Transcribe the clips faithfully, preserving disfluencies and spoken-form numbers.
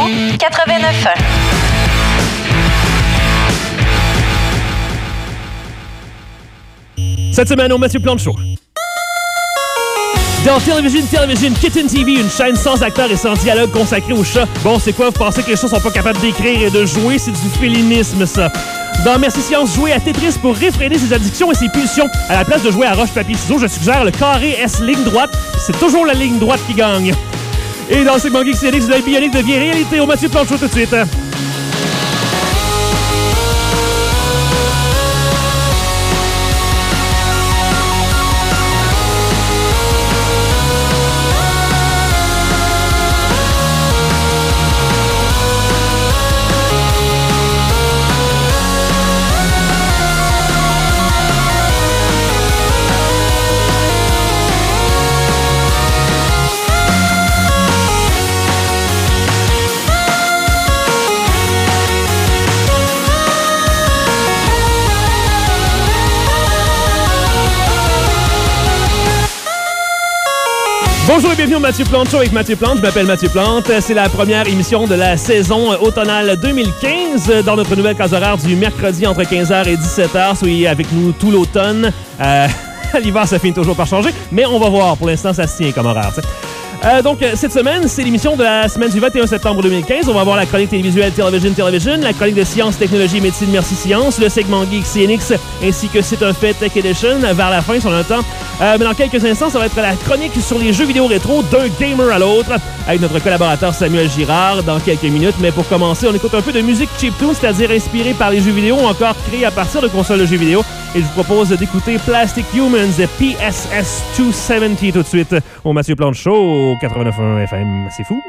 quatre-vingt-neuf un. Cette semaine, au Mathieu Plante Show. Dans Television Television, Kitten T V, une chaîne sans acteurs et sans dialogue consacrée aux chats. Bon, c'est quoi? Vous pensez que les chats sont pas capables d'écrire et de jouer? C'est du félinisme, ça. Dans Merci Science, jouer à Tetris pour réfréner ses addictions et ses pulsions. À la place de jouer à roche-papier-ciseaux, je suggère le carré S ligne droite. C'est toujours la ligne droite qui gagne. Et dans le segment Geek C D X, l'œil bionique devient réalité au Mathieu Plante Show tout de suite. Bonjour et bienvenue au Mathieu Plante Show avec Mathieu Plante. Je m'appelle Mathieu Plante. C'est la première émission de la saison automnale deux mille quinze dans notre nouvelle case horaire du mercredi entre quinze heures et dix-sept heures. Soyez avec nous tout l'automne. Euh, L'hiver, ça finit toujours par changer, mais on va voir. Pour l'instant, ça se tient comme horaire. Euh, donc, cette semaine, c'est l'émission de la semaine du vingt et un septembre deux mille quinze. On va avoir la chronique télévisuelle Television Television, la chronique de sciences, technologie et médecine Merci Science, le segment Geek C N X, ainsi que C'est un fait Tech Edition vers la fin, si on a le temps. Euh, mais dans quelques instants, ça va être la chronique sur les jeux vidéo rétro d'un gamer à l'autre, avec notre collaborateur Samuel Girard dans quelques minutes. Mais pour commencer, on écoute un peu de musique chiptune, c'est-à-dire inspirée par les jeux vidéo ou encore créée à partir de consoles de jeux vidéo. Et je vous propose d'écouter Plastic Humans de P S S deux cent soixante-dix tout de suite au Mathieu Plante Show quatre-vingt-neuf un F M. C'est fou!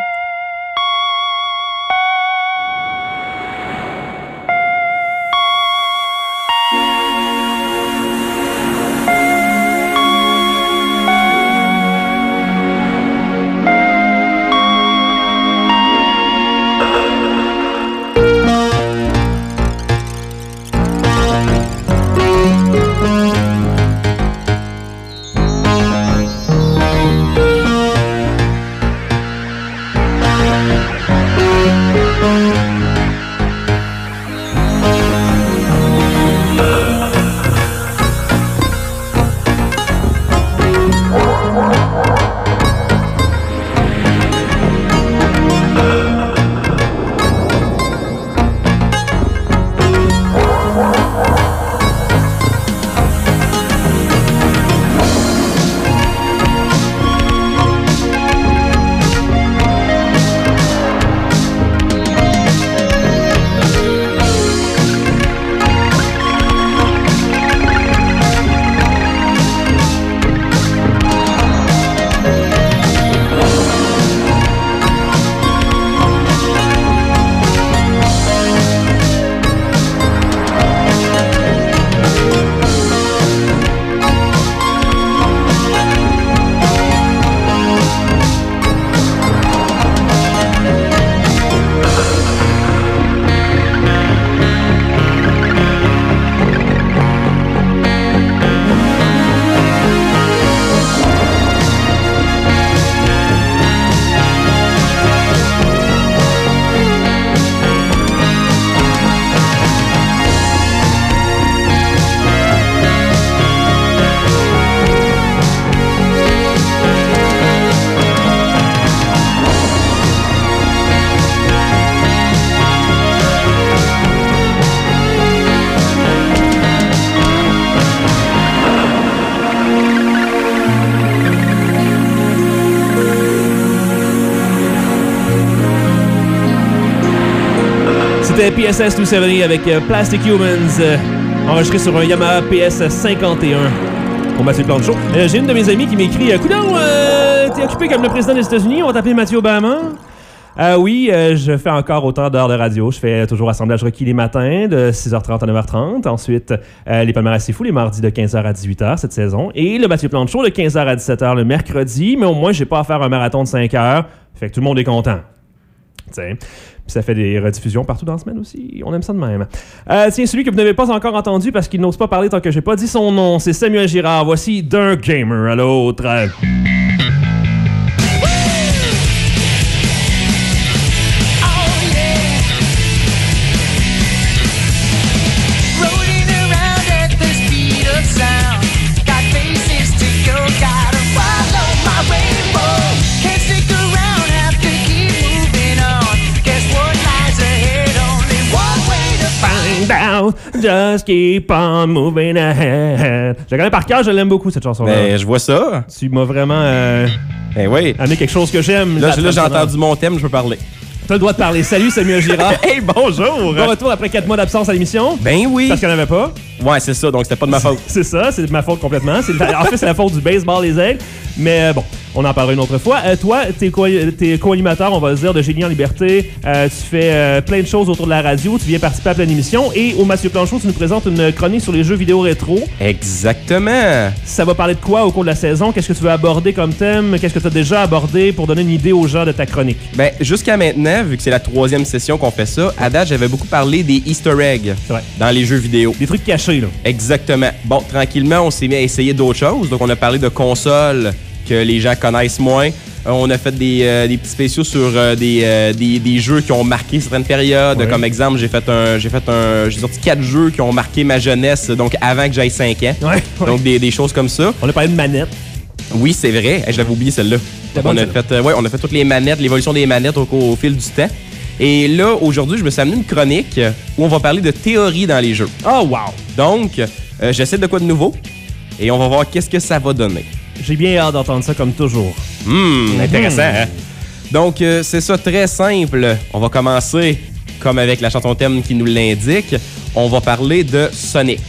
C'était P S S deux cent soixante-dix avec euh, Plastic Humans, euh, enregistré sur un Yamaha P S cinquante et un. Pour Mathieu Plante Show. Euh, j'ai une de mes amies qui m'écrit euh, « Coudonc, euh, t'es occupé comme le président des États-Unis, on va t'appeler Mathieu Obama? » Euh, oui, euh, je fais encore autant d'heures de radio. Je fais toujours Assemblage requis les matins de six heures trente à neuf heures trente. Ensuite, euh, les Palmarès c'est fou les mardis de quinze heures à dix-huit heures cette saison. Et le Mathieu Plante Show de quinze heures à dix-sept heures le mercredi. Mais au moins, j'ai pas à faire un marathon de cinq heures. Fait que tout le monde est content. T'sais. Puis ça fait des rediffusions partout dans la semaine aussi. On aime ça de même. Euh, tiens, celui que vous n'avez pas encore entendu parce qu'il n'ose pas parler tant que j'ai pas dit son nom, c'est Samuel Girard. Voici d'un gamer à l'autre. out, just keep on moving ahead. Je la connais par cœur, je l'aime beaucoup cette chanson-là. Ben, je vois ça. Tu m'as vraiment euh, Ben oui. amené quelque chose que j'aime. Là, là j'ai entendu mon thème, je peux parler. T'as le droit de parler. Salut, Samuel Girard. Hey, bonjour! Bon retour après quatre mois d'absence à l'émission. Ben oui! Parce qu'il n'y en avait pas. Ouais, c'est ça, donc c'était pas de ma faute. C'est ça, c'est de ma faute complètement. C'est, en fait, c'est la faute du baseball les aigles. Mais euh, bon, on en parlera une autre fois. Euh, toi, t'es, co- t'es co-animateur, on va se dire, de Génie en Liberté. Euh, tu fais euh, plein de choses autour de la radio. Tu viens participer à plein d'émissions. Et au Mathieu Planchot, tu nous présentes une chronique sur les jeux vidéo rétro. Exactement! Ça va parler de quoi au cours de la saison? Qu'est-ce que tu veux aborder comme thème? Qu'est-ce que tu as déjà abordé pour donner une idée aux gens de ta chronique? Ben, jusqu'à maintenant, vu que c'est la troisième session qu'on fait ça, à date, j'avais beaucoup parlé des Easter eggs C'est vrai. dans les jeux vidéo. Des trucs cachés, là. Exactement. Bon, tranquillement, on s'est mis à essayer d'autres choses. Donc, on a parlé de consoles que les gens connaissent moins. Euh, on a fait des, euh, des petits spéciaux sur euh, des, euh, des, des jeux qui ont marqué certaines périodes. Ouais. Comme exemple, j'ai fait un, j'ai fait un, j'ai sorti quatre jeux qui ont marqué ma jeunesse, donc avant que j'aille cinq ans. Ouais, ouais. Donc, des, des choses comme ça. On a parlé de manettes. Oui, c'est vrai. Hey, je l'avais oublié celle-là. C'est On bon, a celle-là. fait, euh, ouais, on a fait toutes les manettes, l'évolution des manettes au, au fil du temps. Et là, aujourd'hui, je me suis amené une chronique où on va parler de théorie dans les jeux. Oh, wow! Donc, euh, j'essaie de quoi de nouveau et on va voir qu'est-ce que ça va donner. J'ai bien hâte d'entendre ça comme toujours. Hum, intéressant, hein? Donc, euh, c'est ça, très simple. On va commencer, comme avec la chanson thème qui nous l'indique, on va parler de Sonic.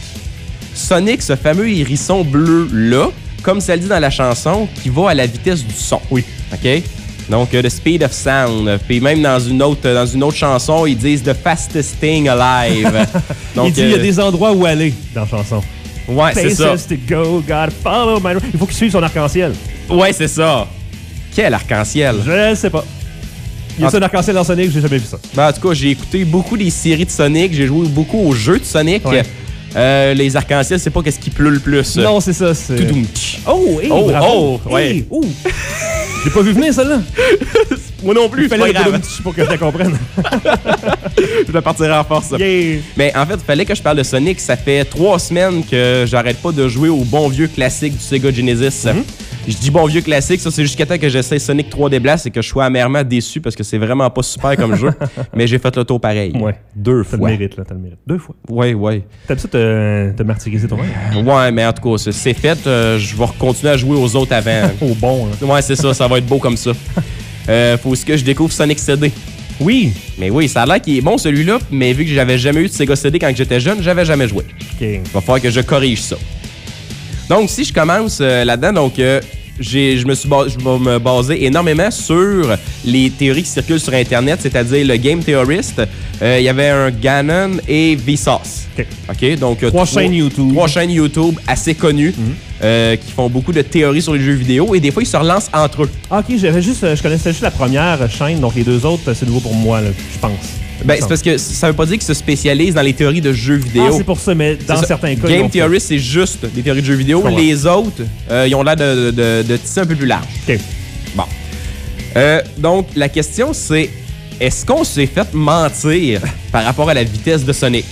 Sonic, ce fameux hérisson bleu-là, comme ça le dit dans la chanson, qui va à la vitesse du son. Oui. OK? Donc, euh, the speed of sound. Puis même dans une autre, dans une autre chanson, ils disent the fastest thing alive. Donc, il dit il y a euh, des endroits où aller dans la chanson. Ouais, c'est ça. Places to go, gotta follow my... Il faut qu'il suive son arc-en-ciel. Ouais, c'est ça. Quel arc-en-ciel. Je sais pas. Il y a En- ça un arc-en-ciel dans Sonic, j'ai jamais vu ça. Ben, en tout cas, j'ai écouté beaucoup des séries de Sonic. J'ai joué beaucoup aux jeux de Sonic. Ouais. Euh, les arcs-en-ciel, c'est pas qu'est-ce qui pleut le plus. Non, c'est ça, c'est... Toudoum. Oh, hey, Oh, bravo. oh, ouais. Hey, oh. J'ai pas vu venir, celle-là. Moi non plus, Il c'est fallait pas le grave. boulot pour que je la comprenne. Je vais partir en force. Yeah. Mais en fait, il fallait que je parle de Sonic. Ça fait trois semaines que j'arrête pas de jouer au bon vieux classique du Sega Genesis. Mhm. Je dis bon vieux classique, ça c'est jusqu'à temps que j'essaie Sonic trois D Blast et que je sois amèrement déçu parce que c'est vraiment pas super comme jeu. Mais j'ai fait le tour pareil. Ouais. Deux T'as le fois. mérite, là, t'as le mérite. Deux fois. Ouais, ouais. T'aimes ça te, te martyriser toi-même? Ouais, mais en tout cas, c'est- c'est fait. euh, je vais continuer à jouer aux autres avant. Au bon, là. Ouais, c'est ça, ça va être beau comme ça. Euh, faut aussi que je découvre Sonic C D. Oui. Mais oui, ça a l'air qu'il est bon celui-là, mais vu que j'avais jamais eu de Sega C D quand j'étais jeune, j'avais jamais joué. OK. Il va falloir que je corrige ça. Donc, si je commence euh, là-dedans, donc euh, j'ai, je me suis bas- je vais me baser énormément sur les théories qui circulent sur Internet, c'est-à-dire le Game Theorist. Euh, Il y avait un Ganon et Vsauce. OK. OK, donc euh, Trois chaînes YouTube. Trois chaînes YouTube assez connues euh, qui font beaucoup de théories sur les jeux vidéo et des fois ils se relancent entre eux. Ah, OK, j'avais juste, euh, je connaissais juste la première chaîne, donc les deux autres, euh, c'est nouveau pour moi, là, je pense. Ben, c'est parce que ça veut pas dire qu'ils se spécialisent dans les théories de jeux vidéo. Ah, c'est pour ça, mais dans C'est ça. certains cas... ils Game l'ont fait. Theorist, c'est juste des théories de jeux vidéo. Je comprends. Les autres, euh, ils ont l'air de, de, de tisser un peu plus large. OK. Bon. Euh, donc, la question, c'est est-ce qu'on s'est fait mentir par rapport à la vitesse de Sonic?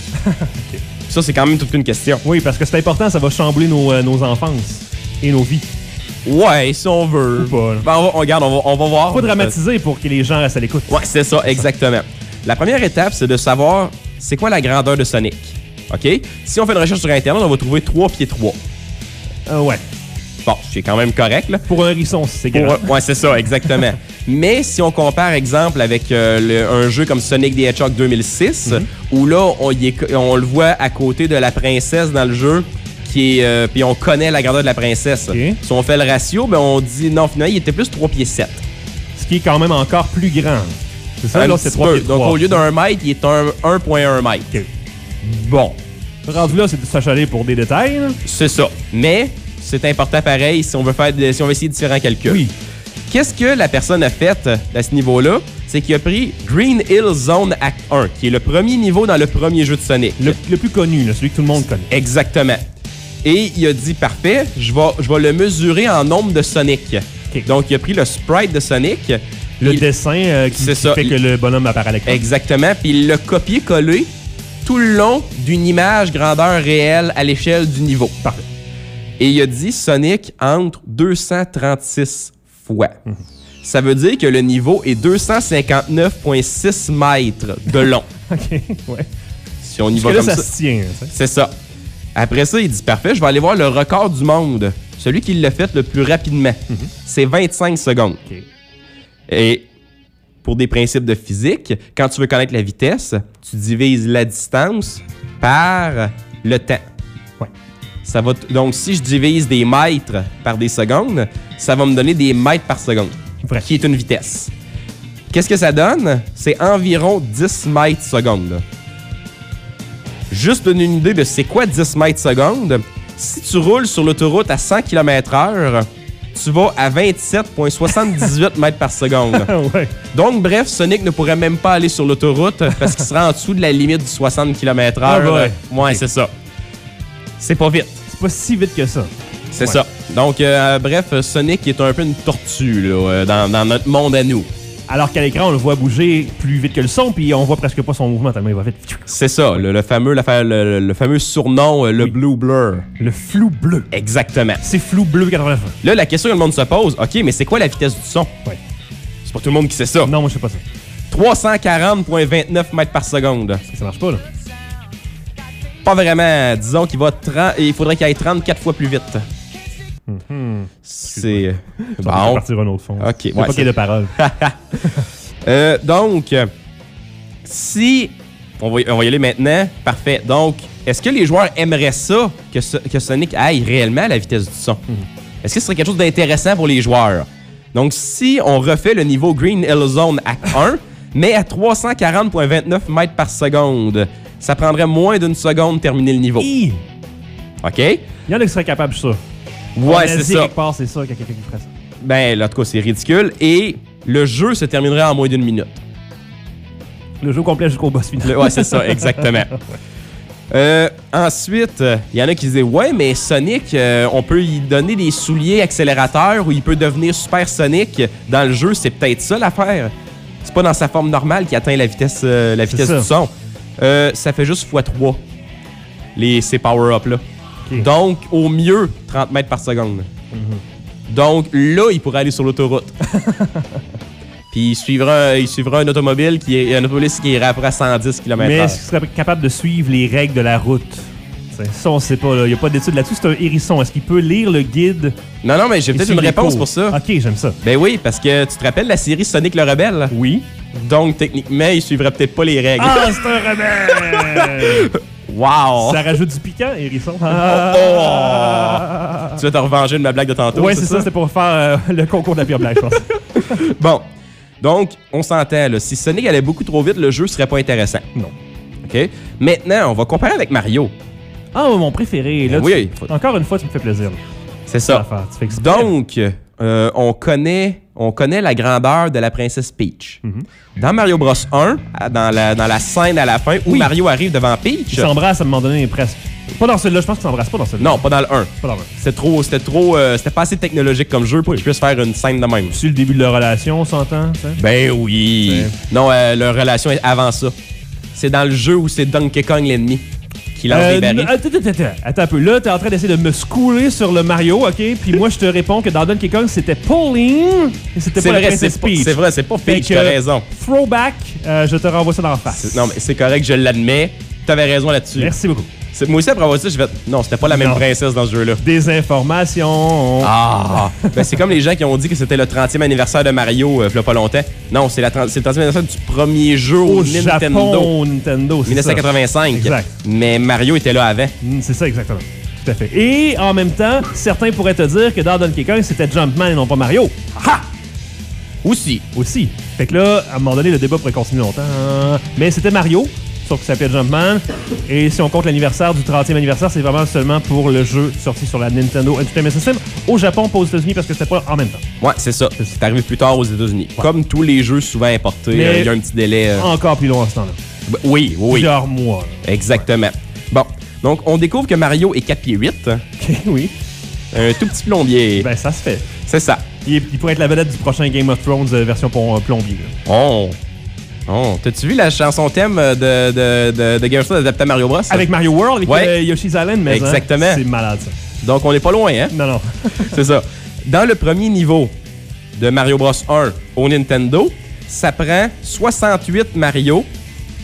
Ça, c'est quand même toute une question. Oui, parce que c'est important, ça va chambouler nos, euh, nos enfances et nos vies. Ouais, si on veut. Ou pas, là. Ben, on, va, on, regarde, on va, on va voir. Faut dramatiser pour que les gens restent à l'écoute. Ouais, c'est ça, exactement. La première étape, c'est de savoir c'est quoi la grandeur de Sonic. OK? Si on fait une recherche sur Internet, on va trouver trois pieds trois. Euh, ouais. Bon, c'est quand même correct, là. Pour un hérisson, c'est grand. Pour- ouais, c'est ça, exactement. Mais si on compare, exemple, avec euh, le- un jeu comme Sonic the Hedgehog deux mille six, Mhm. où là, on, y est- on le voit à côté de la princesse dans le jeu, qui est, euh, puis on connaît la grandeur de la princesse. Ok. Si on fait le ratio, ben on dit, non, finalement, il était plus trois pieds sept. Ce qui est quand même encore plus grand. C'est ça, Un là, petit c'est trois peu. pieds Donc, trois. au lieu d'un mètre, il est un un virgule un mètre. OK. Bon, Rendu là, c'est de s'achaler pour des détails. là. c'est ça. Mais c'est important pareil si on veut faire, de- si on veut essayer différents calculs. Oui. Qu'est-ce que la personne a fait à ce niveau-là? C'est qu'il a pris Green Hill Zone Act un, qui est le premier niveau dans le premier jeu de Sonic. Le, le plus connu, là, celui que tout le monde connaît. Exactement. Et il a dit, parfait, je vais, je vais le mesurer en nombre de Sonic. OK. Donc, il a pris le sprite de Sonic. Le il- dessin euh, qui, c'est qui ça. fait que le bonhomme apparaît à l'écran. Exactement. Puis il l'a copié-collé tout le long d'une image grandeur réelle à l'échelle du niveau. Parfait. Et il a dit Sonic entre deux cent trente-six fois. Ça veut dire que le niveau est deux cent cinquante-neuf virgule six mètres de long. OK, ouais. si on y Parce va que là, comme ça ça. se tient. Ça. C'est ça. Après ça, il dit parfait, je vais aller voir le record du monde. Celui qui l'a fait le plus rapidement. Mm-hmm. C'est vingt-cinq secondes. Okay. Et pour des principes de physique, quand tu veux connaître la vitesse, tu divises la distance par le temps. Ouais. Ça va t- Donc, si je divise des mètres par des secondes, ça va me donner des mètres par seconde, Vrai. qui est une vitesse. Qu'est-ce que ça donne? C'est environ dix mètres secondes. Là. Juste donner une idée de c'est quoi dix mètres secondes. Si tu roules sur l'autoroute à cent kilomètres heure, tu vas à vingt-sept virgule soixante-dix-huit mètres par seconde. Ouais. Donc, bref, Sonic ne pourrait même pas aller sur l'autoroute parce qu'il serait en dessous de la limite du soixante kilomètres heure. Ah ouais. Ouais, Okay. c'est ça. C'est pas vite. C'est pas si vite que ça. C'est Ouais. ça. Donc, euh, bref, Sonic est un peu une tortue là, euh, dans, dans notre monde à nous. Alors qu'à l'écran, on le voit bouger plus vite que le son, puis on voit presque pas son mouvement tellement il va vite. C'est ça, le, le fameux, le, le, le fameux surnom, euh, le Oui. Blue Blur. Le flou bleu. Exactement. C'est flou bleu quatre-vingt-neuf. Là, la question que le monde se pose, OK, mais c'est quoi la vitesse du son? Ouais. C'est pas tout le monde qui sait ça. Non, moi, je sais pas ça. trois cent quarante virgule vingt-neuf mètres par seconde. Ça marche pas, là. Pas vraiment. Disons qu'il va trente, il faudrait qu'il aille trente-quatre fois plus vite. Mm-hmm. C'est... On va Bon. partir un autre fond. OK, C'est ouais, pas qu'il y ait de parole. Euh, donc, si... On va, on va y aller maintenant. Parfait. Donc, est-ce que les joueurs aimeraient ça, que, so- que Sonic aille réellement à la vitesse du son? Mm-hmm. Est-ce que ce serait quelque chose d'intéressant pour les joueurs? Donc, si on refait le niveau Green Hill Zone Act un, mais à trois cent quarante virgule vingt-neuf mètres par seconde, ça prendrait moins d'une seconde de terminer le niveau. Hi! OK? Il y en a qui seraient capables de ça. Ouais, En c'est Asie, ça. quelque part, c'est ça qu'il y a quelqu'un qui ferait ça. Ben, là, en tout cas, c'est ridicule. Et le jeu se terminerait en moins d'une minute. Le jeu complet jusqu'au boss final. Le- ouais, c'est ça, exactement. Euh, ensuite, il y en a qui disaient ouais, mais Sonic, euh, on peut y donner des souliers accélérateurs ou il peut devenir super Sonic dans le jeu. C'est peut-être ça l'affaire. C'est pas dans sa forme normale qu'il atteint la vitesse, euh, la vitesse du son. Euh, ça fait juste fois trois les, ces power-ups là. Okay. Donc, au mieux, trente mètres par seconde. Mm-hmm. Donc, là, il pourrait aller sur l'autoroute. Puis il suivra, il suivra un automobile qui est un automobiliste qui irait après à cent dix kilomètres heure. Mais est-ce qu'il serait capable de suivre les règles de la route? T'sais, ça, on sait pas. Il n'y a pas d'études là-dessus. C'est un hérisson. Est-ce qu'il peut lire le guide? Non, non, mais j'ai et peut-être suivre une les réponse cours? pour ça. OK, j'aime ça. Ben oui, parce que tu te rappelles la série Sonic le Rebelle? Oui. Donc, techniquement, il suivrait peut-être pas les règles. Ah, c'est un rebelle! Wow! Ça rajoute du piquant, hérisson. Oh! Tu vas te revenger de ma blague de tantôt. Ouais, c'est ça. C'était pour faire euh, le concours de la pire blague, je pense. Bon. Donc, on s'entend, là. Si Sonic allait beaucoup trop vite, le jeu serait pas intéressant. Non. OK? Maintenant, on va comparer avec Mario. Ah, mon préféré. Là, Ben oui, tu- faut- Encore une fois, tu me fais plaisir. C'est Ça. ça. Tu fais exprès. Donc, euh, on, connaît, on connaît la grandeur de la princesse Peach. Mm-hmm. Dans Mario Bros un, à- dans la, dans la scène à la fin où Oui. Mario arrive devant Peach... Ils s'embrassent à un moment donné, presque. Pas dans celui-là, je pense qu'ils s'embrassent pas dans celui-là. Non, pas dans le un. Pas dans le C'était trop, c'était trop, euh, c'était pas assez technologique comme jeu pour qu'ils puissent faire une scène de même. C'est le début de leur relation, on s'entend, ça? Ben oui. Non, euh, leur relation est avant ça. C'est dans le jeu où c'est Donkey Kong l'ennemi qui lance Euh, des barils. Attends, attends, attends. Attends un peu. Là, t'es en train d'essayer de me schooler sur le Mario, OK? Puis moi, je te réponds que dans Donkey Kong, c'était Pauline et c'était C'est pas la vrai, princesse c'est pas, Peach. c'est vrai, c'est pas Fait Peach, que- t'as raison. Throwback, euh, je te renvoie ça dans la face. C'est- Non, mais c'est correct, je l'admets. T'avais raison là-dessus. Merci beaucoup. C'est- Moi aussi, après avoir ça, je vais. Non, c'était pas la même Non. princesse dans ce jeu-là. Désinformation. Ah! Ben, c'est comme les gens qui ont dit que c'était le trentième anniversaire de Mario, euh, il y a pas longtemps. Non, c'est, la, trente c'est le trentième anniversaire du premier jeu au, Au Nintendo. Japon, Nintendo, c'est ça. dix-neuf cent quatre-vingt-cinq. Exact. Mais Mario était là avant. Mm, C'est ça, exactement. Tout à fait. Et en même temps, certains pourraient te dire que dans Donkey Kong, c'était Jumpman et non pas Mario. Ha! Aussi. Aussi. Fait que là, à un moment donné, le débat pourrait continuer longtemps. Mais c'était Mario, sauf que ça s'appelait Jumpman. Et si on compte l'anniversaire du trentième anniversaire, c'est vraiment seulement pour le jeu sorti sur la Nintendo Entertainment System au Japon, pas aux États-Unis, parce que c'était pas en même temps. Ouais, c'est ça. C'est arrivé plus tard aux États-Unis. Comme tous les jeux souvent importés, Mais- euh, il y a un petit délai. euh, Encore plus loin à ce temps-là. b- Oui, oui, oui. Plusieurs mois. là. Exactement. Bon, donc on découvre que Mario est quatre pieds huit. OK, oui. Un tout petit plombier. Ben, ça se fait. C'est ça. Il, est- il pourrait être la vedette du prochain Game of Thrones euh, version pom- euh, plombier. là. Oh. Oh. T'as-tu vu la chanson thème de, de, de, de Game of Thrones adaptée à Mario Bros? Avec Mario World, avec Ouais. euh, Yoshi's Island, mais hein, Exactement. c'est malade, ça. Donc on n'est pas loin, hein? Non, non. C'est ça. Dans le premier niveau de Mario Bros un au Nintendo, ça prend soixante-huit Mario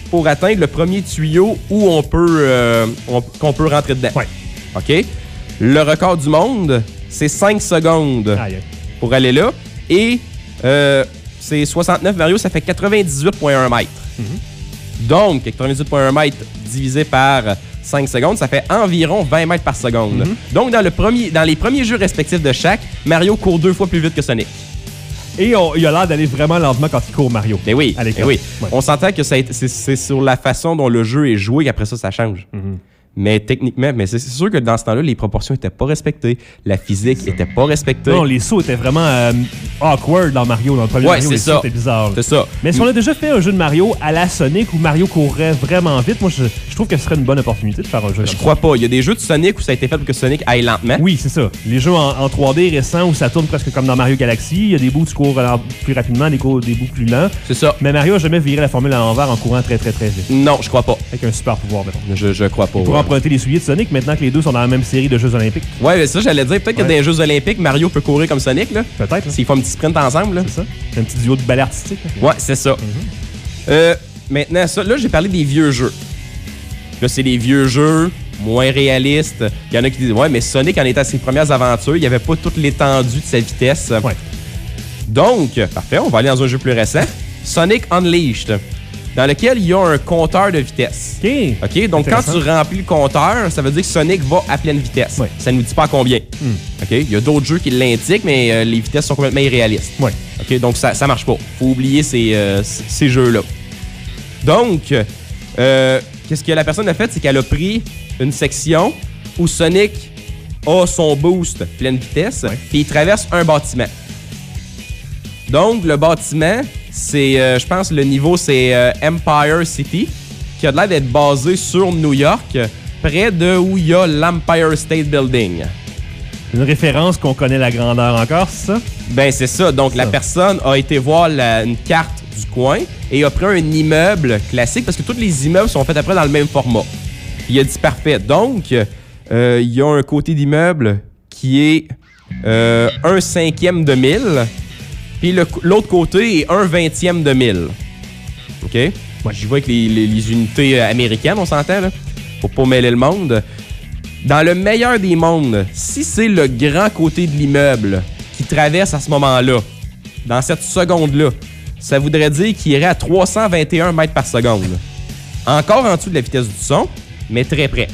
pour atteindre le premier tuyau où on peut, euh, on, qu'on peut rentrer dedans. Ouais. OK? Le record du monde, c'est cinq secondes Aïe. pour aller là. Et euh, c'est soixante-neuf, Mario, ça fait quatre-vingt-dix-huit virgule un mètres. Mm-hmm. Donc, quatre-vingt-dix-huit virgule un mètres divisé par cinq secondes, ça fait environ vingt mètres par seconde. Mm-hmm. Donc, dans, le premier, dans les premiers jeux respectifs de chaque, Mario court deux fois plus vite que Sonic. Et on, il a l'air d'aller vraiment lentement quand il court Mario. Mais oui, mais oui. Ouais. On s'entend que ça a été, c'est, c'est sur la façon dont le jeu est joué qu'après ça, ça change. Mm-hmm. Mais techniquement, mais c'est, c'est sûr que dans ce temps-là, les proportions n'étaient pas respectées. La physique n'était pas respectée. Non, les sauts étaient vraiment euh, awkward dans Mario. Dans le premier ouais, Mario, c'est les ça. sauts étaient bizarres. C'est ça. Mais si on a déjà fait un jeu de Mario à la Sonic où Mario courait vraiment vite, moi, je, je trouve que ce serait une bonne opportunité de faire un jeu. Je crois pas. Il y a des jeux de Sonic où ça a été fait pour que Sonic aille lentement. Oui, c'est ça. Les jeux en, en trois D récents où ça tourne presque comme dans Mario Galaxy. Il y a des bouts où tu cours plus rapidement, des, cours, des bouts plus lents. C'est ça. Mais Mario n'a jamais viré la formule à l'envers en courant très, très, très vite. Non, je crois pas. Avec un super pouvoir, mettons. Je, je crois pas. Pour ouais. emprunter les souliers de Sonic, maintenant que les deux sont dans la même série de Jeux Olympiques. Ouais, mais ça, j'allais dire. Peut-être ouais. que dans les Jeux Olympiques, Mario peut courir comme Sonic, là. Peut-être. Là. S'ils font un petit sprint ensemble, là. C'est ça. Un petit duo de ballet artistique. Là. Ouais, c'est ça. Mm-hmm. Euh, maintenant, ça, là, j'ai parlé des vieux jeux. Là, c'est des vieux jeux moins réalistes. Il y en a qui disent, ouais, mais Sonic, en étant à ses premières aventures, il n'y avait pas toute l'étendue de sa vitesse. Ouais. Donc, parfait, on va aller dans un jeu plus récent. Sonic Unleashed, dans lequel il y a un compteur de vitesse. OK. OK, donc quand tu remplis le compteur, ça veut dire que Sonic va à pleine vitesse. Ouais. Ça ne nous dit pas à combien. Mm. OK, il y a d'autres jeux qui l'indiquent, mais euh, les vitesses sont complètement irréalistes. Ouais. OK, donc ça ça marche pas. Faut oublier ces, euh, ces jeux-là. Donc, euh, qu'est-ce que la personne a fait? C'est qu'elle a pris une section où Sonic a son boost pleine vitesse, ouais. Puis il traverse un bâtiment. Donc, le bâtiment, c'est, euh, je pense, le niveau, c'est euh, Empire City, qui a l'air d'être basé sur New York, près de où il y a l'Empire State Building. Une référence qu'on connaît la grandeur encore, c'est ça? Ben, c'est ça. Donc, ça. La personne a été voir la, une carte du coin et a pris un immeuble classique, parce que tous les immeubles sont faits après dans le même format. Il a dit parfait. Donc, euh, il y a un côté d'immeuble qui est euh, un cinquième de mille. Puis le, l'autre côté est un vingtième de mille. OK? Moi, j'y vois avec les, les, les unités américaines, on s'entend, là. Faut pas mêler le monde. Dans le meilleur des mondes, si c'est le grand côté de l'immeuble qui traverse à ce moment-là, dans cette seconde-là, ça voudrait dire qu'il irait à trois cent vingt et un mètres par seconde. Encore en dessous de la vitesse du son, mais très près.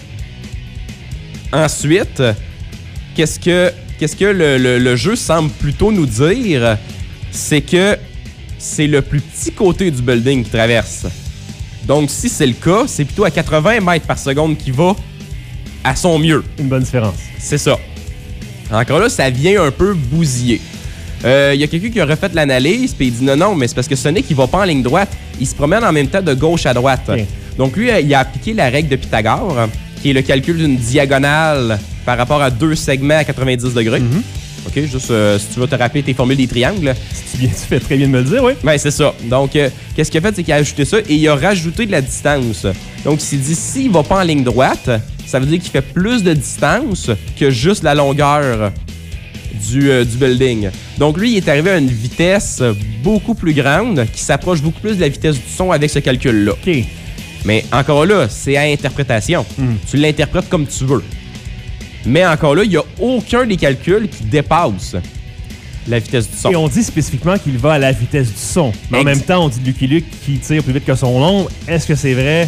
Ensuite, qu'est-ce que, qu'est-ce que le, le, le jeu semble plutôt nous dire? C'est que c'est le plus petit côté du building qui traverse. Donc, si c'est le cas, c'est plutôt à quatre-vingts mètres par seconde qui va à son mieux. Une bonne différence. C'est ça. Encore là, ça vient un peu bousiller. Il euh, y a quelqu'un qui a refait l'analyse, puis il dit non, non, mais c'est parce que Sonic, il va pas en ligne droite. Il se promène en même temps de gauche à droite. Okay. Donc, lui, il a appliqué la règle de Pythagore, qui est le calcul d'une diagonale par rapport à deux segments à quatre-vingt-dix degrés. Mm-hmm. OK, juste euh, si tu veux te rappeler tes formules des triangles. Tu, tu fais très bien de me le dire, oui. Ben, c'est ça. Donc, euh, qu'est-ce qu'il a fait? C'est qu'il a ajouté ça et il a rajouté de la distance. Donc, il s'est dit, s'il va pas en ligne droite, ça veut dire qu'il fait plus de distance que juste la longueur du, euh, du building. Donc, lui, il est arrivé à une vitesse beaucoup plus grande qui s'approche beaucoup plus de la vitesse du son avec ce calcul-là. OK. Mais encore là, c'est à interprétation. Mm. Tu l'interprètes comme tu veux. Mais encore là, il n'y a aucun des calculs qui dépasse la vitesse du son. Et on dit spécifiquement qu'il va à la vitesse du son. Mais Ex- en même temps, on dit de Lucky Luke qui tire plus vite que son ombre. Est-ce que c'est vrai?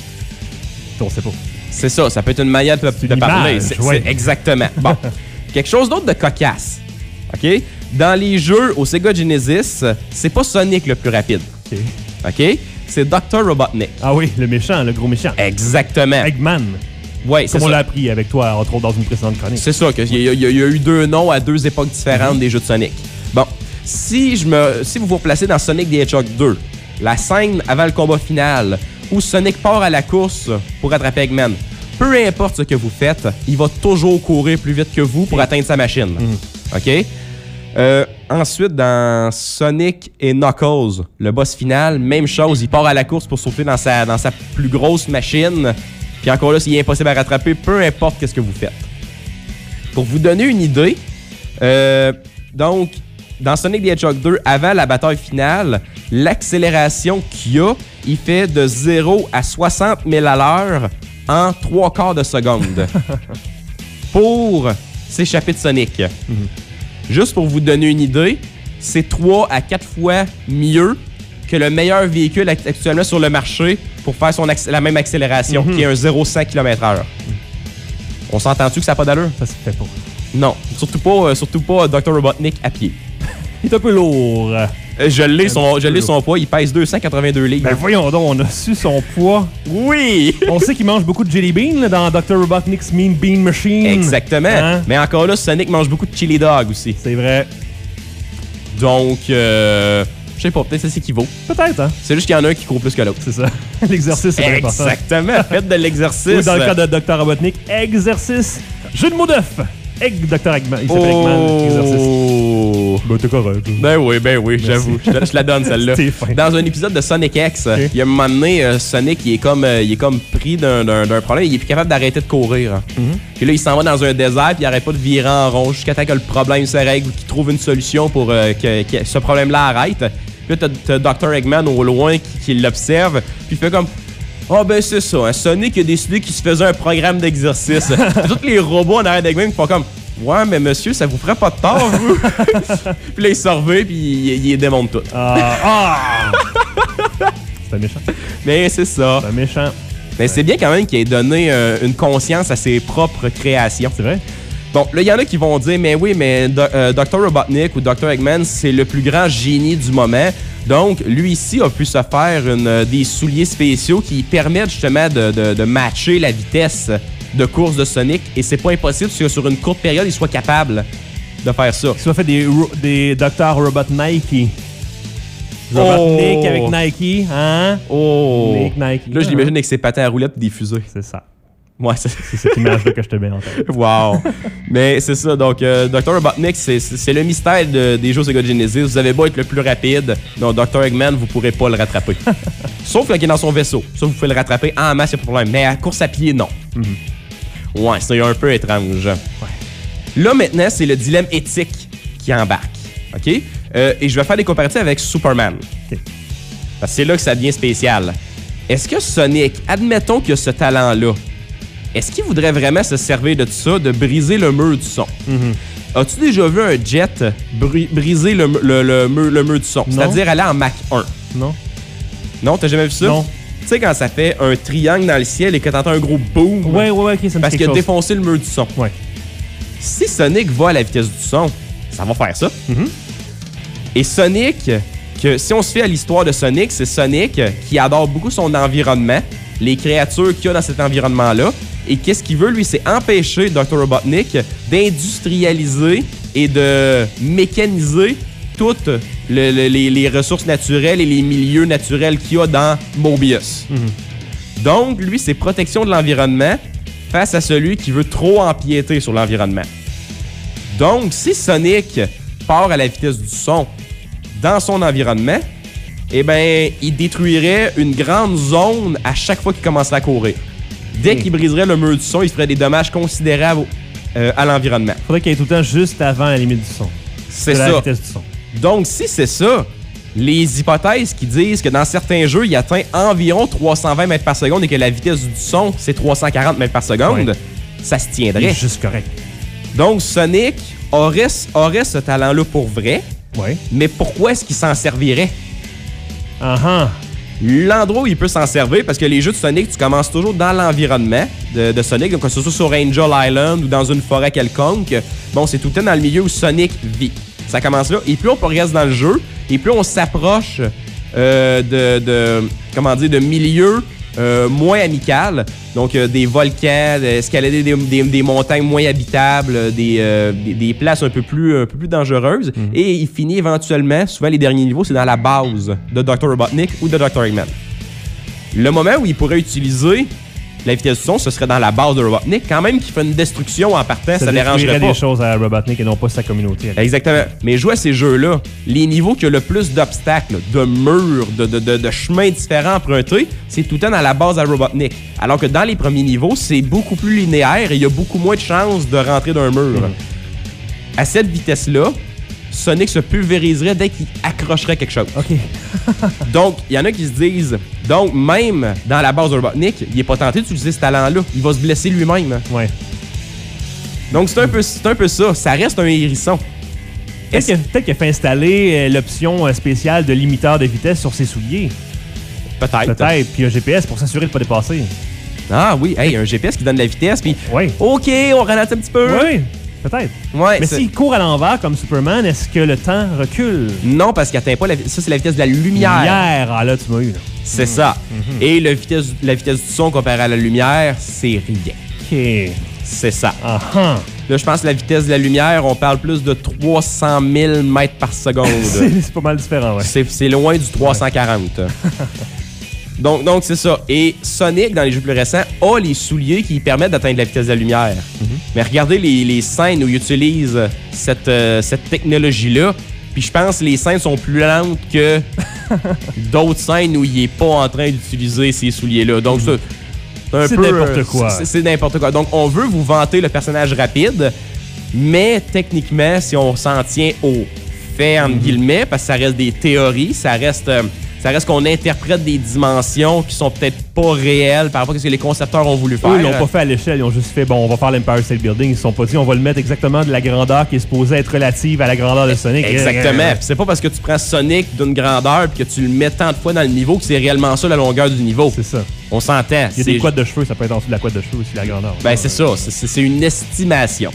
On ne sait pas. C'est ça, ça peut être une manière de, de parler. C'est, ouais. c'est exactement. Bon, quelque chose d'autre de cocasse. OK? Dans les jeux au Sega Genesis, c'est pas Sonic le plus rapide. OK. OK? C'est docteur Robotnik. Ah oui, le méchant, le gros méchant. Exactement. Eggman. Ouais, Comme c'est on ça. l'a appris avec toi, entre autres, dans une précédente chronique. C'est ça, qu'il y, y, y a eu deux noms à deux époques différentes mm-hmm. des jeux de Sonic. Bon, si, je me, si vous vous replacez dans Sonic the Hedgehog deux, la scène avant le combat final, où Sonic part à la course pour attraper Eggman, peu importe ce que vous faites, il va toujours courir plus vite que vous pour mm-hmm. atteindre sa machine. Mm-hmm. OK? Euh, ensuite, dans Sonic et Knuckles, le boss final, même chose, il part à la course pour sauter dans sa, dans sa plus grosse machine. Puis encore là, s'il est impossible à rattraper, peu importe qu'est-ce que vous faites. Pour vous donner une idée, euh, donc, dans Sonic the Hedgehog deux, avant la bataille finale, l'accélération qu'il y a, il fait de zéro à soixante mille à l'heure en trois quarts de seconde pour s'échapper de Sonic. Mm-hmm. Juste pour vous donner une idée, c'est trois à quatre fois mieux que le meilleur véhicule actuellement sur le marché pour faire son accé- la même accélération, mm-hmm. qui est un zéro à cent kilomètres heure. Mm-hmm. On s'entend-tu que ça n'a pas d'allure? Ça se fait pas. Non, surtout pas, euh, surtout pas docteur Robotnik à pied. Il est un peu lourd. Euh, je l'ai, son, je l'ai son poids, il pèse deux cent quatre-vingt-deux livres. Ben voyons donc, on a su son poids. Oui! On sait qu'il mange beaucoup de Jelly Bean là, dans docteur Robotnik's Mean Bean Machine. Exactement. Hein? Mais encore là, Sonic mange beaucoup de Chili Dog aussi. C'est vrai. Donc, euh, je sais pas, peut-être ça s'équivaut. Peut-être, hein? C'est juste qu'il y en a un qui court plus que l'autre. C'est ça. L'exercice, c'est très important. Exactement. Faites de l'exercice. Ou dans le cas de docteur Robotnik, exercice. Jeu de mots d'œuf. Egg, docteur Eggman. Il s'appelle oh. Eggman. Exercice. Ben, t'es correct. Ben oui, ben oui, j'avoue. Je, je la donne, celle-là. Dans un épisode de Sonic X, okay. il y a un moment donné, euh, Sonic, il est comme, euh, il est comme pris d'un, d'un, d'un problème. Il est plus capable d'arrêter de courir. Mm-hmm. Puis là, il s'en va dans un désert, puis il arrête pas de virer en rond jusqu'à temps que le problème se règle ou qu'il trouve une solution pour euh, que, que ce problème-là arrête. Puis là, t'as, t'as docteur Eggman au loin qui, qui l'observe, puis il fait comme... Ah oh ben c'est ça, hein. Sonic a décidé qu'il se faisait un programme d'exercice. Tous les robots en arrière d'Eggman qui font comme « Ouais, mais monsieur, ça vous ferait pas de tort, vous? » Puis là, il se revient, puis il, il les démonte tout. Ah! ah. C'est un méchant. Mais c'est ça. C'est un méchant. Mais ouais. C'est bien quand même qu'il ait donné euh, une conscience à ses propres créations. C'est vrai? Bon, là, il y en a qui vont dire « Mais oui, mais Do- euh, docteur Robotnik ou docteur Eggman, c'est le plus grand génie du moment. » Donc, lui ici a pu se faire une, des souliers spéciaux qui permettent justement de, de, de matcher la vitesse de course de Sonic. Et c'est pas impossible parce que sur une courte période, il soit capable de faire ça. Il soit fait des, des docteur Robot Nike. Robotnik oh. avec Nike, hein? Oh! Nick, Nike. Là, je l'imagine avec ses patins à roulettes et des fusées. C'est ça. Ouais, c'est, c'est cette image-là que je te mets en tête. Wow! Mais c'est ça, donc euh, docteur Robotnik, c'est, c'est, c'est le mystère de, des jeux Sega Genesis. Vous avez beau être le plus rapide, donc docteur Eggman, vous pourrez pas le rattraper. Sauf quand il est dans son vaisseau. Ça, vous pouvez le rattraper en masse, il n'y a pas de problème. Mais à course à pied, non. Mm-hmm. Ouais, c'est un peu étrange. Ouais. Là, maintenant, c'est le dilemme éthique qui embarque. OK? Euh, et je vais faire des comparatifs avec Superman. Okay. Parce que c'est là que ça devient spécial. Est-ce que Sonic, admettons qu'il a ce talent-là, est-ce qu'il voudrait vraiment se servir de tout ça, de briser le mur du son? Mm-hmm. As-tu déjà vu un jet bri- briser le, le, le, mur, le mur du son? Non. C'est-à-dire aller en Mach un? Non. Non, t'as jamais vu ça? Non. Tu sais, quand ça fait un triangle dans le ciel et que t'entends un gros boom? Ouais, ouais, ouais, ok, ça me parce qu'il a chose. défoncé le mur du son. Ouais. Si Sonic va à la vitesse du son, ça va faire ça. Mm-hmm. Et Sonic, que si on se fait à l'histoire de Sonic, c'est Sonic qui adore beaucoup son environnement, les créatures qu'il y a dans cet environnement-là. Et qu'est-ce qu'il veut, lui, c'est empêcher docteur Robotnik d'industrialiser et de mécaniser toutes le, le, les, les ressources naturelles et les milieux naturels qu'il y a dans Mobius. Mm-hmm. Donc, lui, c'est protection de l'environnement face à celui qui veut trop empiéter sur l'environnement. Donc, si Sonic part à la vitesse du son dans son environnement, eh bien, il détruirait une grande zone à chaque fois qu'il commencerait à courir. Dès mmh. qu'il briserait le mur du son, il ferait des dommages considérables euh, à l'environnement. Il faudrait qu'il y ait tout le temps juste avant la limite du son. C'est de ça. La vitesse du son. Donc, si c'est ça, les hypothèses qui disent que dans certains jeux, il atteint environ trois cent vingt mètres par seconde et que la vitesse du son, c'est trois cent quarante mètres par seconde, ouais. ça se tiendrait. Il est juste correct. Donc, Sonic aurait, aurait ce talent-là pour vrai, ouais. mais pourquoi est-ce qu'il s'en servirait? Uh-huh. L'endroit où il peut s'en servir, parce que les jeux de Sonic, tu commences toujours dans l'environnement de, de Sonic, donc que ce soit sur Angel Island ou dans une forêt quelconque. Bon, c'est tout le temps dans le milieu où Sonic vit. Ça commence là. Et plus on progresse dans le jeu, et plus on s'approche euh, de, de, comment dire, de milieux euh, moins amicales. Donc, euh, des volcans, escalader des, des, des montagnes moins habitables, des, euh, des, des places un peu plus, un peu plus dangereuses. Mm-hmm. Et il finit éventuellement, souvent les derniers niveaux, c'est dans la base de docteur Robotnik ou de docteur Eggman. Le moment où il pourrait utiliser la vitesse du son, ce serait dans la base de Robotnik. Quand même qu'il fait une destruction en partant, ça, ça dérangerait pas. des choses à Robotnik et non pas sa communauté. Exactement. Mais jouer à ces jeux-là, les niveaux qui ont le plus d'obstacles, de murs, de, de, de, de chemins différents empruntés, c'est tout le temps dans la base à Robotnik. Alors que dans les premiers niveaux, c'est beaucoup plus linéaire et il y a beaucoup moins de chances de rentrer d'un mur. Mm-hmm. À cette vitesse-là, Sonic se pulvériserait dès qu'il accrocherait quelque chose. OK. Donc, il y en a qui se disent, donc même dans la base de Robotnik, il n'est pas tenté d'utiliser ce talent-là. Il va se blesser lui-même. Ouais. Donc, c'est un peu, c'est un peu ça. Ça reste un hérisson. Peut-être qu'il, peut-être qu'il a fait installer euh, l'option euh, spéciale de limiteur de vitesse sur ses souliers. Peut-être. Peut-être. Puis un G P S pour s'assurer de ne pas dépasser. Ah oui, hey, un G P S qui donne de la vitesse, puis Oui. OK, on ralentit un petit peu. Oui, peut-être. Ouais, Mais c'est- s'il court à l'envers comme Superman, est-ce que le temps recule? Non, parce qu'il atteint pas la... Ça, c'est la vitesse de la lumière. Lumière. Ah là, tu m'as eu. Là. C'est ça. Et le vitesse, la vitesse du son comparée à la lumière, c'est rien. OK. C'est ça. Ah ah. Là, je pense que la vitesse de la lumière, on parle plus de trois cent mille mètres par seconde. c'est, c'est pas mal différent, ouais. C'est, c'est loin du trois cent quarante. donc, donc c'est ça. Et Sonic, dans les jeux plus récents, a les souliers qui lui permettent d'atteindre la vitesse de la lumière. Mm-hmm. Mais regardez les, les scènes où il utilise cette, euh, cette technologie-là. Puis je pense que les scènes sont plus lentes que d'autres scènes où il est pas en train d'utiliser ces souliers-là. Donc, ça, c'est un C'est peu, n'importe quoi. C'est, c'est n'importe quoi. Donc, on veut vous vanter le personnage rapide, mais techniquement, si on s'en tient aux faits, entre guillemets, parce que ça reste des théories, ça reste, euh, ça reste qu'on interprète des dimensions qui sont peut-être pas réelles par rapport à ce que les concepteurs ont voulu faire. Eux, ils l'ont pas fait à l'échelle. Ils ont juste fait, bon, on va faire l'Empire State Building. Ils se sont pas dit, on va le mettre exactement de la grandeur qui est supposée être relative à la grandeur de Sonic. Exactement. Puis c'est pas parce que tu prends Sonic d'une grandeur puis que tu le mets tant de fois dans le niveau que c'est réellement ça la longueur du niveau. C'est ça. On s'entend. Il y a C'est- des couettes de cheveux, ça peut être en dessous de la couette de cheveux aussi, la grandeur. Ben, c'est ça. C'est, c'est- c'est une estimation.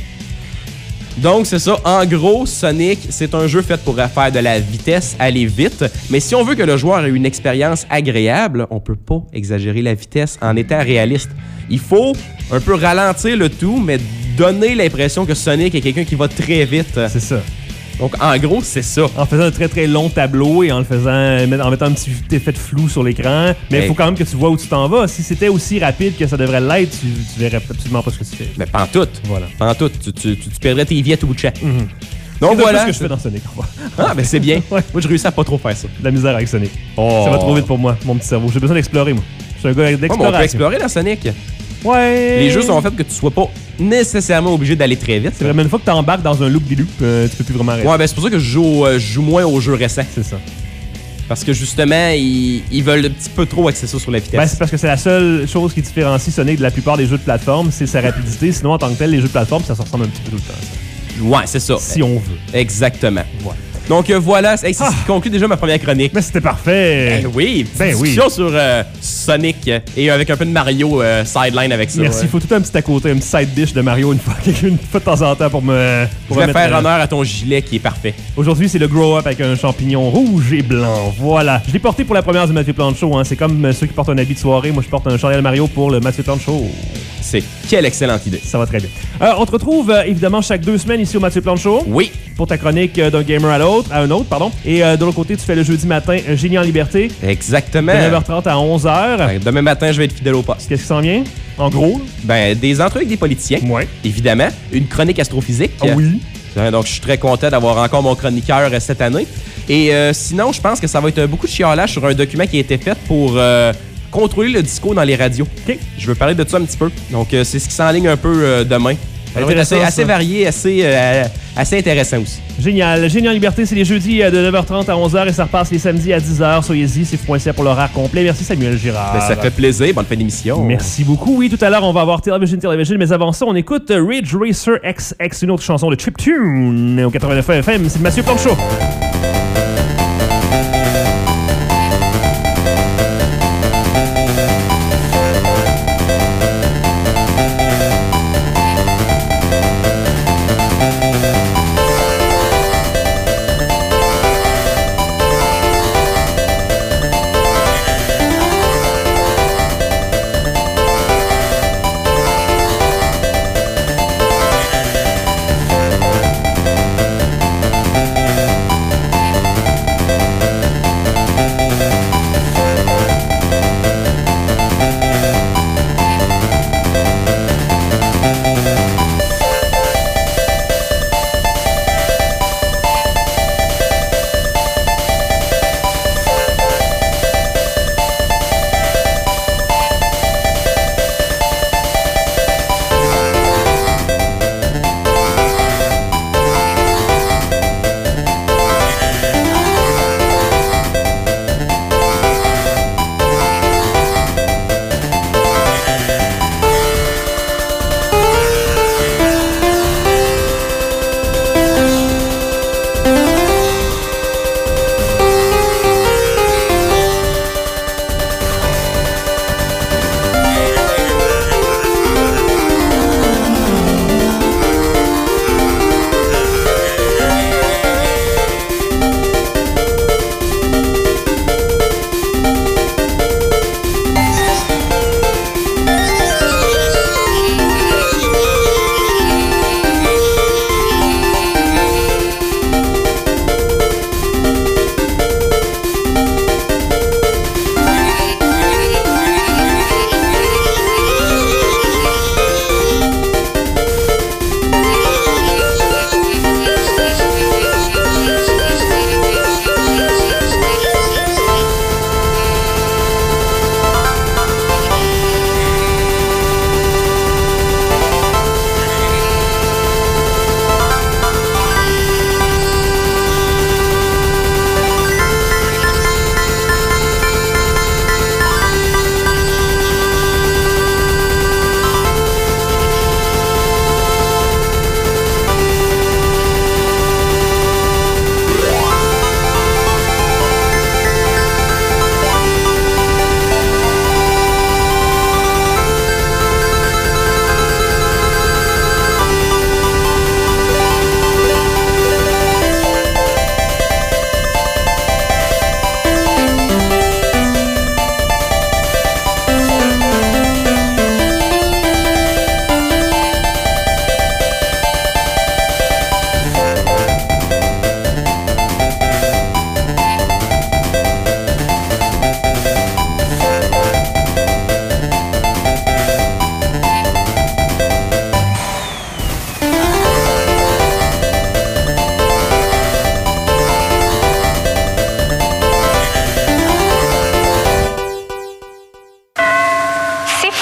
Donc, c'est ça. En gros, Sonic, c'est un jeu fait pour faire de la vitesse, aller vite. Mais si on veut que le joueur ait une expérience agréable, on peut pas exagérer la vitesse en étant réaliste. Il faut un peu ralentir le tout, mais donner l'impression que Sonic est quelqu'un qui va très vite. C'est ça. Donc, en gros, c'est ça. En faisant un très très long tableau et en le faisant, en mettant un petit effet de flou sur l'écran. Mais il Hey. faut quand même que tu vois où tu t'en vas. Si c'était aussi rapide que ça devrait l'être, tu, tu verrais absolument pas ce que tu fais. Mais pantoute. Voilà. Pantoute. Tu, tu, tu, tu perdrais tes vies à tout bout de champ. Mhm. Donc, C'est un peu voilà. ce que je fais dans Sonic. en fait. Ah, ben c'est bien. Ouais. Moi, je réussis à pas trop faire ça. De la misère avec Sonic. Oh. Ça va trop vite pour moi, mon petit cerveau. J'ai besoin d'explorer, moi. Je suis un gars Ouais, mais on peut d'exploration. explorer dans Sonic. Ouais. Les jeux sont faits que tu sois pas nécessairement obligé d'aller très vite. C'est vraiment une fois que t'embarques dans un loop de loop, euh, tu peux plus vraiment arrêter. Ouais, ben c'est pour ça que je joue, euh, je joue moins aux jeux récents. C'est ça. Parce que justement, ils, ils veulent un petit peu trop axer ça sur la vitesse. Ben, c'est parce que c'est la seule chose qui différencie Sonic de la plupart des jeux de plateforme, c'est sa rapidité. Sinon, en tant que tel, les jeux de plateforme, ça se ressemble un petit peu tout le temps. ça. Ouais, c'est ça. Si on veut. Exactement. Voilà. Donc euh, voilà, c'est, hey, c'est Ah. ce qui conclut déjà ma première chronique. Mais c'était parfait. Ben oui, petite Ben oui. discussion sur euh, Sonic euh, et avec un peu de Mario euh, sideline avec ça. Merci. Il ouais. faut tout un petit à côté, un petit side dish de Mario une fois, une fois de temps en temps pour me. Pour Je vais me faire mettre, euh, honneur à ton gilet qui est parfait. Aujourd'hui, c'est le Grow Up avec un champignon rouge et blanc. Voilà. Je l'ai porté pour la première du Mathieu Plante Show. Hein. C'est comme euh, ceux qui portent un habit de soirée. Moi, je porte un chandail Mario pour le Mathieu Plante Show. C'est quelle excellente idée. Ça va très bien. Euh, on te retrouve euh, évidemment chaque deux semaines ici au Mathieu Plante Show Oui, pour ta chronique euh, d'un gamer à l'autre, à un autre, pardon. Et euh, de l'autre côté, tu fais le jeudi matin euh, Génie en liberté exactement. de neuf heures trente à onze heures. Ben, demain matin, je vais être fidèle au poste. Qu'est-ce qui s'en vient? En gros? Ben, des entrevues avec des politiciens, Ouais. évidemment. Une chronique astrophysique. Ah oui. Euh, Donc, je suis très content d'avoir encore mon chroniqueur euh, cette année. Et euh, sinon, je pense que ça va être euh, beaucoup de chiolage sur un document qui a été fait pour euh, contrôler le disco dans les radios. OK. Je veux parler de ça un petit peu. Donc, euh, c'est ce qui s'enligne un peu euh, demain. Ça va être assez, Intéressant, assez ça. varié, assez, euh, assez intéressant aussi. Génial. Génie en liberté, c'est les jeudis euh, de neuf heures trente à onze heures et ça repasse les samedis à dix heures. Soyez-y, c'est fou point c a pour l'horaire complet. Merci Samuel Girard. Ben, ça fait plaisir. Bonne fin d'émission. Merci beaucoup. Oui, tout à l'heure, on va avoir Television Television, mais avant ça, on écoute euh, Ridge Racer X X, une autre chanson de Chiptune au quatre-vingt-neuf F M. C'est le Mathieu Plante Show.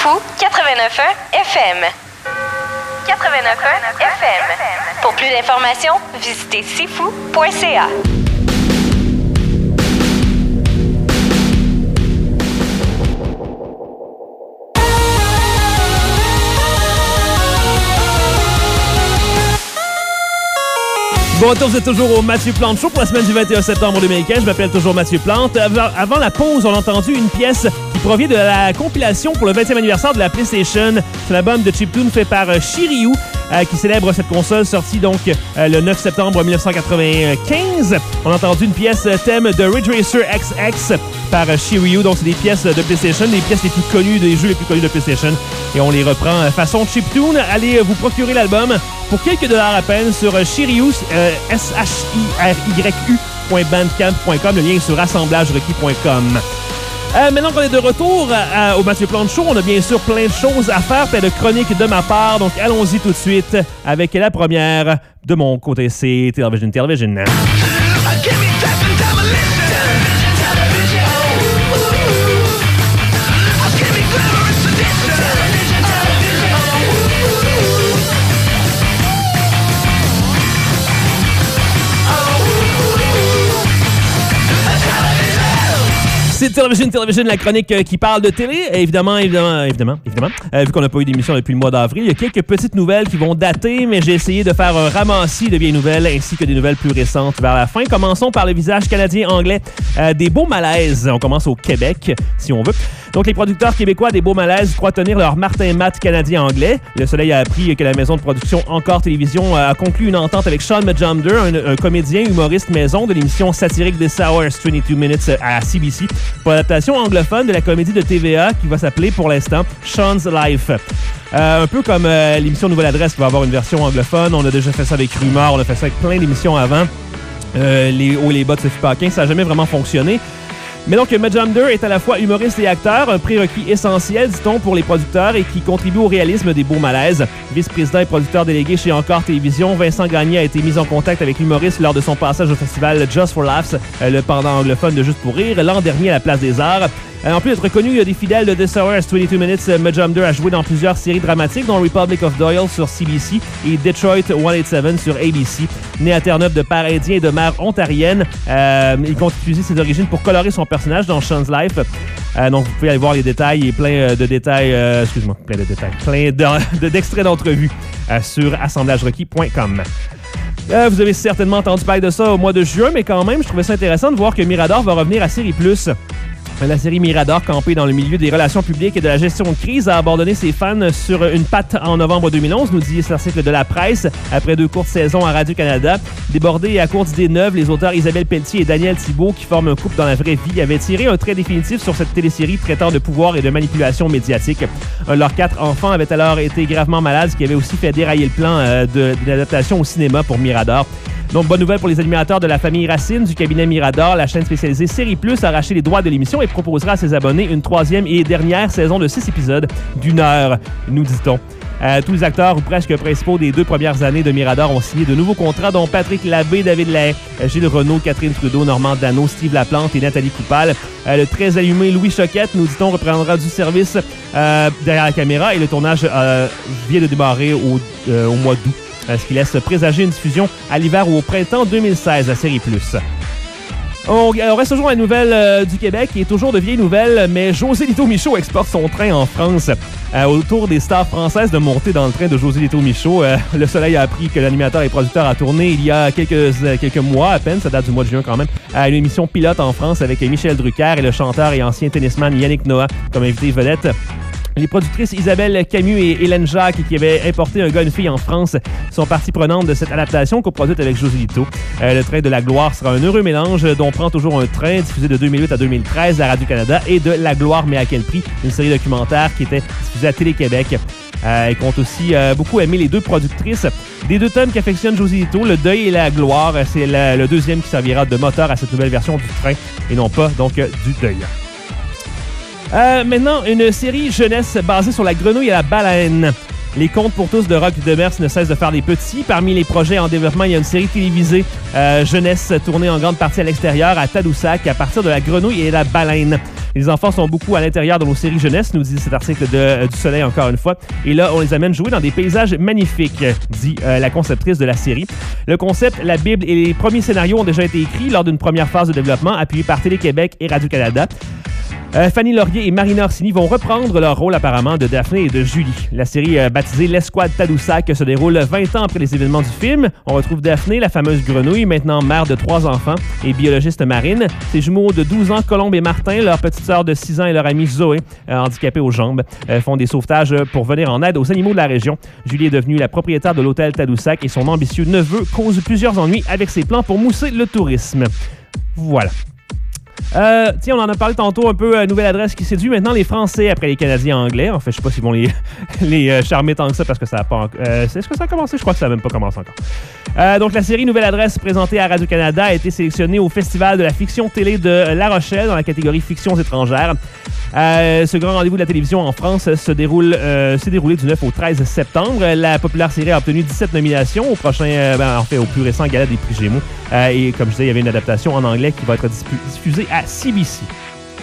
Fou quatre-vingt-neuf point un F M. quatre-vingt-neuf point un F M. Pour plus d'informations, visitez sifou point c a. Bon retour, vous êtes toujours au Mathieu Plante Show pour la semaine du vingt et un septembre deux mille quinze. Je m'appelle toujours Mathieu Plante. Avant la pause, on a entendu une pièce qui provient de la compilation pour le vingtième anniversaire de la PlayStation. C'est l'album de Chiptune fait par Shiryu, euh, qui célèbre cette console sortie donc euh, le neuf septembre dix-neuf cent quatre-vingt-quinze. On a entendu une pièce thème de Ridge Racer X X par Shiryu. Donc, c'est des pièces de PlayStation, les pièces les plus connues, des jeux les plus connus de PlayStation. Et on les reprend façon chiptune. Allez vous procurer l'album pour quelques dollars à peine sur Shiryu, euh, S H I R Y U point bandcamp point com. Le lien est sur assemblage requis point com. Euh, maintenant qu'on est de retour euh, au Mathieu Plante Show, on a bien sûr plein de choses à faire, plein de chroniques de ma part. Donc, allons-y tout de suite avec la première de mon côté, c'est Television Television. C'est Television Television, la chronique euh, qui parle de télé. Et évidemment, évidemment, évidemment, évidemment. Euh, vu qu'on n'a pas eu d'émission depuis le mois d'avril, il y a quelques petites nouvelles qui vont dater, mais j'ai essayé de faire un ramassis de vieilles nouvelles ainsi que des nouvelles plus récentes vers la fin. Commençons par le visage canadien-anglais euh, des beaux malaises. On commence au Québec, si on veut. Donc, les producteurs québécois des beaux malaises croient tenir leur Martin Matt canadien-anglais. Le Soleil a appris que la maison de production Encore Télévision a conclu une entente avec Sean Majumder, un, un comédien humoriste maison de l'émission satirique This Hour vingt-deux minutes à C B C, pour l'adaptation anglophone de la comédie de T V A qui va s'appeler pour l'instant Sean's Life. Euh, un peu comme euh, l'émission Nouvelle Adresse qui va avoir une version anglophone. On a déjà fait ça avec Rumeur, on a fait ça avec plein d'émissions avant. Euh, les hauts et les bas de Sophie Paquin, ça n'a jamais vraiment fonctionné. Mais donc, Majumder est à la fois humoriste et acteur, un prérequis essentiel, dit-on, pour les producteurs et qui contribue au réalisme des beaux malaises. Vice-président et producteur délégué chez Encore Télévision, Vincent Gagné a été mis en contact avec l'humoriste lors de son passage au festival Just for Laughs, le pendant anglophone de Juste pour rire, l'an dernier à la Place des Arts. En plus d'être connu, il y a des fidèles de This Hour vingt-deux minutes. Majumder a joué dans plusieurs séries dramatiques, dont Republic of Doyle sur C B C et Detroit cent quatre-vingt-dix sur A B C. Né à Terre-Neuve de père indien et de mère ontarienne, euh, il compte utiliser ses origines pour colorer son personnage dans Sean's Life. Euh, donc, vous pouvez aller voir les détails et plein de détails, euh, excuse-moi, plein de détails, plein de, de, d'extraits d'entrevues euh, sur assemblage requis point com. Euh, vous avez certainement entendu parler de ça au mois de juin, mais quand même, je trouvais ça intéressant de voir que Mirador va revenir à Série Plus. La série Mirador, campée dans le milieu des relations publiques et de la gestion de crise, a abandonné ses fans sur une patte en novembre deux mille onze, nous dit l'article de La Presse, après deux courtes saisons à Radio-Canada. Débordés et à court d'idées neuves, les auteurs Isabelle Pelletier et Daniel Thibault, qui forment un couple dans la vraie vie, avaient tiré un trait définitif sur cette télésérie traitant de pouvoir et de manipulation médiatique. Un de leurs quatre enfants avait alors été gravement malade, ce qui avait aussi fait dérailler le plan euh, de, de l'adaptation au cinéma pour Mirador. Donc, bonne nouvelle pour les animateurs de la famille Racine du cabinet Mirador. La chaîne spécialisée Série Plus a arraché les droits de l'émission et proposera à ses abonnés une troisième et dernière saison de six épisodes d'une heure, nous dit-on. Euh, tous les acteurs ou presque principaux des deux premières années de Mirador ont signé de nouveaux contrats, dont Patrick Labbé, David Lahaye, Gilles Renaud, Catherine Trudeau, Normand Dano, Steve Laplante et Nathalie Coupal. Euh, le très allumé Louis Choquette, nous dit-on, reprendra du service euh, derrière la caméra et le tournage euh, vient de démarrer au, euh, au mois d'août. Ce qui laisse présager une diffusion à l'hiver ou au printemps deux mille seize à Série Plus. On reste toujours dans la nouvelle euh, du Québec, qui est toujours de vieilles nouvelles, mais José Lito Michaud exporte son train en France. Euh, autour des stars françaises de monter dans le train de José Lito Michaud, euh, le Soleil a appris que l'animateur et producteur a tourné il y a quelques, euh, quelques mois à peine, ça date du mois de juin quand même, à une émission pilote en France avec Michel Drucker et le chanteur et ancien tennisman Yannick Noah comme invité vedette. Les productrices Isabelle Camus et Hélène Jacques, qui avaient importé un gars et une fille en France, sont parties prenantes de cette adaptation coproduite avec José Lito. Euh, le train de la gloire sera un heureux mélange dont prend toujours un train, diffusé de deux mille huit à deux mille treize à Radio-Canada, et de La gloire, mais à quel prix? Une série documentaire qui était diffusée à Télé-Québec. Euh, ils comptent aussi euh, beaucoup aimer les deux productrices. Des deux thèmes qu'affectionne José Lito, le deuil et la gloire, c'est la, le deuxième qui servira de moteur à cette nouvelle version du train, et non pas donc euh, du deuil. Euh, maintenant, une série jeunesse basée sur la grenouille et la baleine. Les contes pour tous de Roch Demers ne cessent de faire des petits. Parmi les projets en développement, il y a une série télévisée euh, jeunesse tournée en grande partie à l'extérieur, à Tadoussac, à partir de la grenouille et la baleine. Les enfants sont beaucoup à l'intérieur de nos séries jeunesse, nous dit cet article de, euh, du Soleil encore une fois. Et là, on les amène jouer dans des paysages magnifiques, dit euh, la conceptrice de la série. Le concept, la Bible et les premiers scénarios ont déjà été écrits lors d'une première phase de développement appuyée par Télé-Québec et Radio-Canada. Euh, Fanny Laurier et Marina Orsini vont reprendre leur rôle apparemment de Daphné et de Julie. La série euh, baptisée L'Escouade Tadoussac se déroule vingt ans après les événements du film. On retrouve Daphné, la fameuse grenouille, maintenant mère de trois enfants et biologiste marine. Ses jumeaux de douze ans, Colombe et Martin, leur petite sœur de six ans et leur amie Zoé, euh, handicapée aux jambes, euh, font des sauvetages pour venir en aide aux animaux de la région. Julie est devenue la propriétaire de l'hôtel Tadoussac et son ambitieux neveu cause plusieurs ennuis avec ses plans pour mousser le tourisme. Voilà. Euh, tiens, on en a parlé tantôt un peu, euh, nouvelle adresse qui séduit maintenant les Français après les Canadiens anglais. En fait, je sais pas s'ils vont les, les euh, charmer tant que ça parce que ça a pas encore... Euh, est-ce que ça a commencé? Je crois que ça n'a même pas commencé encore. Euh, donc, la série Nouvelle adresse présentée à Radio-Canada a été sélectionnée au Festival de la fiction télé de La Rochelle dans la catégorie fictions étrangères. Euh, ce grand rendez-vous de la télévision en France se déroule, euh, s'est déroulé du neuf au treize septembre. La populaire série a obtenu dix-sept nominations au prochain, euh, ben, en fait, au plus récent gala des prix Gémeaux. Euh, et comme je disais, il y avait une adaptation en anglais qui va être diffusée à C B C.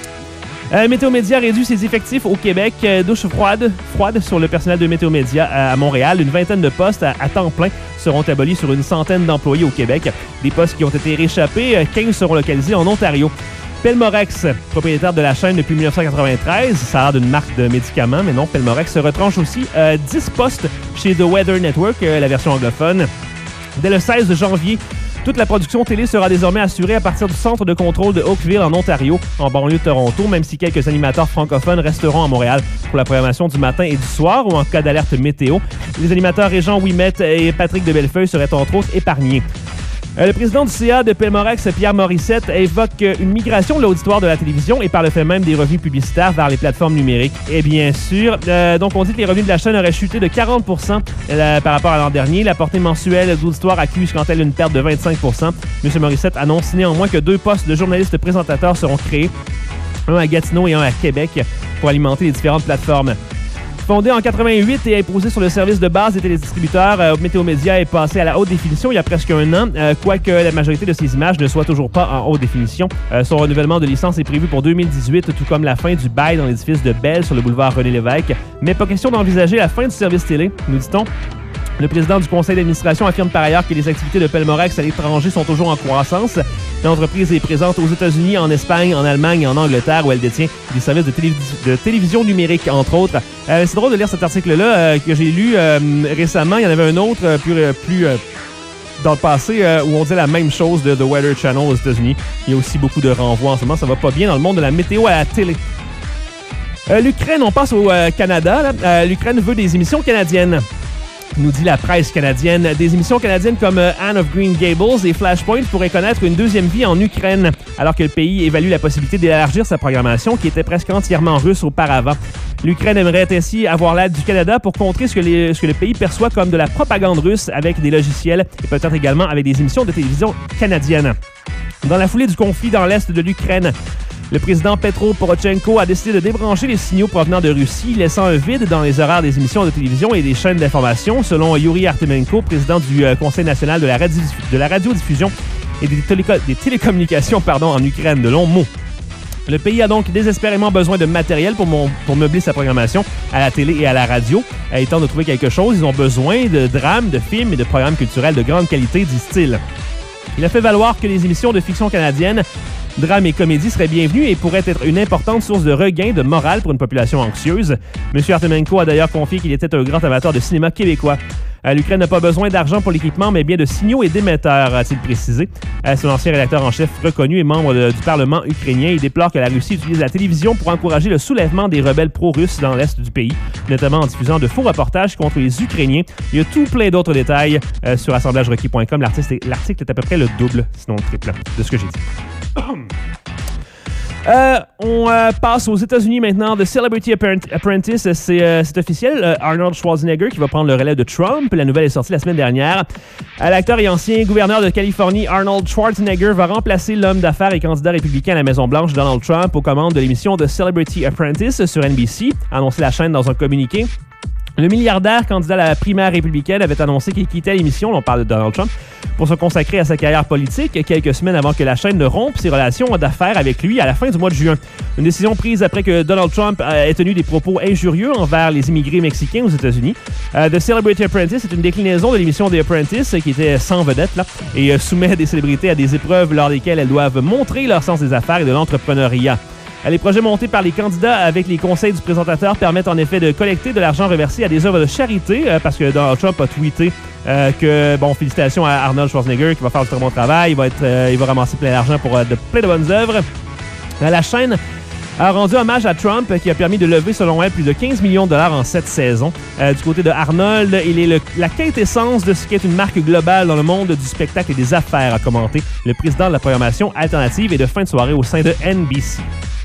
Euh, Météo Média réduit ses effectifs au Québec. Euh, douche froide, froide sur le personnel de Météo Média à, à Montréal. Une vingtaine de postes à, à temps plein seront abolis sur une centaine d'employés au Québec. Des postes qui ont été réchappés, quinze seront localisés en Ontario. Pelmorex, propriétaire de la chaîne depuis dix-neuf cent quatre-vingt-treize, ça a l'air d'une marque de médicaments, mais non, Pelmorex se retranche aussi euh, dix postes chez The Weather Network, euh, la version anglophone. Dès le seize janvier, toute la production télé sera désormais assurée à partir du centre de contrôle de Oakville en Ontario, en banlieue de Toronto, même si quelques animateurs francophones resteront à Montréal pour la programmation du matin et du soir ou en cas d'alerte météo. Les animateurs Régent Ouimet et Patrick de Bellefeuille seraient entre autres épargnés. Euh, le président du C A de Pelmorex, Pierre Morissette, évoque une migration de l'auditoire de la télévision et par le fait même des revenus publicitaires vers les plateformes numériques. Et bien sûr, euh, donc on dit que les revenus de la chaîne auraient chuté de quarante pour cent euh, par rapport à l'an dernier. La portée mensuelle d'auditoire accuse quant à elle une perte de vingt-cinq pour cent. M. Morissette annonce néanmoins que deux postes de journalistes présentateurs seront créés, un à Gatineau et un à Québec, pour alimenter les différentes plateformes. Fondé en quatre-vingt-huit et imposé sur le service de base des télédistributeurs, euh, Météo Média est passé à la haute définition il y a presque un an, euh, quoique la majorité de ces images ne soient toujours pas en haute définition. Euh, son renouvellement de licence est prévu pour deux mille dix-huit, tout comme la fin du bail dans l'édifice de Belle sur le boulevard René-Lévesque. Mais pas question d'envisager la fin du service télé, nous dit-on. Le président du conseil d'administration affirme par ailleurs que les activités de Pelmorex à l'étranger sont toujours en croissance. L'entreprise est présente aux États-Unis, en Espagne, en Allemagne et en Angleterre, où elle détient des services de, télévis- de télévision numérique, entre autres. Euh, c'est drôle de lire cet article-là euh, que j'ai lu euh, récemment. Il y en avait un autre euh, plus... Euh, plus euh, dans le passé euh, où on disait la même chose de The Weather Channel aux États-Unis. Il y a aussi beaucoup de renvois en ce moment. Ça va pas bien dans le monde de la météo à la télé. Euh, L'Ukraine, on passe au euh, Canada. Là. Euh, L'Ukraine veut des émissions canadiennes, nous dit la presse canadienne. Des émissions canadiennes comme euh, Anne of Green Gables et Flashpoint pourraient connaître une deuxième vie en Ukraine, alors que le pays évalue la possibilité d'élargir sa programmation qui était presque entièrement russe auparavant. L'Ukraine aimerait ainsi avoir l'aide du Canada pour contrer ce que, les, ce que le pays perçoit comme de la propagande russe avec des logiciels et peut-être également avec des émissions de télévision canadiennes. Dans la foulée du conflit dans l'est de l'Ukraine, le président Petro Poroshenko a décidé de débrancher les signaux provenant de Russie, laissant un vide dans les horaires des émissions de télévision et des chaînes d'information, selon Yuri Artemenko, président du euh, Conseil national de la, radio, de la radiodiffusion et des, téléco- des télécommunications pardon, en Ukraine, de longs mots. Le pays a donc désespérément besoin de matériel pour, mon, pour meubler sa programmation à la télé et à la radio. Étant de trouver quelque chose, ils ont besoin de drames, de films et de programmes culturels de grande qualité, dit-il. Il a fait valoir que les émissions de fiction canadiennes, drames et comédies seraient bienvenues et pourraient être une importante source de regain de morale pour une population anxieuse. M. Artemenko a d'ailleurs confié qu'il était un grand amateur de cinéma québécois. Euh, L'Ukraine n'a pas besoin d'argent pour l'équipement, mais bien de signaux et d'émetteurs, a-t-il précisé. Euh, c'est l'ancien rédacteur en chef reconnu et membre de, du Parlement ukrainien. Il déplore que la Russie utilise la télévision pour encourager le soulèvement des rebelles pro-russes dans l'est du pays, notamment en diffusant de faux reportages contre les Ukrainiens. Il y a tout plein d'autres détails euh, sur assemblage requis point com. L'article est, l'article est à peu près le double, sinon le triple, de ce que j'ai dit. Euh, on euh, passe aux États-Unis maintenant. The Celebrity Apprentice, c'est, euh, c'est officiel. Euh, Arnold Schwarzenegger qui va prendre le relais de Trump. La nouvelle est sortie la semaine dernière. Euh, l'acteur et ancien gouverneur de Californie, Arnold Schwarzenegger, va remplacer l'homme d'affaires et candidat républicain à la Maison-Blanche, Donald Trump, aux commandes de l'émission The Celebrity Apprentice sur N B C, a annoncé la chaîne dans un communiqué. Le milliardaire candidat à la primaire républicaine avait annoncé qu'il quittait l'émission, on parle de Donald Trump, pour se consacrer à sa carrière politique quelques semaines avant que la chaîne ne rompe ses relations d'affaires avec lui à la fin du mois de juin. Une décision prise après que Donald Trump ait tenu des propos injurieux envers les immigrés mexicains aux États-Unis. Uh, The Celebrity Apprentice est une déclinaison de l'émission The Apprentice qui était sans vedette là, et soumet des célébrités à des épreuves lors desquelles elles doivent montrer leur sens des affaires et de l'entrepreneuriat. Les projets montés par les candidats avec les conseils du présentateur permettent en effet de collecter de l'argent reversé à des œuvres de charité, euh, parce que Donald Trump a tweeté euh, que, bon, félicitations à Arnold Schwarzenegger qui va faire du très bon travail, il va, être, euh, il va ramasser plein d'argent pour euh, de, plein de bonnes œuvres. Euh, la chaîne a rendu hommage à Trump qui a permis de lever, selon elle, plus de quinze millions de dollars en sept saisons. Euh, du côté de Arnold, il est le, la quintessence de ce qu'est une marque globale dans le monde du spectacle et des affaires, a commenté le président de la programmation alternative et de fin de soirée au sein de N B C.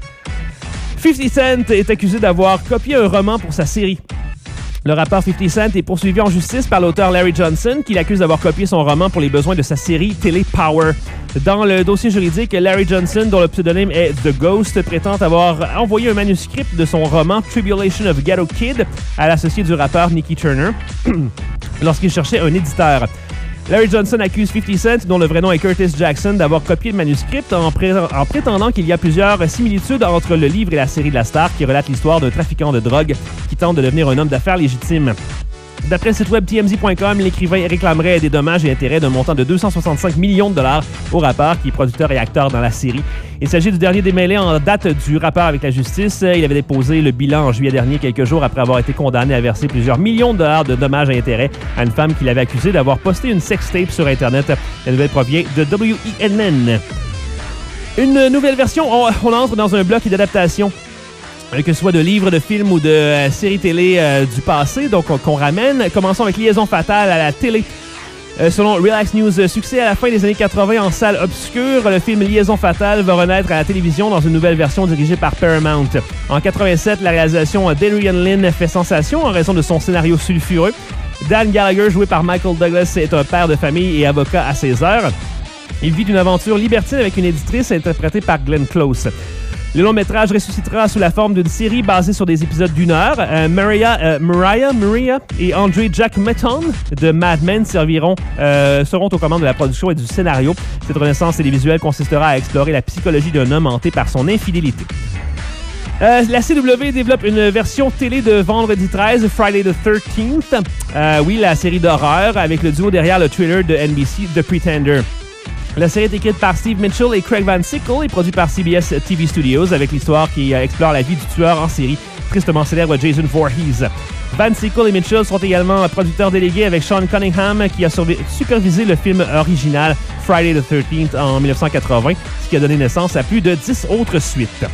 fifty Cent est accusé d'avoir copié un roman pour sa série. Le rappeur fifty Cent est poursuivi en justice par l'auteur Larry Johnson qui l'accuse d'avoir copié son roman pour les besoins de sa série télé Power. Dans le dossier juridique, Larry Johnson, dont le pseudonyme est The Ghost, prétend avoir envoyé un manuscrit de son roman Tribulation of Ghetto Kid à l'associé du rappeur Nicky Turner lorsqu'il cherchait un éditeur. Larry Johnson accuse fifty Cent, dont le vrai nom est Curtis Jackson, d'avoir copié le manuscrit en, pré- en prétendant qu'il y a plusieurs similitudes entre le livre et la série de la star qui relate l'histoire d'un trafiquant de drogue qui tente de devenir un homme d'affaires légitime. D'après le site web T M Z point com, l'écrivain réclamerait des dommages et intérêts d'un montant de deux cent soixante-cinq millions de dollars au rappeur qui est producteur et acteur dans la série. Il s'agit du dernier démêlé en date du rappeur avec la justice. Il avait déposé le bilan en juillet dernier, quelques jours après avoir été condamné à verser plusieurs millions de dollars de dommages et intérêts à une femme qui l'avait accusé d'avoir posté une sextape sur Internet. La nouvelle provient de W E N N. Une nouvelle version, on, on entre dans un bloc d'adaptation. Que ce soit de livres, de films ou de euh, séries télé euh, du passé, donc qu'on, qu'on ramène. Commençons avec Liaison fatale à la télé. Euh, selon Relax News, succès à la fin des années quatre-vingts en salle obscure, le film Liaison fatale va renaître à la télévision dans une nouvelle version dirigée par Paramount. En quatre-vingt-sept, la réalisation d'Adrian Lyne fait sensation en raison de son scénario sulfureux. Dan Gallagher, joué par Michael Douglas, est un père de famille et avocat à ses heures. Il vit une aventure libertine avec une éditrice interprétée par Glenn Close. Le long-métrage ressuscitera sous la forme d'une série basée sur des épisodes d'une heure. Euh, Maria, euh, Mariah, Maria et Andre Jack Metton de Mad Men serviront, euh, seront aux commandes de la production et du scénario. Cette renaissance télévisuelle consistera à explorer la psychologie d'un homme hanté par son infidélité. Euh, la C W développe une version télé de Vendredi treize, Friday the thirteenth. Euh, oui, la série d'horreur avec le duo derrière le thriller de N B C, The Pretender. La série est écrite par Steve Mitchell et Craig Van Sickle et produite par C B S T V Studios avec l'histoire qui euh, explore la vie du tueur en série tristement célèbre Jason Voorhees. Van Sickle et Mitchell sont également producteurs délégués avec Sean Cunningham qui a survi- supervisé le film original Friday the thirteenth en dix-neuf cent quatre-vingts, ce qui a donné naissance à plus de dix autres suites.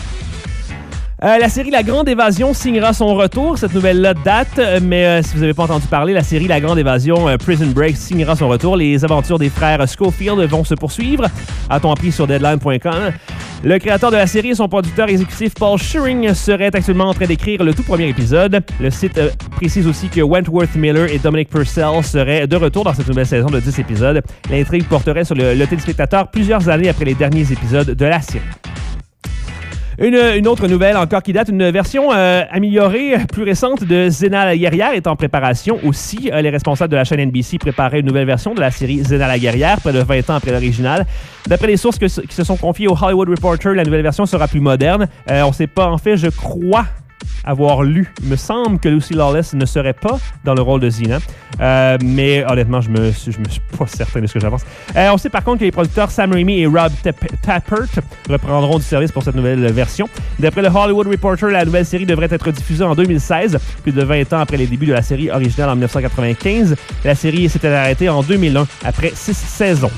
Euh, la série La Grande Évasion signera son retour. Cette nouvelle-là date, mais euh, si vous n'avez pas entendu parler, la série La Grande Évasion euh, Prison Break signera son retour. Les aventures des frères Schofield vont se poursuivre. A-t-on appris sur Deadline point com. Le créateur de la série et son producteur exécutif Paul Shearing serait actuellement en train d'écrire le tout premier épisode. Le site euh, précise aussi que Wentworth Miller et Dominic Purcell seraient de retour dans cette nouvelle saison de dix épisodes. L'intrigue porterait sur le, le téléspectateur plusieurs années après les derniers épisodes de la série. Une, une autre nouvelle encore qui date, une version euh, améliorée, plus récente de Xena la guerrière est en préparation aussi. Euh, les responsables de la chaîne N B C préparaient une nouvelle version de la série Xena la guerrière, près de vingt ans après l'original. D'après les sources que, qui se sont confiées au Hollywood Reporter, la nouvelle version sera plus moderne. Euh, on ne sait pas, en fait, je crois avoir lu. Il me semble que Lucy Lawless ne serait pas dans le rôle de Xena. Euh, mais honnêtement, je me, je me suis pas certain de ce que j'avance. Euh, on sait par contre que les producteurs Sam Raimi et Rob Tappert reprendront du service pour cette nouvelle version. D'après le Hollywood Reporter, la nouvelle série devrait être diffusée en deux mille seize, plus de vingt ans après les débuts de la série originale en dix-neuf cent quatre-vingt-quinze. La série s'était arrêtée en deux mille un, après six saisons.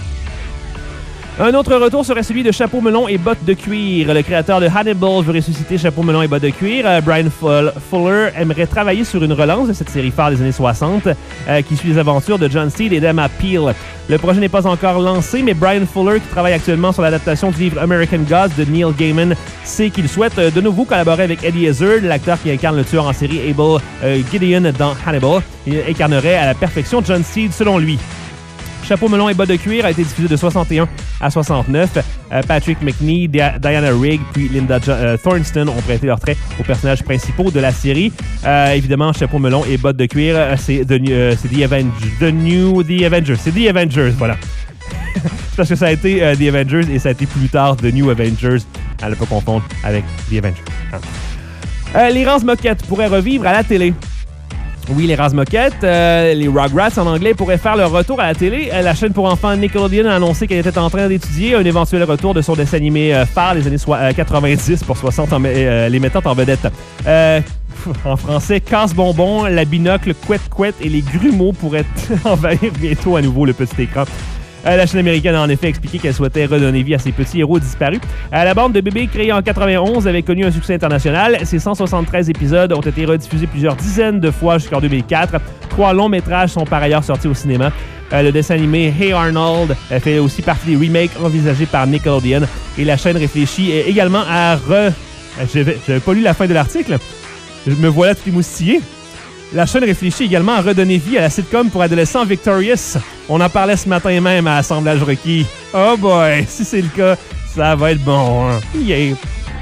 Un autre retour serait celui de Chapeau melon et bottes de cuir. Le créateur de Hannibal veut ressusciter Chapeau melon et bottes de cuir. Euh, Brian Fuller aimerait travailler sur une relance de cette série phare des années soixante euh, qui suit les aventures de John Steed et d'Emma Peel. Le projet n'est pas encore lancé, mais Brian Fuller, qui travaille actuellement sur l'adaptation du livre American Gods de Neil Gaiman, sait qu'il souhaite euh, de nouveau collaborer avec Eddie Izzard, l'acteur qui incarne le tueur en série Abel euh, Gideon dans Hannibal. Il incarnerait à la perfection John Steed selon lui. Chapeau melon et bottes de cuir a été diffusé de soixante et un à soixante-neuf. Euh, Patrick Macnee, Di- Diana Rigg puis Linda jo- euh, Thornton ont prêté leur trait aux personnages principaux de la série. Euh, évidemment, Chapeau melon et bottes de cuir, euh, c'est, the, euh, c'est The, Aven- The New The Avengers. C'est The Avengers, voilà. C'est parce que ça a été euh, The Avengers et ça a été plus tard The New Avengers. À ne pas confondre avec The Avengers. Hein. Euh, les Razmoquettes pourraient revivre à la télé. Oui, les Razmoquettes, euh, les Rugrats en anglais, pourraient faire leur retour à la télé. Euh, la chaîne pour enfants Nickelodeon a annoncé qu'elle était en train d'étudier un éventuel retour de son dessin animé euh, phare des années so- euh, quatre-vingt-dix pour soixante, en, euh, les mettant en vedette. Euh, en français, Casse-Bonbon, la Binocle, Couette-Couette et les Grumeaux pourraient envahir bientôt à nouveau le petit écran. Euh, la chaîne américaine a en effet expliqué qu'elle souhaitait redonner vie à ses petits héros disparus. Euh, la bande de bébés créée en quatre-vingt-onze avait connu un succès international. Ses cent soixante-treize épisodes ont été rediffusés plusieurs dizaines de fois jusqu'en deux mille quatre. Trois longs métrages sont par ailleurs sortis au cinéma. Euh, le dessin animé Hey Arnold euh, fait aussi partie des remakes envisagés par Nickelodeon. Et la chaîne réfléchit euh, également à re... Euh, j'avais, j'avais pas lu la fin de l'article. Je me voilà tout émoustillé. La chaîne réfléchit également à redonner vie à la sitcom pour adolescents Victorious. On en parlait ce matin même à Assemblage requis. Oh boy, si c'est le cas, ça va être bon. Hein? Yeah.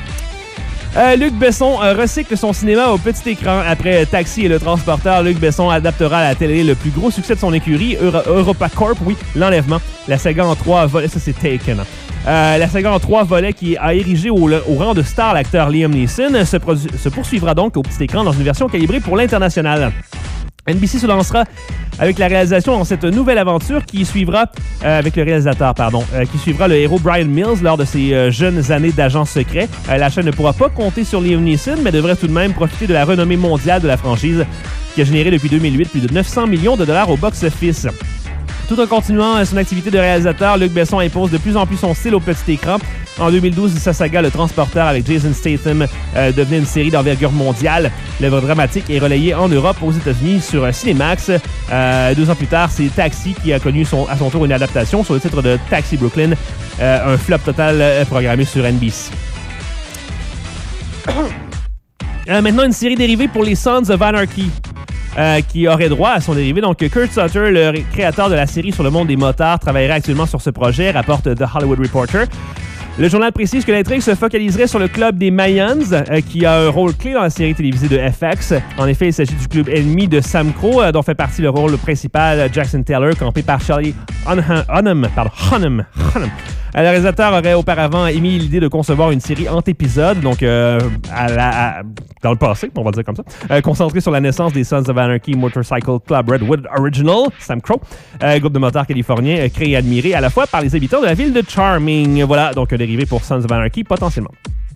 Euh, Luc Besson euh, recycle son cinéma au petit écran. Après Taxi et Le Transporteur, Luc Besson adaptera à la télé le plus gros succès de son écurie, Euro- EuropaCorp, oui, L'Enlèvement. La saga en trois volets, ça c'est Taken. Euh, la saga en trois volets qui a érigé au, au rang de star l'acteur Liam Neeson se, produ- se poursuivra donc au petit écran dans une version calibrée pour l'international. N B C se lancera avec la réalisation dans cette nouvelle aventure qui suivra, euh, avec le réalisateur, pardon, euh, qui suivra le héros Brian Mills lors de ses euh, jeunes années d'agent secret. Euh, la chaîne ne pourra pas compter sur Liam Neeson, mais devrait tout de même profiter de la renommée mondiale de la franchise qui a généré depuis deux mille huit plus de neuf cents millions de dollars au box-office. Tout en continuant son activité de réalisateur, Luc Besson impose de plus en plus son style au petit écran. En deux mille douze, sa saga Le Transporteur avec Jason Statham euh, devenait une série d'envergure mondiale. L'œuvre dramatique est relayée en Europe, aux États-Unis, sur euh, Cinemax. Euh, deux ans plus tard, c'est Taxi qui a connu son, à son tour une adaptation sur le titre de Taxi Brooklyn, euh, un flop total euh, programmé sur N B C. euh, maintenant, une série dérivée pour les Sons of Anarchy. Euh, qui aurait droit à son dérivé. Donc, Kurt Sutter, le ré- créateur de la série sur le monde des motards, travaillerait actuellement sur ce projet, rapporte The Hollywood Reporter. Le journal précise que l'intrigue se focaliserait sur le club des Mayans, euh, qui a un rôle clé dans la série télévisée de F X. En effet, il s'agit du club ennemi de Sam Crow, euh, dont fait partie le rôle principal Jackson Taylor, campé par Charlie Hunnam. Pardon, Hunnam. Hunnam. Le réalisateur aurait auparavant émis l'idée de concevoir une série anti-épisode, donc euh, à la, à, dans le passé, on va dire comme ça, euh, concentrée sur la naissance des Sons of Anarchy Motorcycle Club Redwood Original, Sam Crow, euh, groupe de motards californiens euh, créé et admiré à la fois par les habitants de la ville de Charming. Voilà, donc un dérivé pour Sons of Anarchy potentiellement.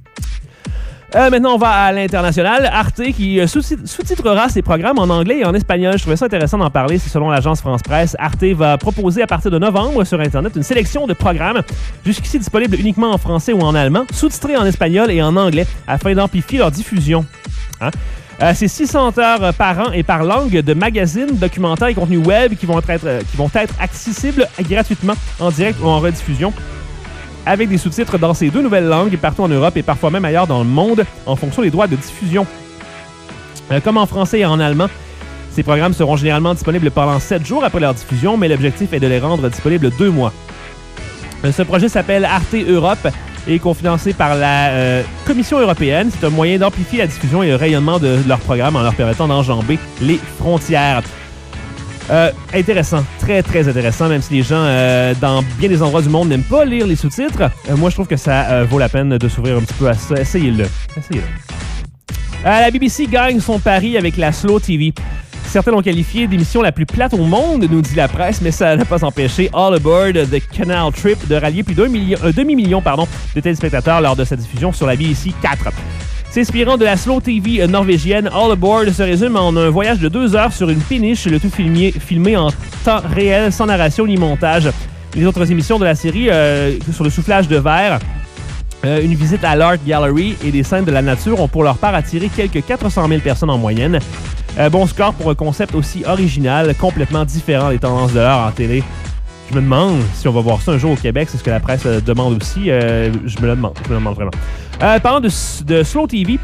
Euh, maintenant, on va à l'international. Arte qui euh, sous- sous-titrera ses programmes en anglais et en espagnol. Je trouvais ça intéressant d'en parler. C'est selon l'agence France Presse. Arte va proposer à partir de novembre sur Internet une sélection de programmes jusqu'ici disponibles uniquement en français ou en allemand, sous-titrés en espagnol et en anglais afin d'amplifier leur diffusion. Hein? Euh, c'est six cents heures par an et par langue de magazines, documentaires et contenus web qui vont être, euh, qui vont être accessibles gratuitement en direct ou en rediffusion, avec des sous-titres dans ces deux nouvelles langues partout en Europe et parfois même ailleurs dans le monde en fonction des droits de diffusion. Euh, comme en français et en allemand, ces programmes seront généralement disponibles pendant sept jours après leur diffusion, mais l'objectif est de les rendre disponibles deux mois. Euh, ce projet s'appelle Arte Europe et est cofinancé par la euh, Commission européenne. C'est un moyen d'amplifier la diffusion et le rayonnement de leurs programmes en leur permettant d'enjamber les frontières. Euh, intéressant, très très intéressant, même si les gens euh, dans bien des endroits du monde n'aiment pas lire les sous-titres. Euh, moi, je trouve que ça euh, vaut la peine de s'ouvrir un petit peu à ça. Essayez-le. Essayez-le. Euh, la B B C gagne son pari avec la Slow T V. Certains l'ont qualifié d'émission la plus plate au monde, nous dit la presse, mais ça n'a pas empêché All Aboard The Canal Trip de rallier plus d'un million, un demi-million pardon, de téléspectateurs lors de sa diffusion sur la B B C quatre. S'inspirant de la Slow T V norvégienne, All Aboard se résume en un voyage de deux heures sur une péniche, le tout filmé, filmé en temps réel, sans narration ni montage. Les autres émissions de la série, euh, sur le soufflage de verre, euh, une visite à l'Art Gallery et des scènes de la nature ont pour leur part attiré quelques quatre cent mille personnes en moyenne. Euh, bon score pour un concept aussi original, complètement différent des tendances de l'heure en télé. Je me demande si on va voir ça un jour au Québec, c'est ce que la presse euh, demande aussi. Euh, je me le demande, je me le demande vraiment. Euh, parlant de, de Slow T V,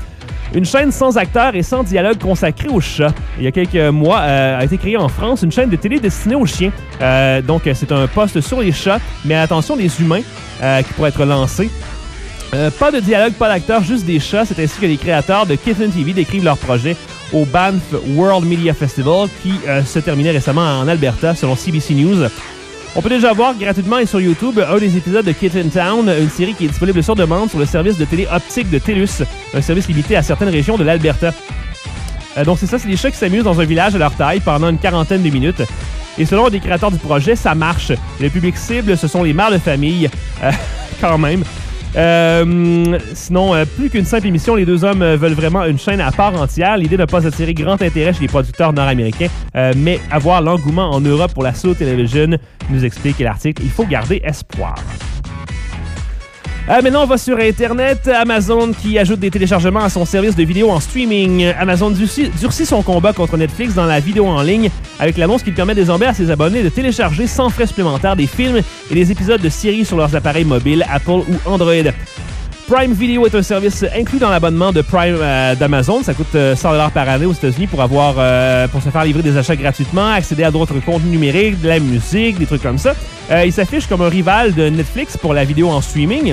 Une chaîne sans acteurs et sans dialogue consacrée aux chats. Il y a quelques mois, euh, a été créée en France une chaîne de télé destinée aux chiens. Euh, donc, c'est un post sur les chats, mais attention des humains euh, qui pourraient être lancés. Euh, pas de dialogue, pas d'acteurs, juste des chats. C'est ainsi que les créateurs de Kitten T V décrivent leur projet au Banff World Media Festival qui euh, se terminait récemment en Alberta, selon C B C News. On peut déjà voir gratuitement et sur YouTube un des épisodes de Kitten Town, une série qui est disponible sur demande sur le service de télé optique de TELUS, un service limité à certaines régions de l'Alberta. Euh, donc c'est ça, c'est des chats qui s'amusent dans un village à leur taille pendant une quarantaine de minutes. Et selon les créateurs du projet, ça marche. Le public cible, ce sont les mères de famille, euh, quand même. Euh, sinon, euh, plus qu'une simple émission, les deux hommes euh, veulent vraiment une chaîne à part entière. L'idée n'a pas attiré grand intérêt chez les producteurs nord-américains, euh, mais avoir l'engouement en Europe pour la slow television, nous explique l'article. Il faut garder espoir. Euh, maintenant, on va sur Internet. Amazon qui ajoute des téléchargements à son service de vidéo en streaming. Amazon durcit, durcit son combat contre Netflix dans la vidéo en ligne avec l'annonce qui permet désormais à ses abonnés de télécharger sans frais supplémentaires des films et des épisodes de séries sur leurs appareils mobiles Apple ou Android. Prime Video est un service inclus dans l'abonnement de Prime euh, d'Amazon. Ça coûte euh, cent dollars par année aux États-Unis pour avoir euh, pour se faire livrer des achats gratuitement, accéder à d'autres contenus numériques, de la musique, des trucs comme ça. Euh, il s'affiche comme un rival de Netflix pour la vidéo en streaming.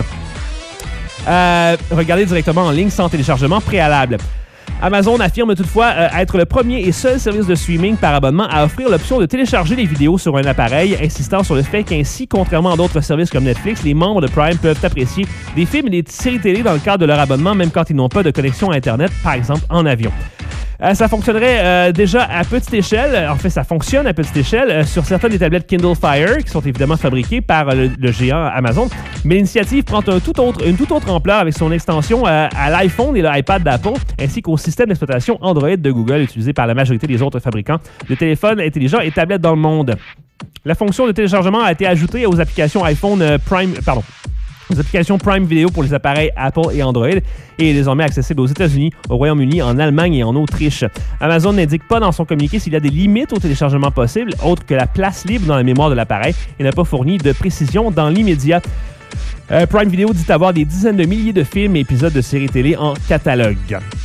Euh, regardez directement en ligne sans téléchargement préalable. Amazon affirme toutefois euh, être le premier et seul service de streaming par abonnement à offrir l'option de télécharger les vidéos sur un appareil, insistant sur le fait qu'ainsi, contrairement à d'autres services comme Netflix, les membres de Prime peuvent apprécier des films et des séries télé dans le cadre de leur abonnement, même quand ils n'ont pas de connexion à Internet, par exemple en avion. Euh, ça fonctionnerait euh, déjà à petite échelle. En fait, ça fonctionne à petite échelle euh, sur certaines des tablettes Kindle Fire, qui sont évidemment fabriquées par euh, le, le géant Amazon. Mais l'initiative prend un tout autre, une toute autre ampleur avec son extension euh, à l'iPhone et l'iPad d'Apple, ainsi qu'au système d'exploitation Android de Google, utilisé par la majorité des autres fabricants de téléphones intelligents et tablettes dans le monde. La fonction de téléchargement a été ajoutée aux applications iPhone euh, Prime... Pardon. Les applications Prime Video pour les appareils Apple et Android et est désormais accessible aux États-Unis, au Royaume-Uni, en Allemagne et en Autriche. Amazon n'indique pas dans son communiqué s'il y a des limites au téléchargement possible, autre que la place libre dans la mémoire de l'appareil, et n'a pas fourni de précision dans l'immédiat. Euh, Prime Video dit avoir des dizaines de milliers de films et épisodes de séries télé en catalogue.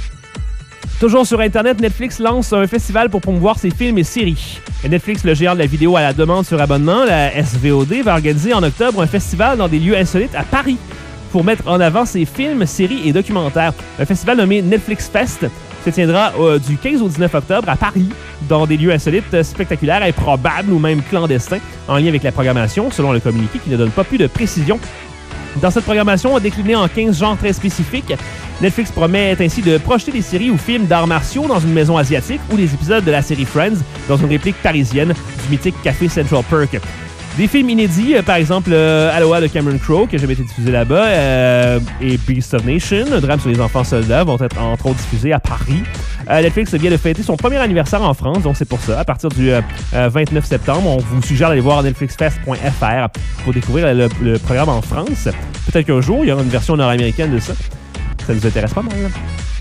Toujours sur Internet, Netflix lance un festival pour promouvoir ses films et séries. Netflix, le géant de la vidéo à la demande sur abonnement, la S V O D, va organiser en octobre un festival dans des lieux insolites à Paris pour mettre en avant ses films, séries et documentaires. Un festival nommé Netflix Fest se tiendra euh, du quinze au dix-neuf octobre à Paris, dans des lieux insolites, spectaculaires, improbables ou même clandestins, en lien avec la programmation, selon le communiqué qui ne donne pas plus de précision. Dans cette programmation, déclinée en quinze genres très spécifiques, Netflix promet ainsi de projeter des séries ou films d'arts martiaux dans une maison asiatique ou des épisodes de la série Friends dans une réplique parisienne du mythique Café Central Perk. Des films inédits, euh, par exemple euh, Aloha de Cameron Crowe, qui a jamais été diffusé là-bas, euh, et Beast of Nation, un drame sur les enfants soldats, vont être entre autres diffusés à Paris. Euh, Netflix vient de fêter son premier anniversaire en France, donc c'est pour ça. À partir du euh, vingt-neuf septembre, on vous suggère d'aller voir netflixfest point f r pour découvrir le, le programme en France. Peut-être qu'un jour, il y aura une version nord-américaine de ça. Ça nous intéresse pas mal, là.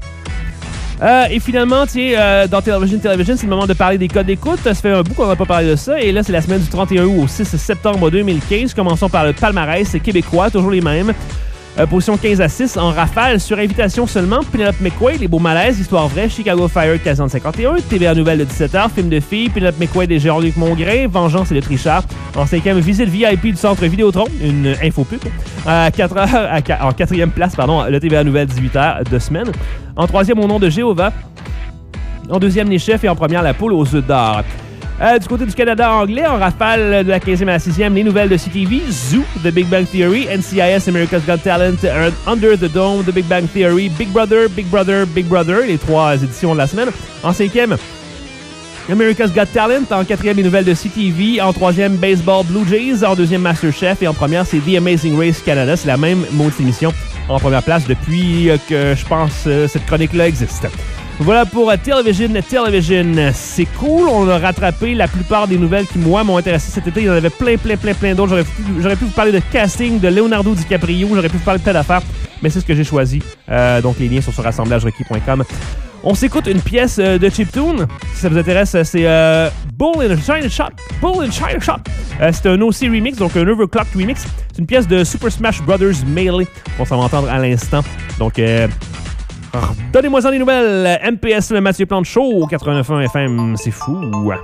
Euh, et finalement, tiens, euh, dans Television Television, c'est le moment de parler des codes d'écoute. Ça fait un bout qu'on n'a pas parlé de ça. Et là, c'est la semaine du trente et un août au six septembre deux mille quinze. Commençons par le palmarès québécois, toujours les mêmes. Euh, position quinze à six en rafale, sur invitation seulement. Penelope McQuaid, Les Beaux Malaises, Histoire vraie, Chicago Fire, Caserne cinquante et un, T V A Nouvelle de dix-sept heures, Film de filles, Penelope McQuaid et Jean-Luc Mongrain, Vengeance et le trichard. En cinquième, visite V I P du centre Vidéotron, une infopub. À quatre heures, à, en quatrième place, pardon, le T V A Nouvelle dix-huit heures de semaine. En troisième, Au nom de Jéhovah. En deuxième, Les Chefs et en première, La Poule aux œufs d'or. Euh, du côté du Canada anglais, en rafale de la quinzième à la sixième, les nouvelles de C T V, Zoo, The Big Bang Theory, N C I S, America's Got Talent, Under the Dome, The Big Bang Theory, Big Brother, Big Brother, Big Brother, les trois éditions de la semaine. En cinquième, America's Got Talent. En quatrième, les nouvelles de C T V. En troisième, Baseball Blue Jays. En deuxième, MasterChef. Et en première, c'est The Amazing Race Canada. C'est la même maudite émission en première place depuis que, je pense, cette chronique-là existe. Voilà pour Television Television. C'est cool, on a rattrapé la plupart des nouvelles qui, moi, m'ont intéressé cet été. Il y en avait plein, plein, plein, plein d'autres. J'aurais pu, j'aurais pu vous parler de casting, de Leonardo DiCaprio. J'aurais pu vous parler de plein d'affaires, mais c'est ce que j'ai choisi. Euh, donc, les liens sont sur assemblage requis point com. On s'écoute une pièce euh, de Chiptune. Si ça vous intéresse, c'est euh, Bull in a China Shop. Bull in a China Shop. Euh, c'est un O C remix, donc un Overclock remix. C'est une pièce de Super Smash Brothers Melee qu'on s'en va entendre à l'instant. Donc, euh, Donnez-moi-en des nouvelles. M P S, le Mathieu Plante Show, quatre-vingt-neuf point un F M, c'est fou.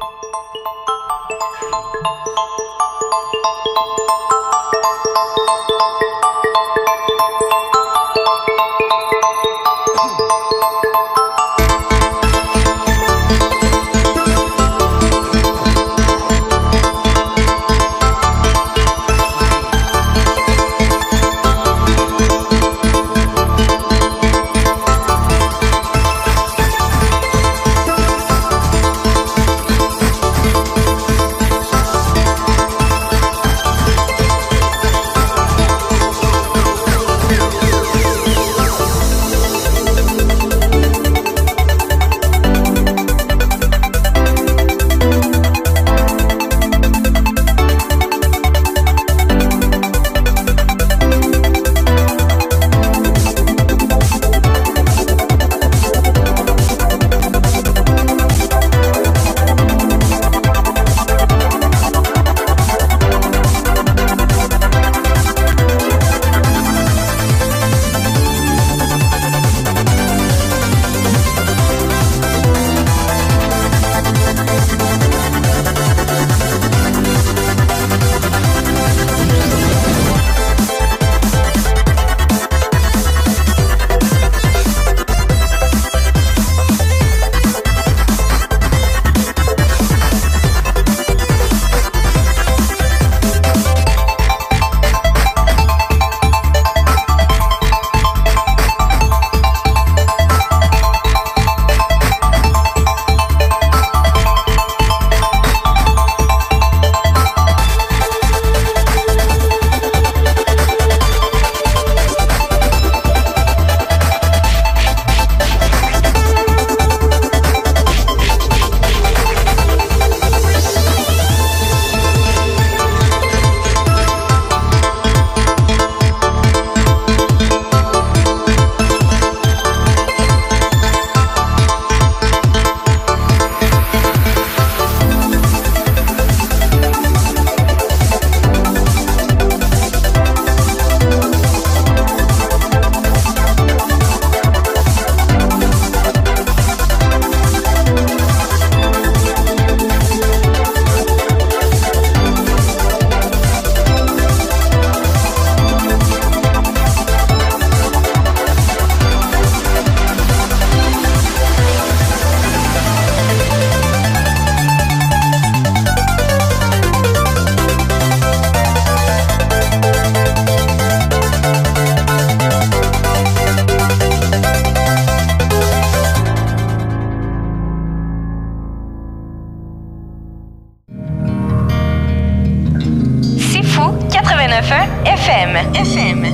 quatre-vingt-neuf point un F M. F M.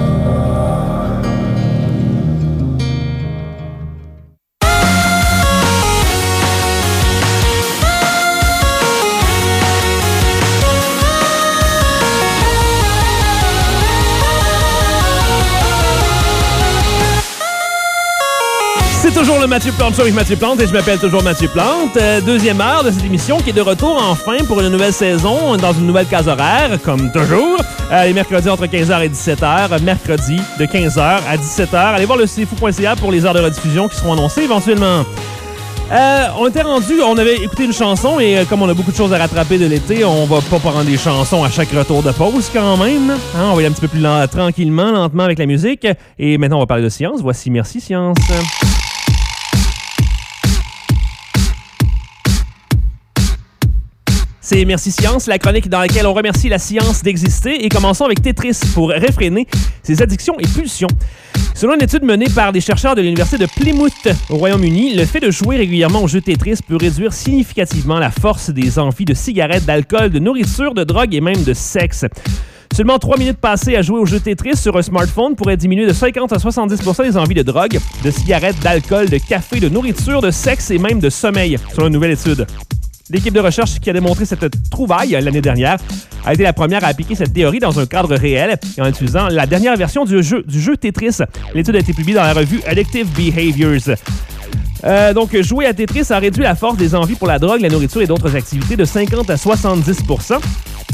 C'est toujours le Mathieu Plante Show avec Mathieu Plante et je m'appelle toujours Mathieu Plante. Euh, deuxième heure de cette émission qui est de retour enfin pour une nouvelle saison dans une nouvelle case horaire, comme toujours. Euh, les mercredis entre quinze heures et dix-sept heures. Mercredi de quinze heures à dix-sept heures. Allez voir le c fou point c a pour les heures de rediffusion qui seront annoncées éventuellement. Euh, on était rendu, on avait écouté une chanson et euh, comme on a beaucoup de choses à rattraper de l'été, on va pas prendre des chansons à chaque retour de pause quand même. Hein, on va y aller un petit peu plus lent, tranquillement, lentement avec la musique. Et maintenant, on va parler de science. Voici Merci Science. C'est Merci Science, la chronique dans laquelle on remercie la science d'exister et commençons avec Tetris pour réfréner ses addictions et pulsions. Selon une étude menée par des chercheurs de l'Université de Plymouth au Royaume-Uni, le fait de jouer régulièrement au jeu Tetris peut réduire significativement la force des envies de cigarettes, d'alcool, de nourriture, de drogue et même de sexe. Seulement trois minutes passées à jouer au jeu Tetris sur un smartphone pourrait diminuer de cinquante à soixante-dix pour cent des envies de drogue, de cigarettes, d'alcool, de café, de nourriture, de sexe et même de sommeil, selon une nouvelle étude. L'équipe de recherche qui a démontré cette trouvaille l'année dernière a été la première à appliquer cette théorie dans un cadre réel et en utilisant la dernière version du jeu, du jeu Tetris. L'étude a été publiée dans la revue Addictive Behaviors. Euh, donc, jouer à Tetris a réduit la force des envies pour la drogue, la nourriture et d'autres activités de cinquante à soixante-dix pour cent.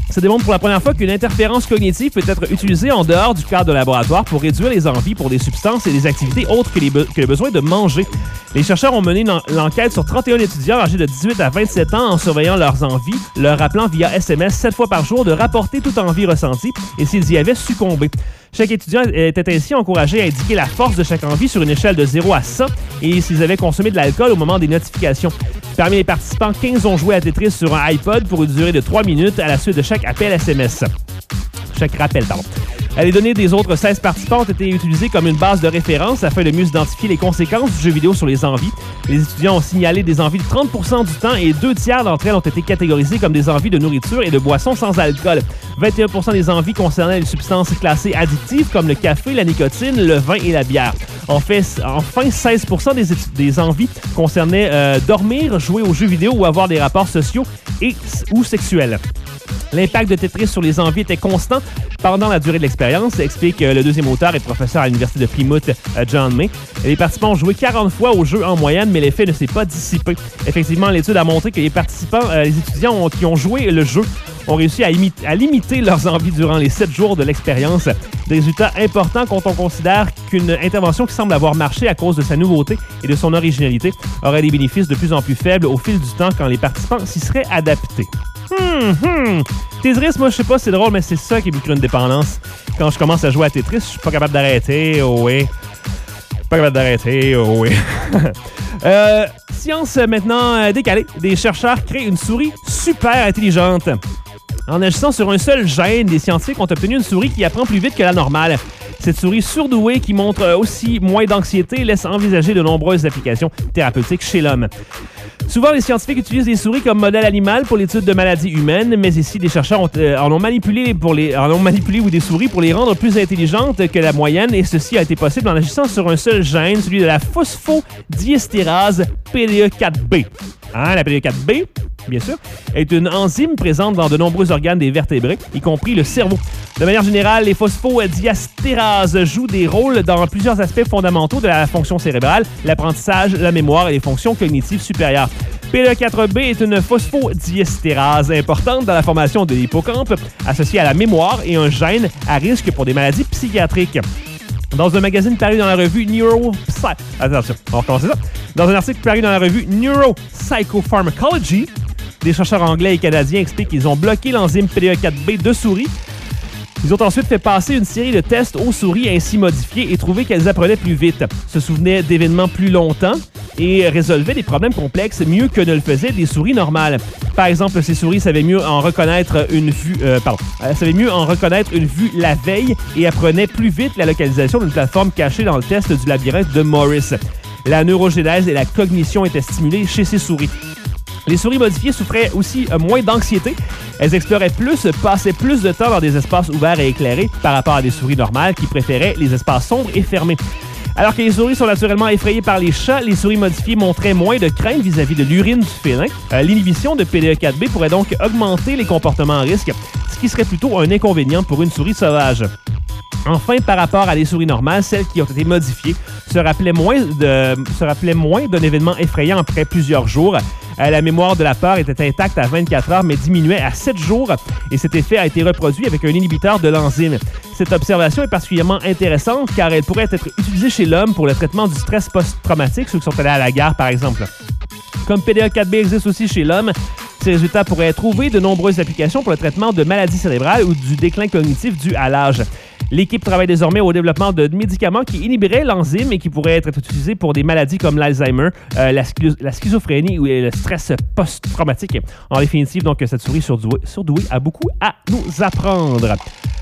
Ça démontre pour la première fois qu'une interférence cognitive peut être utilisée en dehors du cadre de laboratoire pour réduire les envies pour des substances et des activités autres que, les be- que le besoin de manger. Les chercheurs ont mené une, l'enquête sur trente et un étudiants âgés de dix-huit à vingt-sept ans en surveillant leurs envies, leur rappelant via S M S sept fois par jour de rapporter toute envie ressentie et s'ils y avaient succombé. Chaque étudiant était ainsi encouragé à indiquer la force de chaque envie sur une échelle de zéro à cent et s'ils avaient consommé de l'alcool au moment des notifications. Parmi les participants, quinze ont joué à Tetris sur un iPod pour une durée de trois minutes à la suite de chaque appel S M S. Chaque rappel, pardon. Les données des autres seize participants ont été utilisées comme une base de référence afin de mieux identifier les conséquences du jeu vidéo sur les envies. Les étudiants ont signalé des envies de trente pour cent du temps et deux tiers d'entre elles ont été catégorisées comme des envies de nourriture et de boissons sans alcool. vingt et un pour cent des envies concernaient les substances classées addictives comme le café, la nicotine, le vin et la bière. En fait, enfin, seize pour cent des, étu- des envies concernaient euh, dormir, jouer aux jeux vidéo ou avoir des rapports sociaux et ou sexuels. L'impact de Tetris sur les envies était constant pendant la durée de l'expérience, explique le deuxième auteur et professeur à l'Université de Plymouth, John May. Les participants ont joué quarante fois au jeu en moyenne, mais l'effet ne s'est pas dissipé. Effectivement, l'étude a montré que les participants, euh, les étudiants ont, qui ont joué le jeu ont réussi à, imi- à limiter leurs envies durant les sept jours de l'expérience. Des résultats importants quand on considère qu'une intervention qui semble avoir marché à cause de sa nouveauté et de son originalité aurait des bénéfices de plus en plus faibles au fil du temps quand les participants s'y seraient adaptés. Hum, hum. Tetris, moi, je sais pas, c'est drôle, mais c'est ça qui me crée une dépendance. Quand je commence à jouer à Tetris, je suis pas capable d'arrêter, oh oui. Pas capable d'arrêter, oh oui. euh, science maintenant euh, décalée. Des chercheurs créent une souris super intelligente. En agissant sur un seul gène, les scientifiques ont obtenu une souris qui apprend plus vite que la normale. Cette souris surdouée qui montre aussi moins d'anxiété laisse envisager de nombreuses applications thérapeutiques chez l'homme. Souvent, les scientifiques utilisent les souris comme modèle animal pour l'étude de maladies humaines, mais ici, des chercheurs ont, euh, en, ont manipulé pour les, en ont manipulé ou des souris pour les rendre plus intelligentes que la moyenne, et ceci a été possible en agissant sur un seul gène, celui de la phosphodiesterase P D E quatre B. Hein, la P D E quatre B, bien sûr, est une enzyme présente dans de nombreux organes des vertébrés, y compris le cerveau. De manière générale, les phosphodiesterase jouent des rôles dans plusieurs aspects fondamentaux de la fonction cérébrale, l'apprentissage, la mémoire et les fonctions cognitives supérieures. P D E quatre B est une phosphodiesterase importante dans la formation de l'hippocampe, associée à la mémoire et un gène à risque pour des maladies psychiatriques. Dans un magazine paru dans la revue Neuro... Attention, on va recommencer ça. Dans un article paru dans la revue Neuropsychopharmacology, des chercheurs anglais et canadiens expliquent qu'ils ont bloqué l'enzyme P D E quatre B de souris. Ils ont ensuite fait passer une série de tests aux souris ainsi modifiées et trouvé qu'elles apprenaient plus vite, se souvenaient d'événements plus longtemps et résolvaient des problèmes complexes mieux que ne le faisaient des souris normales. Par exemple, ces souris savaient mieux en reconnaître une vue, euh, pardon, elles savaient mieux en reconnaître une vue la veille et apprenaient plus vite la localisation d'une plateforme cachée dans le test du labyrinthe de Morris. La neurogénèse et la cognition étaient stimulées chez ces souris. Les souris modifiées souffraient aussi euh, moins d'anxiété. Elles exploraient plus, passaient plus de temps dans des espaces ouverts et éclairés par rapport à des souris normales qui préféraient les espaces sombres et fermés. Alors que les souris sont naturellement effrayées par les chats, les souris modifiées montraient moins de crainte vis-à-vis de l'urine du félin. Euh, l'inhibition de P D E quatre B pourrait donc augmenter les comportements à risque, ce qui serait plutôt un inconvénient pour une souris sauvage. Enfin, par rapport à des souris normales, celles qui ont été modifiées se rappelaient moins, de, se rappelaient moins d'un événement effrayant après plusieurs jours. Euh, la mémoire de la peur était intacte à vingt-quatre heures, mais diminuait à sept jours, et cet effet a été reproduit avec un inhibiteur de l'enzyme. Cette observation est particulièrement intéressante car elle pourrait être utilisée chez l'homme pour le traitement du stress post-traumatique, ceux qui sont allés à la guerre, par exemple. Comme P D E quatre B existe aussi chez l'homme, ces résultats pourraient trouver de nombreuses applications pour le traitement de maladies cérébrales ou du déclin cognitif dû à l'âge. L'équipe travaille désormais au développement de médicaments qui inhiberaient l'enzyme et qui pourraient être utilisés pour des maladies comme l'Alzheimer, euh, la, schizo- la schizophrénie ou le stress post-traumatique. En définitive, donc, cette souris surdouée, surdouée a beaucoup à nous apprendre.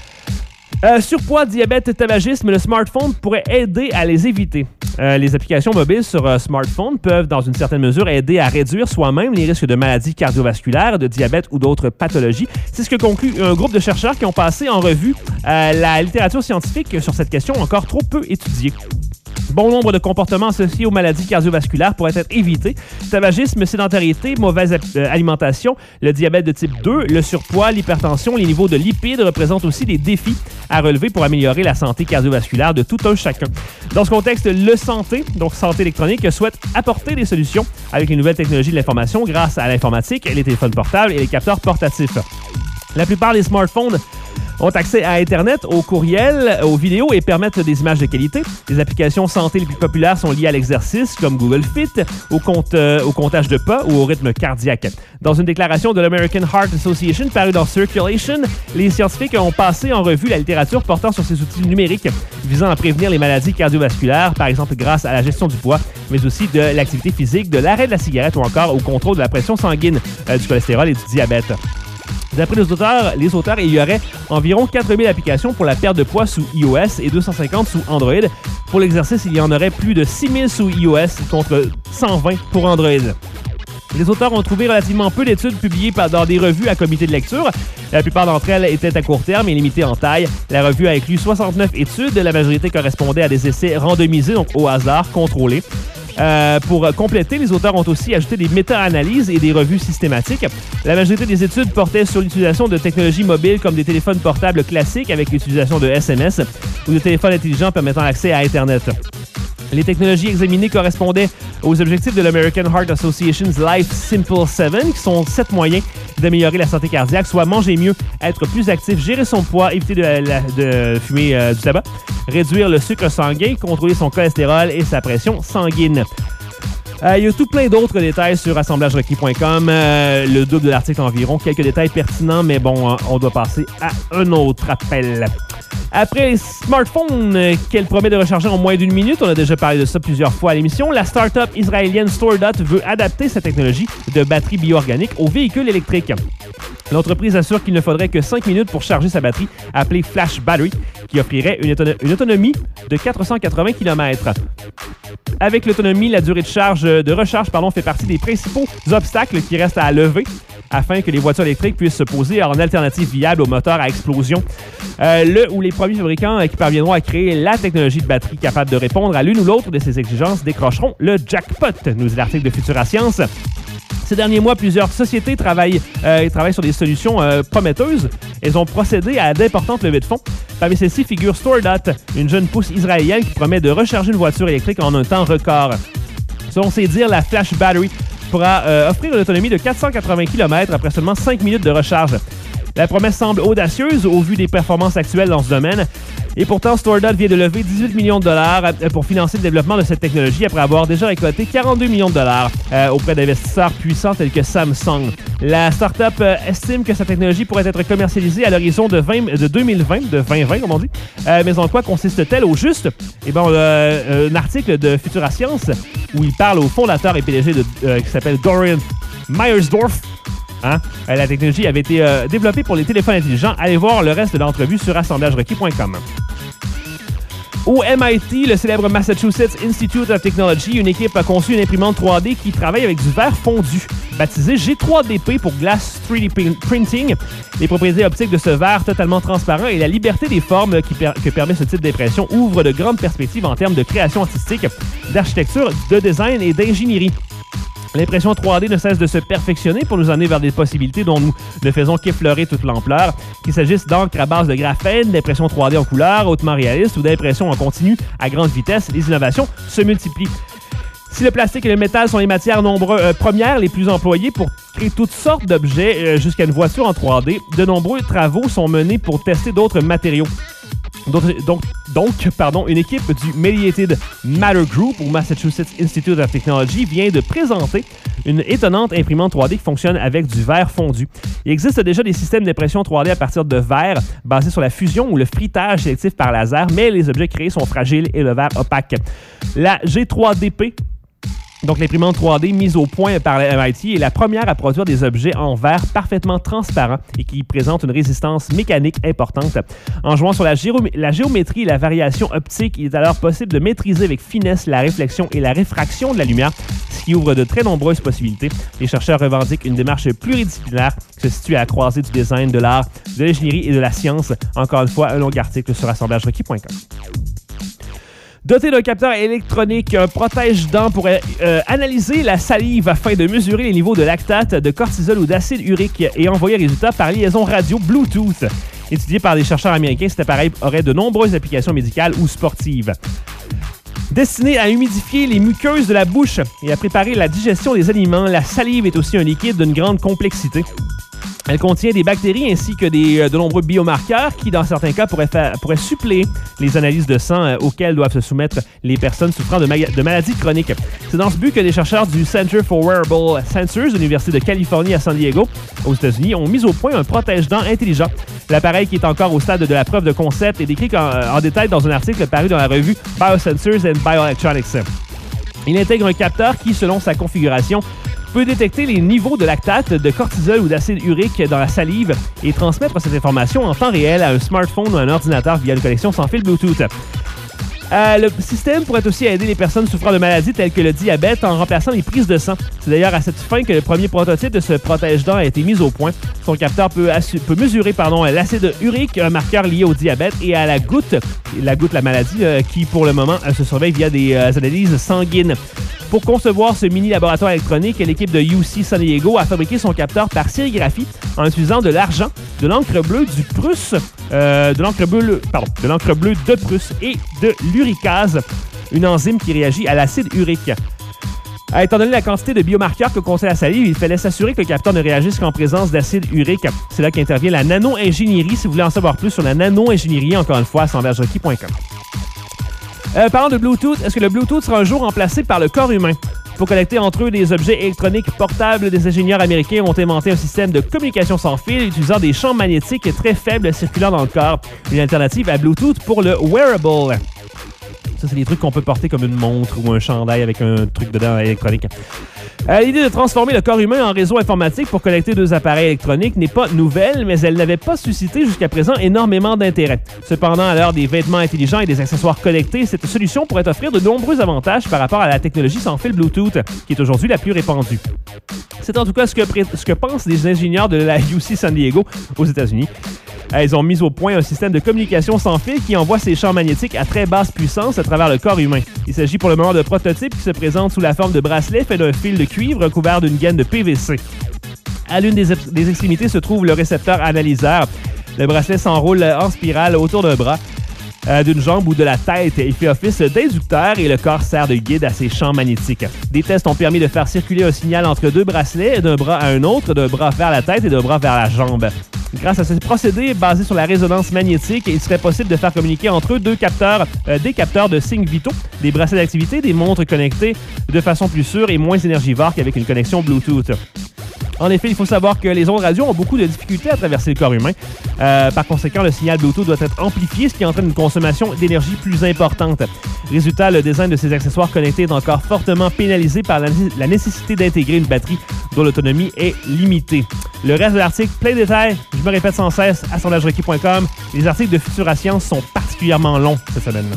Euh, surpoids, diabète, tabagisme, le smartphone pourrait aider à les éviter. Euh, les applications mobiles sur euh, smartphone peuvent, dans une certaine mesure, aider à réduire soi-même les risques de maladies cardiovasculaires, de diabète ou d'autres pathologies. C'est ce que conclut un groupe de chercheurs qui ont passé en revue euh, la littérature scientifique sur cette question encore trop peu étudiée. Bon nombre de comportements associés aux maladies cardiovasculaires pourraient être évités. Tabagisme, sédentarité, mauvaise euh, alimentation, le diabète de type deux, le surpoids, l'hypertension, les niveaux de lipides représentent aussi des défis à relever pour améliorer la santé cardiovasculaire de tout un chacun. Dans ce contexte, le Santé, donc Santé électronique, souhaite apporter des solutions avec les nouvelles technologies de l'information grâce à l'informatique, les téléphones portables et les capteurs portatifs. La plupart des smartphones ont accès à Internet, au courriel, aux vidéos et permettent des images de qualité. Les applications santé les plus populaires sont liées à l'exercice, comme Google Fit, au, compte, euh, au comptage de pas ou au rythme cardiaque. Dans une déclaration de l'American Heart Association parue dans Circulation, les scientifiques ont passé en revue la littérature portant sur ces outils numériques visant à prévenir les maladies cardiovasculaires, par exemple grâce à la gestion du poids, mais aussi de l'activité physique, de l'arrêt de la cigarette ou encore au contrôle de la pression sanguine, euh, du cholestérol et du diabète. D'après les auteurs, les auteurs, il y aurait environ quatre mille applications pour la perte de poids sous iOS et deux cent cinquante sous Android. Pour l'exercice, il y en aurait plus de six mille sous iOS contre cent vingt pour Android. Les auteurs ont trouvé relativement peu d'études publiées dans des revues à comité de lecture. La plupart d'entre elles étaient à court terme et limitées en taille. La revue a inclus soixante-neuf études. La majorité correspondait à des essais randomisés, donc au hasard, contrôlés. Euh, pour compléter, les auteurs ont aussi ajouté des méta-analyses et des revues systématiques. La majorité des études portaient sur l'utilisation de technologies mobiles comme des téléphones portables classiques avec l'utilisation de S M S ou de téléphones intelligents permettant l'accès à Internet. Les technologies examinées correspondaient aux objectifs de l'American Heart Association's Life Simple sept, qui sont sept moyens d'améliorer la santé cardiaque, soit manger mieux, être plus actif, gérer son poids, éviter de, la, de fumer euh, du tabac, réduire le sucre sanguin, contrôler son cholestérol et sa pression sanguine. Euh, il y a tout plein d'autres détails sur assemblage requis point com, euh, le double de l'article environ, quelques détails pertinents, mais bon, on doit passer à un autre appel. Après les smartphones euh, qu'elle promet de recharger en moins d'une minute, on a déjà parlé de ça plusieurs fois à l'émission, la start-up israélienne StoreDot veut adapter sa technologie de batterie bioorganique aux véhicules électriques. L'entreprise assure qu'il ne faudrait que cinq minutes pour charger sa batterie, appelée Flash Battery, qui offrirait une, auton- une autonomie de quatre cent quatre-vingts kilomètres. Avec l'autonomie, la durée de charge de recharge pardon, fait partie des principaux obstacles qui restent à lever afin que les voitures électriques puissent se poser en alternative viable aux moteurs à explosion. Euh, le ou les premiers fabricants qui parviendront à créer la technologie de batterie capable de répondre à l'une ou l'autre de ces exigences décrocheront le jackpot, nous dit l'article de Futura Science. Ces derniers mois, plusieurs sociétés travaillent, euh, travaillent sur des solutions euh, prometteuses. Elles ont procédé à d'importantes levées de fonds. Parmi celles-ci figure StoreDot, une jeune pousse israélienne qui promet de recharger une voiture électrique en un temps record. Selon ses dires, la Flash Battery pourra euh, offrir une autonomie de quatre cent quatre-vingts kilomètres après seulement cinq minutes de recharge. La promesse semble audacieuse au vu des performances actuelles dans ce domaine. Et pourtant, StoreDot vient de lever dix-huit millions de dollars pour financer le développement de cette technologie après avoir déjà récolté quarante-deux millions de dollars euh, auprès d'investisseurs puissants tels que Samsung. La start-up euh, estime que sa technologie pourrait être commercialisée à l'horizon de, vingt, de deux mille vingt, de vingt vingt comme on dit. Euh, mais en quoi consiste-t-elle au juste? Eh bien, on a euh, un article de Futura Science où il parle au fondateur et P D G de, euh, qui s'appelle Dorian Meyersdorf. Hein? La technologie avait été euh, développée pour les téléphones intelligents. Allez voir le reste de l'entrevue sur assemblage requis point com. Au M I T, le célèbre Massachusetts Institute of Technology, une équipe a conçu une imprimante trois D qui travaille avec du verre fondu. Baptisée G trois D P pour Glass trois D Printing, les propriétés optiques de ce verre totalement transparent et la liberté des formes qui per- que permet ce type d'impression ouvrent de grandes perspectives en termes de création artistique, d'architecture, de design et d'ingénierie. L'impression trois D ne cesse de se perfectionner pour nous emmener vers des possibilités dont nous ne faisons qu'effleurer toute l'ampleur, qu'il s'agisse d'encre à base de graphène, d'impression trois D en couleur, hautement réaliste ou d'impression en continu à grande vitesse. Les innovations se multiplient. Si le plastique et le métal sont les matières nombreux, euh, premières les plus employées pour créer toutes sortes d'objets euh, jusqu'à une voiture en trois D, de nombreux travaux sont menés pour tester d'autres matériaux. Donc, donc, donc pardon, une équipe du Mediated Matter Group au Massachusetts Institute of Technology vient de présenter une étonnante imprimante trois D qui fonctionne avec du verre fondu. Il existe déjà des systèmes d'impression trois D à partir de verre basés sur la fusion ou le frittage sélectif par laser, mais les objets créés sont fragiles et le verre opaque. La G trois D P, donc l'imprimante trois D mise au point par le M I T, est la première à produire des objets en verre parfaitement transparents et qui présentent une résistance mécanique importante. En jouant sur la, géomé- la géométrie et la variation optique, il est alors possible de maîtriser avec finesse la réflexion et la réfraction de la lumière, ce qui ouvre de très nombreuses possibilités. Les chercheurs revendiquent une démarche pluridisciplinaire qui se situe à la croisée du design, de l'art, de l'ingénierie et de la science. Encore une fois, un long article sur assemblage requis point com. Doté d'un capteur électronique, un protège-dents pourrait euh, analyser la salive afin de mesurer les niveaux de lactate, de cortisol ou d'acide urique et envoyer les résultats par liaison radio Bluetooth. Étudié par des chercheurs américains, cet appareil aurait de nombreuses applications médicales ou sportives. Destiné à humidifier les muqueuses de la bouche et à préparer la digestion des aliments, la salive est aussi un liquide d'une grande complexité. Elle contient des bactéries ainsi que des, de nombreux biomarqueurs qui, dans certains cas, pourraient, faire, pourraient suppléer les analyses de sang euh, auxquelles doivent se soumettre les personnes souffrant de, ma- de maladies chroniques. C'est dans ce but que les chercheurs du Center for Wearable Sensors de l'Université de Californie à San Diego, aux États-Unis, ont mis au point un protège-dents intelligent. L'appareil, qui est encore au stade de la preuve de concept, est décrit en, en détail dans un article paru dans la revue Biosensors and Bioelectronics. Il intègre un capteur qui, selon sa configuration, peut détecter les niveaux de lactate, de cortisol ou d'acide urique dans la salive et transmettre cette information en temps réel à un smartphone ou à un ordinateur via une connexion sans fil Bluetooth. Euh, le système pourrait aussi aider les personnes souffrant de maladies telles que le diabète en remplaçant les prises de sang. C'est d'ailleurs à cette fin que le premier prototype de ce protège-dents a été mis au point. Son capteur peut, assu- peut mesurer pardon, l'acide urique, un marqueur lié au diabète, et à la goutte, la goutte, la maladie, euh, qui pour le moment euh, se surveille via des euh, analyses sanguines. Pour concevoir ce mini-laboratoire électronique, l'équipe de U C San Diego a fabriqué son capteur par sérigraphie en utilisant de l'argent, de l'encre bleue du Prusse, euh, de l'encre bleue, pardon, de l'encre bleue de Prusse et de l'uricase, une enzyme qui réagit à l'acide urique. Euh, étant donné la quantité de biomarqueurs que contient la salive, il fallait s'assurer que le capteur ne réagisse qu'en présence d'acide urique. C'est là qu'intervient la nano-ingénierie. Si vous voulez en savoir plus sur la nano-ingénierie, encore une fois, assemblage requis point com. Euh, parlant de Bluetooth, est-ce que le Bluetooth sera un jour remplacé par le corps humain? Pour connecter entre eux des objets électroniques portables, des ingénieurs américains ont inventé un système de communication sans fil utilisant des champs magnétiques très faibles circulant dans le corps. Une alternative à Bluetooth pour le wearable. Ça, c'est des trucs qu'on peut porter comme une montre ou un chandail avec un truc dedans électronique. Euh, l'idée de transformer le corps humain en réseau informatique pour connecter deux appareils électroniques n'est pas nouvelle, mais elle n'avait pas suscité jusqu'à présent énormément d'intérêt. Cependant, à l'heure des vêtements intelligents et des accessoires connectés, cette solution pourrait offrir de nombreux avantages par rapport à la technologie sans fil Bluetooth, qui est aujourd'hui la plus répandue. C'est en tout cas ce que, ce que pensent les ingénieurs de la U C San Diego aux États-Unis. Ils ont mis au point un système de communication sans fil qui envoie ses champs magnétiques à très basse puissance à travers le corps humain. Il s'agit pour le moment de prototypes qui se présentent sous la forme de bracelets faits d'un fil de cuivre recouvert d'une gaine de P V C. À l'une des, des extrémités se trouve le récepteur analyseur. Le bracelet s'enroule en spirale autour d'un bras, euh, d'une jambe ou de la tête. Il fait office d'inducteur et le corps sert de guide à ses champs magnétiques. Des tests ont permis de faire circuler un signal entre deux bracelets, d'un bras à un autre, d'un bras vers la tête et d'un bras vers la jambe. Grâce à ce procédé basé sur la résonance magnétique, il serait possible de faire communiquer entre eux deux capteurs, euh, des capteurs de signes vitaux, des bracelets d'activité, des montres connectées de façon plus sûre et moins énergivore qu'avec une connexion Bluetooth. En effet, il faut savoir que les ondes radio ont beaucoup de difficultés à traverser le corps humain. Euh, par conséquent, le signal Bluetooth doit être amplifié, ce qui entraîne une consommation d'énergie plus importante. Résultat, le design de ces accessoires connectés est encore fortement pénalisé par la, la nécessité d'intégrer une batterie dont l'autonomie est limitée. Le reste de l'article, plein de détails, je me répète sans cesse, assemblage requis point com. Les articles de Futura Science sont particulièrement longs cette semaine-là.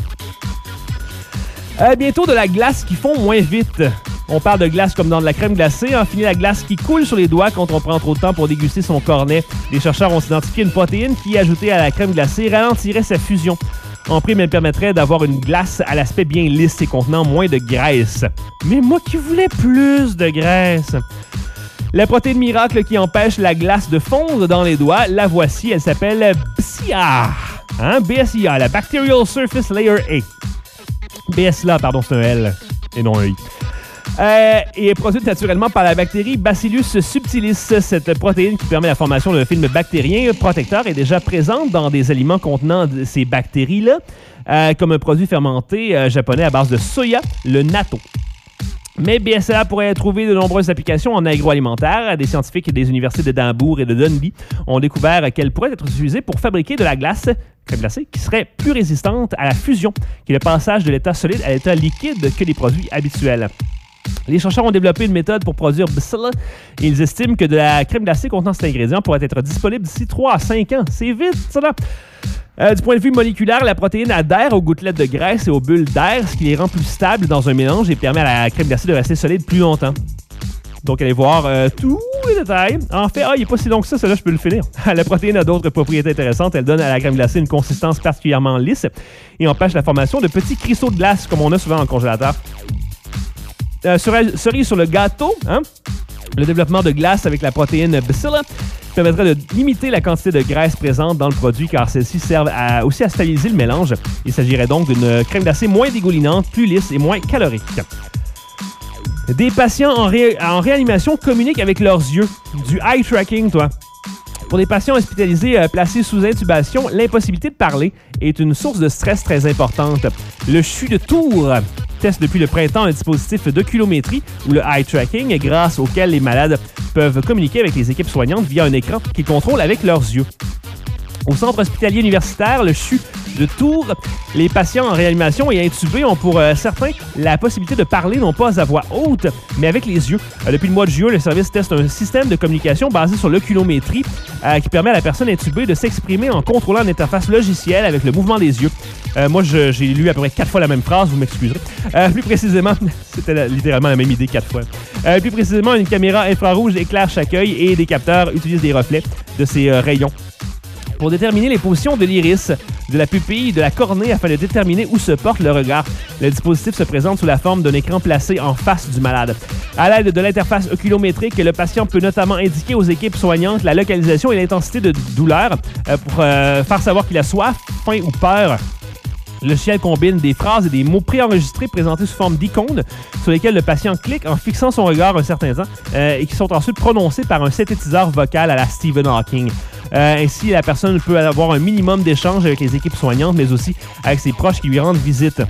Euh, bientôt de la glace qui fond moins vite. On parle de glace comme dans de la crème glacée. En fini, la glace qui coule sur les doigts quand on prend trop de temps pour déguster son cornet. Les chercheurs ont identifié une protéine qui, ajoutée à la crème glacée, ralentirait sa fusion. En prime, elle permettrait d'avoir une glace à l'aspect bien lisse et contenant moins de graisse. Mais moi qui voulais plus de graisse! La protéine miracle qui empêche la glace de fondre dans les doigts, la voici. Elle s'appelle B S I A. Hein? B S I A, la Bacterial Surface Layer A. B S L A, pardon, c'est un L et non un I. Euh, et est produite naturellement par la bactérie Bacillus subtilis. Cette protéine qui permet la formation d'un film bactérien protecteur est déjà présente dans des aliments contenant ces bactéries-là, euh, comme un produit fermenté euh, japonais à base de soya, le natto. Mais B S L A pourrait trouver de nombreuses applications en agroalimentaire. Des scientifiques des universités d'Édimbourg et de Dundee ont découvert qu'elle pourrait être utilisée pour fabriquer de la glace, crème glacée, qui serait plus résistante à la fusion, qui est le passage de l'état solide à l'état liquide que les produits habituels. Les chercheurs ont développé une méthode pour produire B S L A et ils estiment que de la crème glacée contenant cet ingrédient pourrait être disponible d'ici trois à cinq ans. C'est vite, ça là! Euh, du point de vue moléculaire, la protéine adhère aux gouttelettes de graisse et aux bulles d'air, ce qui les rend plus stables dans un mélange et permet à la crème glacée de rester solide plus longtemps. Donc, allez voir euh, tous les détails. En fait, ah, il n'est pas si long que ça, celui-là, je peux le finir. La protéine a d'autres propriétés intéressantes. Elle donne à la crème glacée une consistance particulièrement lisse et empêche la formation de petits cristaux de glace, comme on a souvent dans le congélateur. Euh, cerise sur le gâteau, hein? Le développement de glace avec la protéine B S L A permettrait de limiter la quantité de graisse présente dans le produit car celles-ci servent à, aussi à stabiliser le mélange. Il s'agirait donc d'une crème glacée moins dégoulinante, plus lisse et moins calorique. Des patients en, ré, en réanimation communiquent avec leurs yeux. Du eye tracking, toi. Pour les patients hospitalisés euh, placés sous intubation, l'impossibilité de parler est une source de stress très importante. Le C H U de Tours teste depuis le printemps un dispositif d'oculométrie ou le eye tracking grâce auquel les malades peuvent communiquer avec les équipes soignantes via un écran qu'ils contrôlent avec leurs yeux. Au centre hospitalier universitaire, le C H U de Tours, les patients en réanimation et intubés ont pour euh, certains la possibilité de parler non pas à voix haute, mais avec les yeux. Euh, depuis le mois de juin, le service teste un système de communication basé sur l'oculométrie euh, qui permet à la personne intubée de s'exprimer en contrôlant une interface logicielle avec le mouvement des yeux. Euh, moi, je, j'ai lu à peu près quatre fois la même phrase, vous m'excuserez. Euh, plus précisément, c'était la, littéralement la même idée quatre fois. Euh, plus précisément, une caméra infrarouge éclaire chaque œil et des capteurs utilisent des reflets de ces euh, rayons pour déterminer les positions de l'iris, de la pupille, de la cornée afin de déterminer où se porte le regard. Le dispositif se présente sous la forme d'un écran placé en face du malade. À l'aide de l'interface oculométrique, le patient peut notamment indiquer aux équipes soignantes la localisation et l'intensité de douleur euh, pour euh, faire savoir qu'il a soif, faim ou peur. Le logiciel combine des phrases et des mots préenregistrés présentés sous forme d'icônes sur lesquels le patient clique en fixant son regard un certain temps euh, et qui sont ensuite prononcés par un synthétiseur vocal à la Stephen Hawking. Euh, ainsi, la personne peut avoir un minimum d'échange avec les équipes soignantes, mais aussi avec ses proches qui lui rendent visite.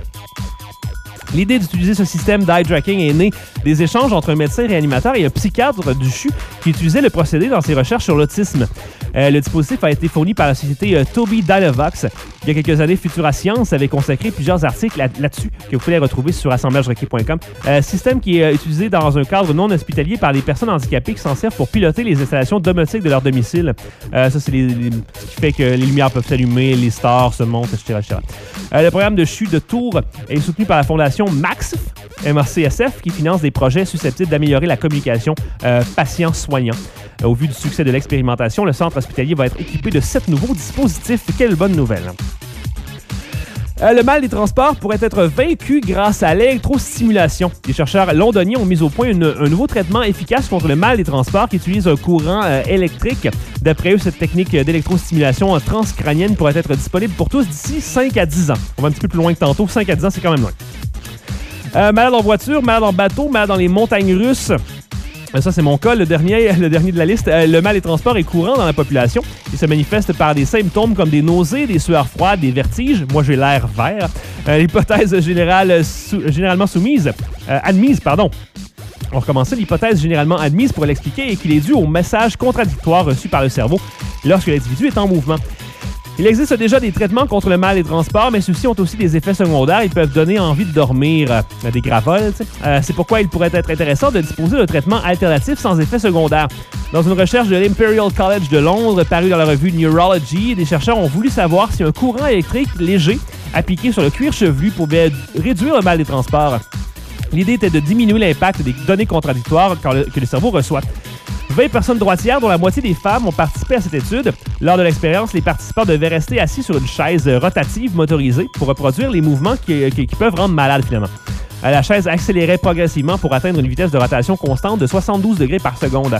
L'idée d'utiliser ce système d'eye tracking est née des échanges entre un médecin réanimateur et un psychiatre du C H U qui utilisait le procédé dans ses recherches sur l'autisme. Euh, le dispositif a été fourni par la société euh, Tobii Dynavox. Il y a quelques années, Futura Science avait consacré plusieurs articles là- là-dessus que vous pouvez retrouver sur assemblage requis point com. Euh, système qui est euh, utilisé dans un cadre non hospitalier par des personnes handicapées qui s'en servent pour piloter les installations domotiques de leur domicile. Euh, ça, c'est les, les, ce qui fait que les lumières peuvent s'allumer, les stars se montent, et cetera et cetera. Euh, le programme de C H U de Tours est soutenu par la fondation MACSF, M A C S F, qui finance des projets susceptibles d'améliorer la communication euh, patient-soignant. Euh, au vu du succès de l'expérimentation, le centre hospitalier va être équipé de sept nouveaux dispositifs. Quelle bonne nouvelle! Euh, le mal des transports pourrait être vaincu grâce à l'électrostimulation. Les chercheurs londoniens ont mis au point une, un nouveau traitement efficace contre le mal des transports qui utilise un courant euh, électrique. D'après eux, cette technique d'électrostimulation transcrânienne pourrait être disponible pour tous d'ici cinq à dix ans. On va un petit peu plus loin que tantôt. cinq à dix ans, c'est quand même loin. Euh, malade en voiture, malade en bateau, malade dans les montagnes russes. Ça, c'est mon cas, le dernier, le dernier de la liste. Euh, le mal des transports est courant dans la population. Il se manifeste par des symptômes comme des nausées, des sueurs froides, des vertiges. Moi, j'ai l'air vert. Euh, l'hypothèse générale sou- généralement soumise, euh, admise, pardon. On recommence. L'hypothèse généralement admise pour l'expliquer est qu'il est dû au message contradictoire reçu par le cerveau lorsque l'individu est en mouvement. Il existe déjà des traitements contre le mal des transports, mais ceux-ci ont aussi des effets secondaires. Ils peuvent donner envie de dormir, euh, des gravoles. Euh, c'est pourquoi il pourrait être intéressant de disposer d'un traitement alternatif sans effets secondaires. Dans une recherche de l'Imperial College de Londres parue dans la revue Neurology, des chercheurs ont voulu savoir si un courant électrique léger appliqué sur le cuir chevelu pouvait réduire le mal des transports. L'idée était de diminuer l'impact des données contradictoires que le cerveau reçoit. vingt personnes droitières, dont la moitié des femmes, ont participé à cette étude. Lors de l'expérience, les participants devaient rester assis sur une chaise rotative motorisée pour reproduire les mouvements qui, qui, qui peuvent rendre malade, finalement. La chaise accélérait progressivement pour atteindre une vitesse de rotation constante de soixante-douze degrés par seconde.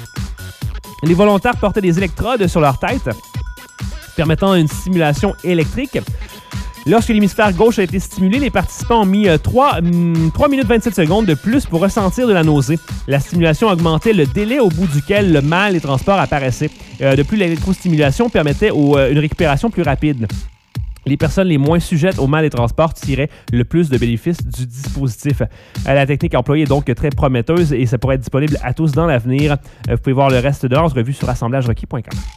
Les volontaires portaient des électrodes sur leur tête, permettant une stimulation électrique. Lorsque l'hémisphère gauche a été stimulé, les participants ont mis euh, trois minutes vingt-sept secondes de plus pour ressentir de la nausée. La stimulation augmentait le délai au bout duquel le mal des transports apparaissait. Euh, de plus, l'électrostimulation permettait au, euh, une récupération plus rapide. Les personnes les moins sujettes au mal des transports tiraient le plus de bénéfices du dispositif. Euh, la technique employée est donc très prometteuse et ça pourrait être disponible à tous dans l'avenir. Euh, vous pouvez voir le reste de l'entrevue sur assemblage requis point com.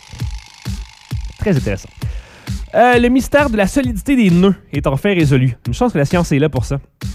Très intéressant. Euh, le mystère de la solidité des nœuds est enfin résolu. Une chance que la science est là pour ça.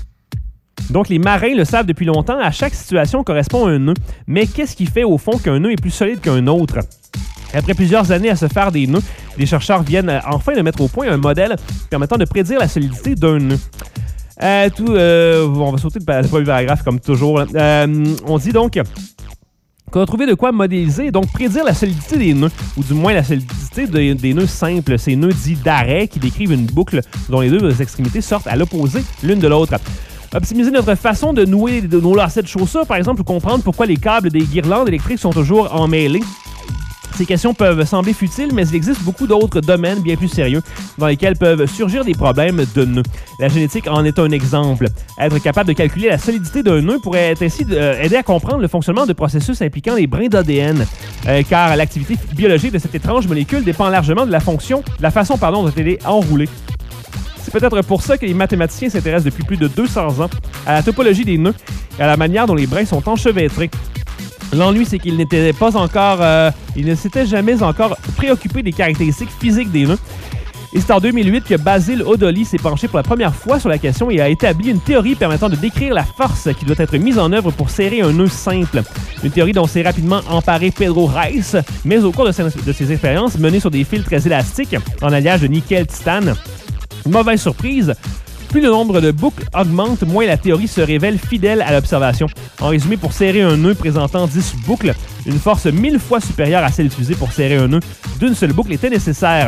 Donc, les marins le savent depuis longtemps, à chaque situation correspond à un nœud. Mais qu'est-ce qui fait au fond qu'un nœud est plus solide qu'un autre? Après plusieurs années à se faire des nœuds, les chercheurs viennent enfin de mettre au point un modèle permettant de prédire la solidité d'un nœud. Euh, tout, euh, on va sauter le premier paragraphe comme toujours. Euh, on dit donc qu'on a trouvé de quoi modéliser, donc prédire la solidité des nœuds, ou du moins la solidité de, des nœuds simples, ces nœuds dits d'arrêt qui décrivent une boucle dont les deux extrémités sortent à l'opposé l'une de l'autre. Optimiser notre façon de nouer de nos lacets de chaussures, par exemple, ou comprendre pourquoi les câbles des guirlandes électriques sont toujours emmêlés. Ces questions peuvent sembler futiles, mais il existe beaucoup d'autres domaines bien plus sérieux dans lesquels peuvent surgir des problèmes de nœuds. La génétique en est un exemple. Être capable de calculer la solidité d'un nœud pourrait être ainsi euh, aider à comprendre le fonctionnement de processus impliquant les brins d'A D N, euh, car l'activité biologique de cette étrange molécule dépend largement de la fonction, de la façon pardon, dont elle est enroulée. C'est peut-être pour ça que les mathématiciens s'intéressent depuis plus de deux cents ans à la topologie des nœuds et à la manière dont les brins sont enchevêtrés. L'ennui, c'est qu'il n'était pas encore, euh, il ne s'était jamais encore préoccupé des caractéristiques physiques des nœuds. Et c'est en deux mille huit que Basil Odoli s'est penché pour la première fois sur la question et a établi une théorie permettant de décrire la force qui doit être mise en œuvre pour serrer un nœud simple. Une théorie dont s'est rapidement emparé Pedro Reis, mais au cours de ses, de ses expériences menées sur des fils très élastiques en alliage de nickel-titane. Mauvaise surprise, plus le nombre de boucles augmente, moins la théorie se révèle fidèle à l'observation. En résumé, pour serrer un nœud présentant dix boucles, une force mille fois supérieure à celle utilisée pour serrer un nœud d'une seule boucle était nécessaire.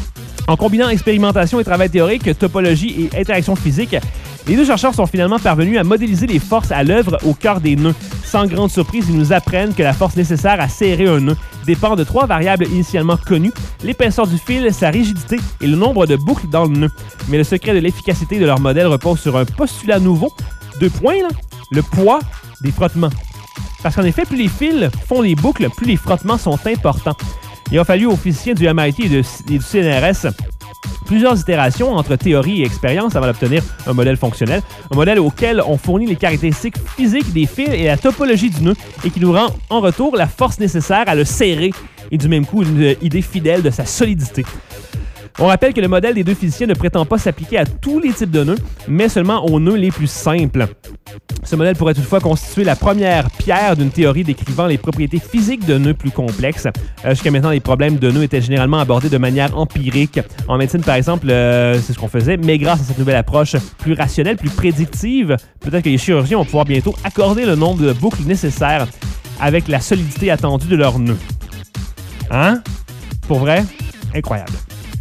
En combinant expérimentation et travail théorique, topologie et interaction physique, les deux chercheurs sont finalement parvenus à modéliser les forces à l'œuvre au cœur des nœuds. Sans grande surprise, ils nous apprennent que la force nécessaire à serrer un nœud dépend de trois variables initialement connues, l'épaisseur du fil, sa rigidité et le nombre de boucles dans le nœud. Mais le secret de l'efficacité de leur modèle repose sur un postulat nouveau. Deux points, là, le poids des frottements. Parce qu'en effet, plus les fils font des boucles, plus les frottements sont importants. Il a fallu aux physiciens du M I T et, de, et du C N R S plusieurs itérations entre théorie et expérience avant d'obtenir un modèle fonctionnel, un modèle auquel on fournit les caractéristiques physiques des fils et la topologie du nœud et qui nous rend en retour la force nécessaire à le serrer et du même coup une idée fidèle de sa solidité. On rappelle que le modèle des deux physiciens ne prétend pas s'appliquer à tous les types de nœuds, mais seulement aux nœuds les plus simples. Ce modèle pourrait toutefois constituer la première pierre d'une théorie décrivant les propriétés physiques de nœuds plus complexes. Euh, jusqu'à maintenant, les problèmes de nœuds étaient généralement abordés de manière empirique. En médecine, par exemple, euh, c'est ce qu'on faisait, mais grâce à cette nouvelle approche plus rationnelle, plus prédictive, peut-être que les chirurgiens vont pouvoir bientôt accorder le nombre de boucles nécessaires avec la solidité attendue de leurs nœuds. Hein? Pour vrai? Incroyable.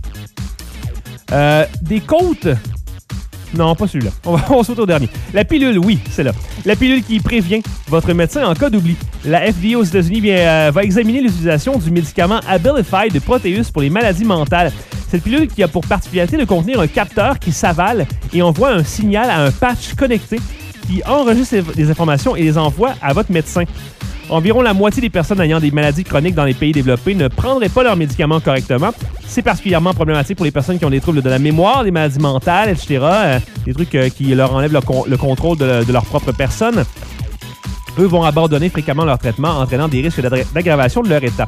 Euh, des côtes... Non, pas celui-là. On va on saute au dernier. La pilule, oui, c'est là. La pilule qui prévient votre médecin en cas d'oubli. La F D A aux États-Unis vient, euh, va examiner l'utilisation du médicament Abilify de Proteus pour les maladies mentales. Cette pilule qui a pour particularité de contenir un capteur qui s'avale et envoie un signal à un patch connecté qui enregistre les informations et les envoie à votre médecin. Environ la moitié des personnes ayant des maladies chroniques dans les pays développés ne prendraient pas leurs médicaments correctement. C'est particulièrement problématique pour les personnes qui ont des troubles de la mémoire, des maladies mentales, et cetera. Euh, des trucs euh, qui leur enlèvent le, con- le contrôle de, de leur propre personne. Eux vont abandonner fréquemment leur traitement, entraînant des risques d'aggra- d'aggravation de leur état.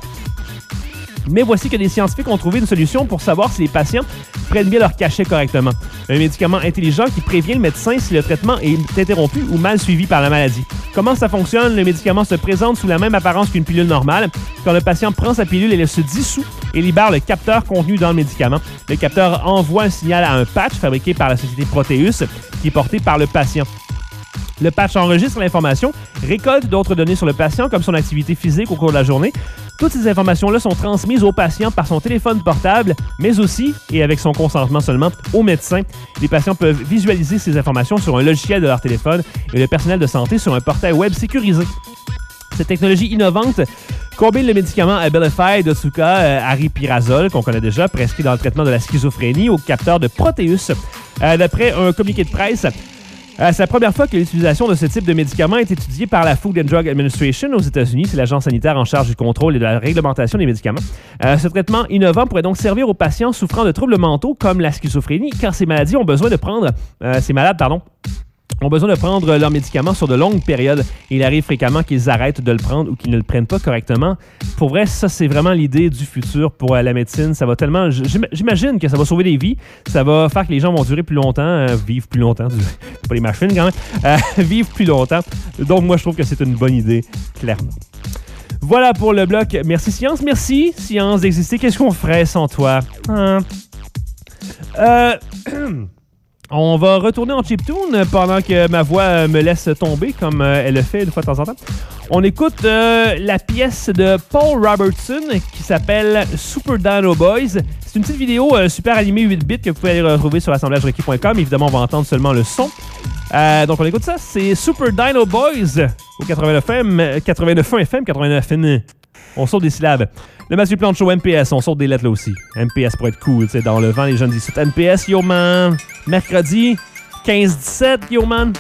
Mais voici que des scientifiques ont trouvé une solution pour savoir si les patients prennent bien leur cachet correctement. Un médicament intelligent qui prévient le médecin si le traitement est interrompu ou mal suivi par la maladie. Comment ça fonctionne? Le médicament se présente sous la même apparence qu'une pilule normale. Quand le patient prend sa pilule, elle se dissout et libère le capteur contenu dans le médicament. Le capteur envoie un signal à un patch fabriqué par la société Proteus qui est porté par le patient. Le patch enregistre l'information, récolte d'autres données sur le patient comme son activité physique au cours de la journée. Toutes ces informations-là sont transmises au patient par son téléphone portable, mais aussi, et avec son consentement seulement, au médecin. Les patients peuvent visualiser ces informations sur un logiciel de leur téléphone et le personnel de santé sur un portail web sécurisé. Cette technologie innovante combine le médicament Abilify d'Otsuka euh, aripiprazole, qu'on connaît déjà, prescrit dans le traitement de la schizophrénie, au capteur de Proteus. Euh, d'après un communiqué de presse, Euh, c'est la première fois que l'utilisation de ce type de médicament est étudiée par la Food and Drug Administration aux États-Unis. C'est l'agence sanitaire en charge du contrôle et de la réglementation des médicaments. Euh, ce traitement innovant pourrait donc servir aux patients souffrant de troubles mentaux comme la schizophrénie, car ces maladies ont besoin de prendre... Euh, ces malades, pardon... ont besoin de prendre leurs médicaments sur de longues périodes. Et il arrive fréquemment qu'ils arrêtent de le prendre ou qu'ils ne le prennent pas correctement. Pour vrai, ça, c'est vraiment l'idée du futur pour euh, la médecine. Ça va tellement... J'imagine que ça va sauver des vies. Ça va faire que les gens vont durer plus longtemps, euh, vivre plus longtemps. Pas les machines, quand même. Euh, vivre plus longtemps. Donc, moi, je trouve que c'est une bonne idée, clairement. Voilà pour le bloc. Merci, Science. Merci, Science, d'exister. Qu'est-ce qu'on ferait sans toi? Hein? Euh... On va retourner en chiptune pendant que ma voix me laisse tomber, comme elle le fait une fois de temps en temps. On écoute euh, la pièce de Paul Robertson qui s'appelle Super Dino Boys. C'est une petite vidéo euh, super animée huit bits que vous pouvez aller retrouver sur assemblage requis point com. Évidemment, on va entendre seulement le son. Euh, donc, on écoute ça. C'est Super Dino Boys au quatre-vingt-neuf F M, quatre-vingt-neuf F M, quatre-vingt-neuf F M. On saute des syllabes. Le Mathieu Plante Show, M P S, on saute des lettres là aussi. M P S pour être cool, tu sais, dans le vent, les jeunes disent M P S, yo man. Mercredi, quinze dix-sept, yo man.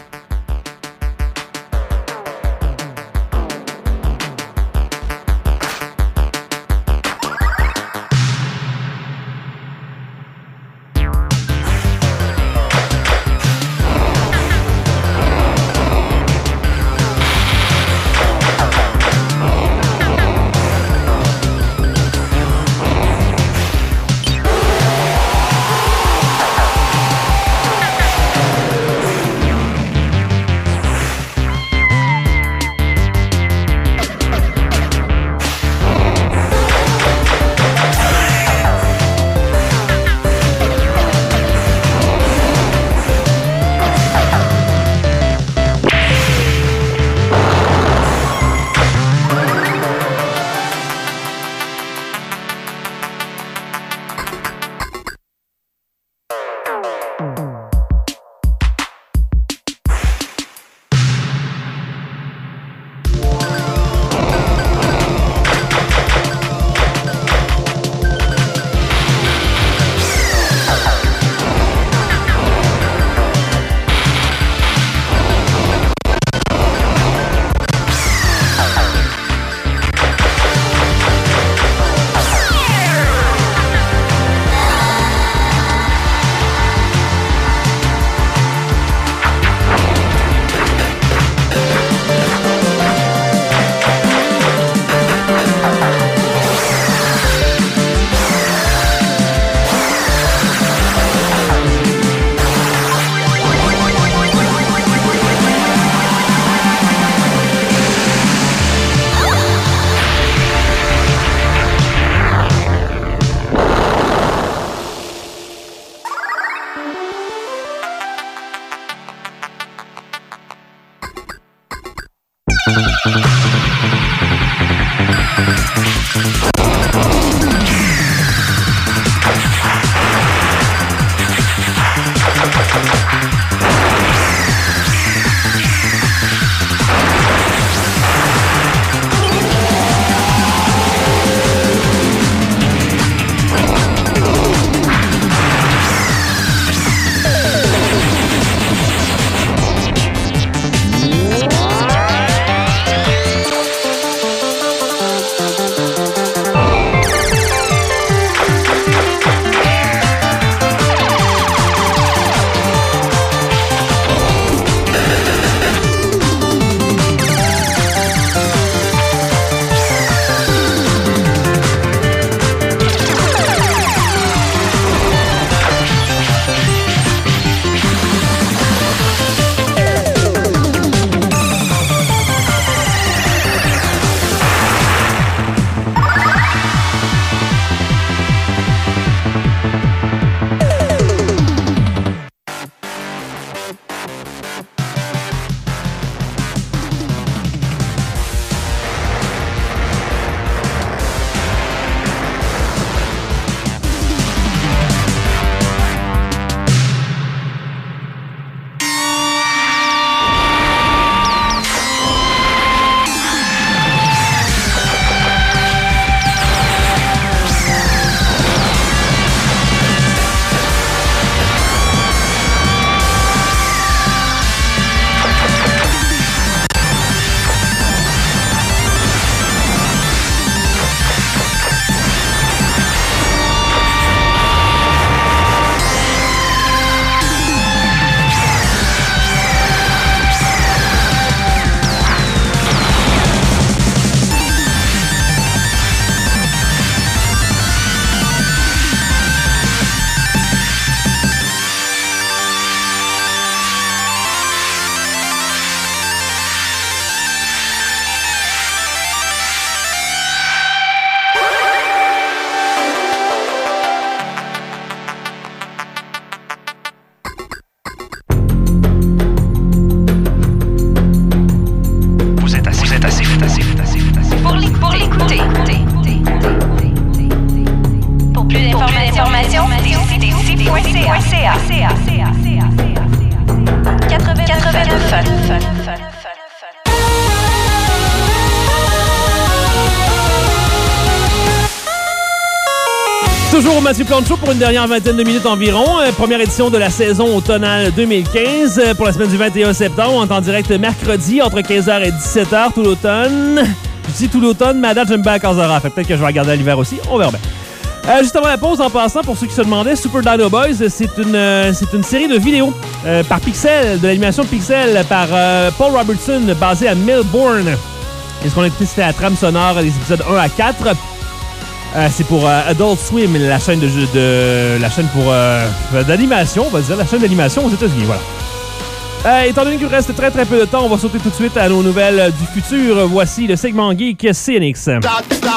Toujours Mathieu Plante Show pour une dernière vingtaine de minutes environ. Euh, première édition de la saison automnale deux mille quinze euh, pour la semaine du vingt et un septembre. On est en direct mercredi entre quinze heures et dix-sept heures tout l'automne. Je dis tout l'automne, mais à date, j'aime bien Kazara. Fait peut-être que je vais regarder à l'hiver aussi. On verra bien. Euh, juste avant la pause, en passant, pour ceux qui se demandaient, Super Dino Boys, c'est une, euh, c'est une série de vidéos euh, par Pixel, de l'animation Pixel par euh, Paul Robertson, basée à Melbourne. Et ce qu'on a écouté, c'était la trame sonore des épisodes un à quatre. Euh, c'est pour euh, Adult Swim, la chaîne de, de la chaîne pour euh, d'animation, on va dire, la chaîne d'animation aux États-Unis, voilà. Euh, étant donné qu'il reste très très peu de temps, on va sauter tout de suite à nos nouvelles du futur. Voici le segment geek C N X. C N X,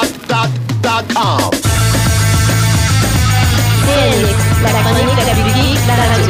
la chronique la plus geek de la radio.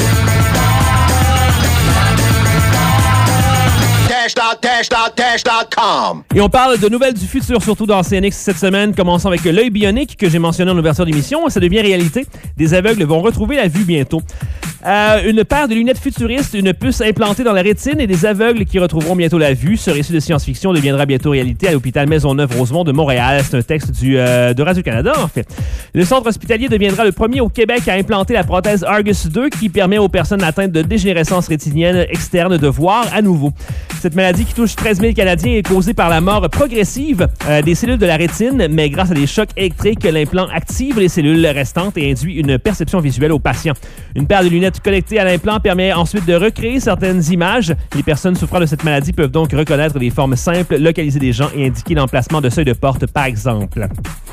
Et on parle de nouvelles du futur, surtout dans C N X cette semaine. Commençons avec l'œil bionique que j'ai mentionné en ouverture d'émission. Ça devient réalité. Des aveugles vont retrouver la vue bientôt. Euh, une paire de lunettes futuristes, une puce implantée dans la rétine et des aveugles qui retrouveront bientôt la vue. Ce récit de science-fiction deviendra bientôt réalité à l'hôpital Maisonneuve-Rosemont de Montréal. C'est un texte du, euh, de Radio-Canada, en fait. Le centre hospitalier deviendra le premier au Québec à implanter la prothèse Argus deux qui permet aux personnes atteintes de dégénérescence rétinienne externe de voir à nouveau. Cette maladie qui touche treize mille Canadiens est causée par la mort progressive euh, des cellules de la rétine, mais grâce à des chocs électriques, l'implant active les cellules restantes et induit une perception visuelle aux patients. Une paire de lunettes connectées à l'implant permet ensuite de recréer certaines images. Les personnes souffrant de cette maladie peuvent donc reconnaître des formes simples, localiser des gens et indiquer l'emplacement de seuils de porte, par exemple.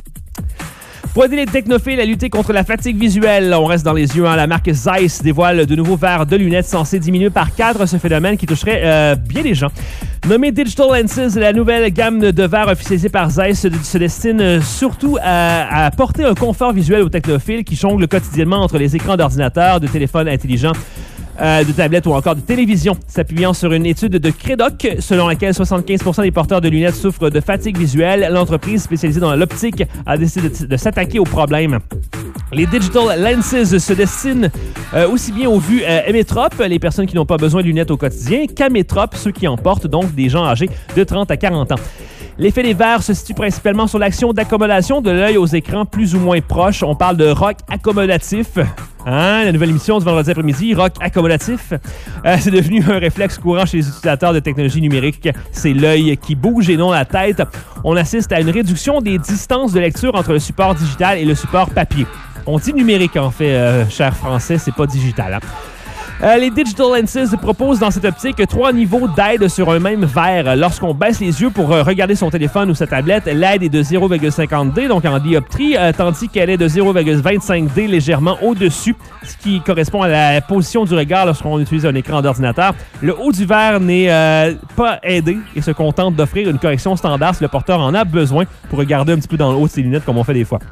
Pour aider les technophiles à lutter contre la fatigue visuelle, on reste dans les yeux. Hein. La marque Zeiss dévoile de nouveaux verres de lunettes censés diminuer par quatre ce phénomène qui toucherait euh, bien les gens. Nommé Digital Lenses, la nouvelle gamme de verres officialisée par Zeiss se, se destine surtout à, à apporter un confort visuel aux technophiles qui jonglent quotidiennement entre les écrans d'ordinateurs, de téléphones intelligents, Euh, de tablettes ou encore de télévision, s'appuyant sur une étude de Credoc selon laquelle soixante-quinze pour cent des porteurs de lunettes souffrent de fatigue visuelle. L'entreprise spécialisée dans l'optique a décidé de, de s'attaquer au problème. Les Digital Lenses se destinent euh, aussi bien aux vues euh, hémétropes, les personnes qui n'ont pas besoin de lunettes au quotidien, qu'amétropes, ceux qui en portent, donc des gens âgés de trente à quarante ans. L'effet des verres se situe principalement sur l'action d'accommodation de l'œil aux écrans plus ou moins proches. On parle de rock accommodatif. Hein? La nouvelle émission du vendredi après-midi, rock accommodatif. Euh, c'est devenu un réflexe courant chez les utilisateurs de technologies numériques. C'est l'œil qui bouge et non la tête. On assiste à une réduction des distances de lecture entre le support digital et le support papier. On dit numérique, en fait, euh, cher français, c'est pas digital. Hein? Euh, les Digital Lenses proposent dans cette optique trois niveaux d'aide sur un même verre. Lorsqu'on baisse les yeux pour euh, regarder son téléphone ou sa tablette, l'aide est de zéro virgule cinquante D, donc en dioptrie, euh, tandis qu'elle est de zéro virgule vingt-cinq D légèrement au-dessus, ce qui correspond à la position du regard lorsqu'on utilise un écran d'ordinateur. Le haut du verre n'est euh, pas aidé et se contente d'offrir une correction standard si le porteur en a besoin pour regarder un petit peu dans le haut de ses lunettes comme on fait des fois.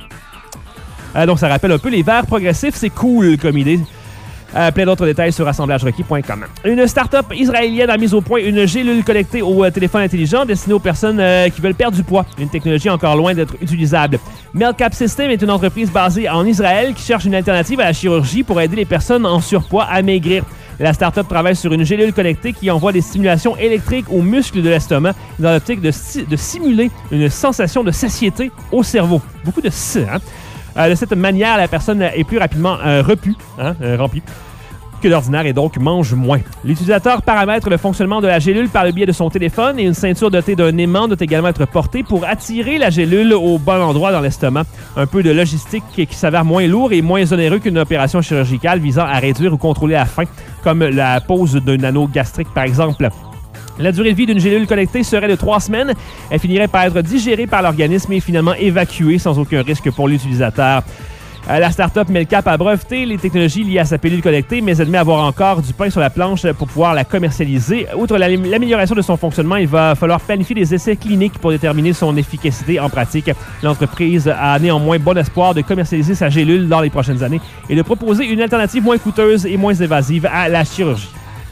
Euh, donc ça rappelle un peu les verres progressifs, c'est cool comme idée. Euh, plein d'autres détails sur assemblage requis point com. Une start-up israélienne a mis au point une gélule connectée au euh, téléphone intelligent destinée aux personnes euh, qui veulent perdre du poids. Une technologie encore loin d'être utilisable. Melcap System est une entreprise basée en Israël qui cherche une alternative à la chirurgie pour aider les personnes en surpoids à maigrir. La start-up travaille sur une gélule connectée qui envoie des stimulations électriques aux muscles de l'estomac dans l'optique de, si- de simuler une sensation de satiété au cerveau. Beaucoup de C, hein? Euh, de cette manière, la personne est plus rapidement euh, repue, hein, euh, remplie, que d'ordinaire et donc mange moins. L'utilisateur paramètre le fonctionnement de la gélule par le biais de son téléphone et une ceinture dotée d'un aimant doit également être portée pour attirer la gélule au bon endroit dans l'estomac. Un peu de logistique qui, qui s'avère moins lourd et moins onéreux qu'une opération chirurgicale visant à réduire ou contrôler la faim, comme la pose d'un anneau gastrique par exemple. La durée de vie d'une gélule connectée serait de trois semaines. Elle finirait par être digérée par l'organisme et finalement évacuée sans aucun risque pour l'utilisateur. Euh, la start-up Melcap a breveté les technologies liées à sa pilule connectée, mais admet avoir encore du pain sur la planche pour pouvoir la commercialiser. Outre la, l'amélioration de son fonctionnement, il va falloir planifier des essais cliniques pour déterminer son efficacité en pratique. L'entreprise a néanmoins bon espoir de commercialiser sa gélule dans les prochaines années et de proposer une alternative moins coûteuse et moins invasive à la chirurgie.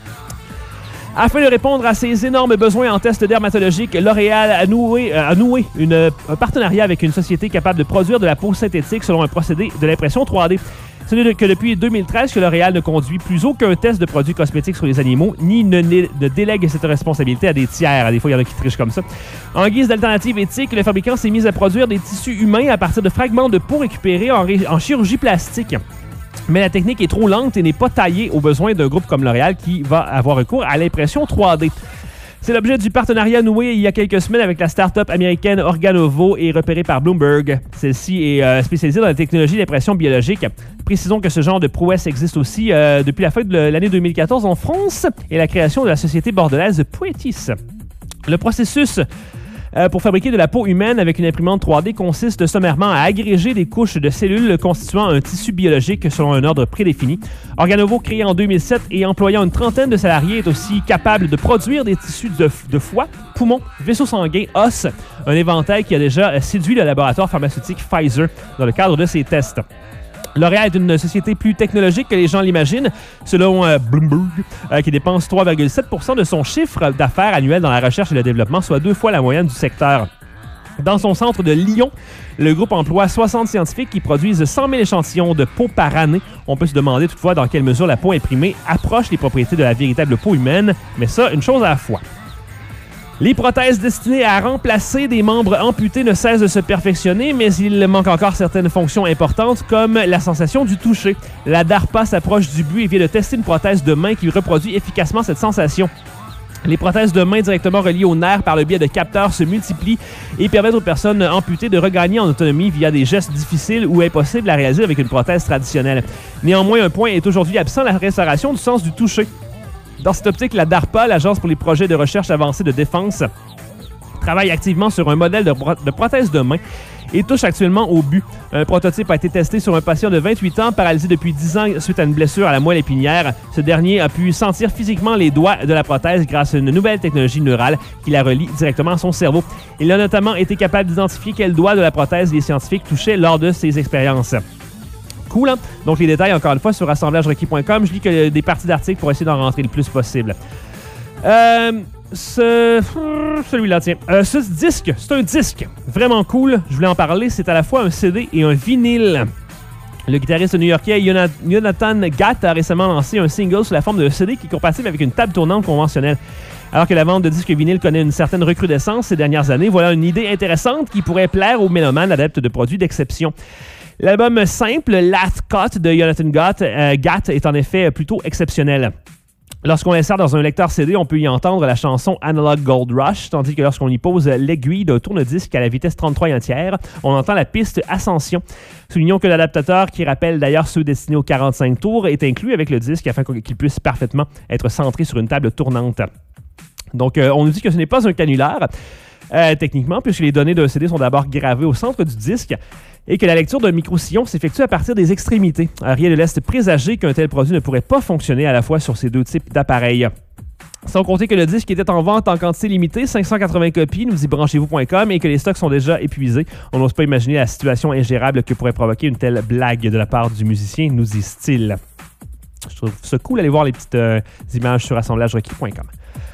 Afin de répondre à ces énormes besoins en tests dermatologiques, L'Oréal a noué, a noué une, un partenariat avec une société capable de produire de la peau synthétique selon un procédé de l'impression trois D. Ce n'est que depuis deux mille treize que L'Oréal ne conduit plus aucun test de produits cosmétiques sur les animaux, ni ne, ne délègue cette responsabilité à des tiers. Des fois, il y en a qui trichent comme ça. En guise d'alternative éthique, le fabricant s'est mis à produire des tissus humains à partir de fragments de peau récupérés en, ré- en chirurgie plastique. Mais la technique est trop lente et n'est pas taillée aux besoins d'un groupe comme L'Oréal qui va avoir recours à l'impression trois D. C'est l'objet du partenariat noué il y a quelques semaines avec la start-up américaine Organovo et repéré par Bloomberg. Celle-ci est euh, spécialisée dans la technologie d'impression biologique. Précisons que ce genre de prouesse existe aussi euh, depuis la fin de l'année deux mille quatorze en France et la création de la société bordelaise Poetis. Le processus Euh, pour fabriquer de la peau humaine avec une imprimante trois D consiste sommairement à agréger des couches de cellules constituant un tissu biologique selon un ordre prédéfini. Organovo, créé en deux mille sept et employant une trentaine de salariés, est aussi capable de produire des tissus de, de foie, poumons, vaisseaux sanguins, os, un éventail qui a déjà séduit le laboratoire pharmaceutique Pfizer dans le cadre de ses tests. L'Oréal est une société plus technologique que les gens l'imaginent, selon euh, Bloomberg, euh, qui dépense trois virgule sept pour cent de son chiffre d'affaires annuel dans la recherche et le développement, soit deux fois la moyenne du secteur. Dans son centre de Lyon, le groupe emploie soixante scientifiques qui produisent cent mille échantillons de peau par année. On peut se demander toutefois dans quelle mesure la peau imprimée approche les propriétés de la véritable peau humaine, mais ça, une chose à la fois. Les prothèses destinées à remplacer des membres amputés ne cessent de se perfectionner, mais il manque encore certaines fonctions importantes comme la sensation du toucher. La DARPA s'approche du but et vient de tester une prothèse de main qui reproduit efficacement cette sensation. Les prothèses de main directement reliées aux nerfs par le biais de capteurs se multiplient et permettent aux personnes amputées de regagner en autonomie via des gestes difficiles ou impossibles à réaliser avec une prothèse traditionnelle. Néanmoins, un point est aujourd'hui absent, la restauration du sens du toucher. Dans cette optique, la DARPA, l'Agence pour les projets de recherche avancée de défense, travaille activement sur un modèle de, pro- de prothèse de main et touche actuellement au but. Un prototype a été testé sur un patient de vingt-huit ans, paralysé depuis dix ans suite à une blessure à la moelle épinière. Ce dernier a pu sentir physiquement les doigts de la prothèse grâce à une nouvelle technologie neurale qui la relie directement à son cerveau. Il a notamment été capable d'identifier quel doigt de la prothèse les scientifiques touchaient lors de ces expériences. Cool, hein? Donc, les détails, encore une fois, sur assemblages requis point com. Je lis que des parties d'articles pour essayer d'en rentrer le plus possible. Euh, ce... Celui-là, tiens. Euh, ce disque, c'est un disque vraiment cool. Je voulais en parler. C'est à la fois un C D et un vinyle. Le guitariste new-yorkais Jonathan Gatt a récemment lancé un single sous la forme de C D qui est compatible avec une table tournante conventionnelle. Alors que la vente de disques vinyles connaît une certaine recrudescence ces dernières années, voilà une idée intéressante qui pourrait plaire aux mélomanes adeptes de produits d'exception. L'album simple, Last Cut de Jonathan Gatt, euh, Gatt est en effet plutôt exceptionnel. Lorsqu'on l'insère dans un lecteur C D, on peut y entendre la chanson Analog Gold Rush, tandis que lorsqu'on y pose l'aiguille d'un tourne-disque à la vitesse trente-trois et un tiers, on entend la piste Ascension. Soulignons que l'adaptateur, qui rappelle d'ailleurs ceux destinés aux quarante-cinq tours, est inclus avec le disque afin qu'il puisse parfaitement être centré sur une table tournante. Donc, euh, on nous dit que ce n'est pas un cannulaire, euh, techniquement, puisque les données d'un C D sont d'abord gravées au centre du disque et que la lecture d'un micro-sillon s'effectue à partir des extrémités. Rien ne laisse présager qu'un tel produit ne pourrait pas fonctionner à la fois sur ces deux types d'appareils. Sans compter que le disque était en vente en quantité limitée, cinq cent quatre-vingts copies, nous dit branchez vous point com, et que les stocks sont déjà épuisés. On n'ose pas imaginer la situation ingérable que pourrait provoquer une telle blague de la part du musicien, nous dit-il. Je trouve ça cool d'aller voir les petites euh, images sur assemblage requis point com.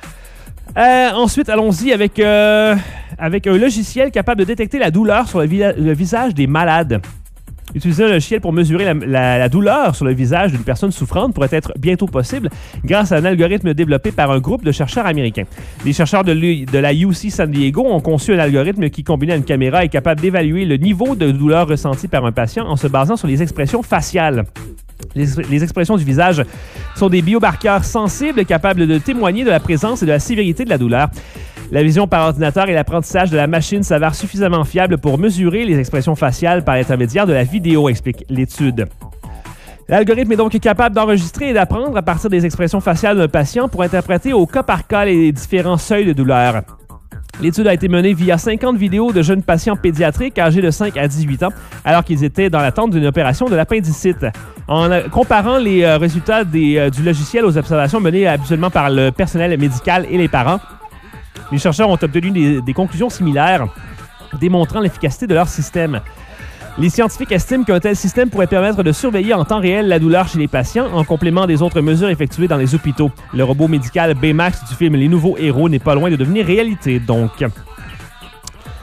Euh, ensuite, allons-y avec, euh, avec un logiciel capable de détecter la douleur sur le, vi- le visage des malades. Utiliser un logiciel pour mesurer la, la, la douleur sur le visage d'une personne souffrante pourrait être bientôt possible grâce à un algorithme développé par un groupe de chercheurs américains. Les chercheurs de, de la U C San Diego ont conçu un algorithme qui, combiné à une caméra, est capable d'évaluer le niveau de douleur ressenti par un patient en se basant sur les expressions faciales. Les, les expressions du visage sont des biomarqueurs sensibles capables de témoigner de la présence et de la sévérité de la douleur. La vision par ordinateur et l'apprentissage de la machine s'avèrent suffisamment fiables pour mesurer les expressions faciales par l'intermédiaire de la vidéo, explique l'étude. L'algorithme est donc capable d'enregistrer et d'apprendre à partir des expressions faciales d'un patient pour interpréter au cas par cas les différents seuils de douleur. L'étude a été menée via cinquante vidéos de jeunes patients pédiatriques âgés de cinq à dix-huit ans, alors qu'ils étaient dans l'attente d'une opération de l'appendicite. En comparant les euh, résultats des, euh, du logiciel aux observations menées habituellement par le personnel médical et les parents, les chercheurs ont obtenu des, des conclusions similaires, démontrant l'efficacité de leur système. Les scientifiques estiment qu'un tel système pourrait permettre de surveiller en temps réel la douleur chez les patients, en complément des autres mesures effectuées dans les hôpitaux. Le robot médical Baymax du film Les Nouveaux Héros n'est pas loin de devenir réalité, donc.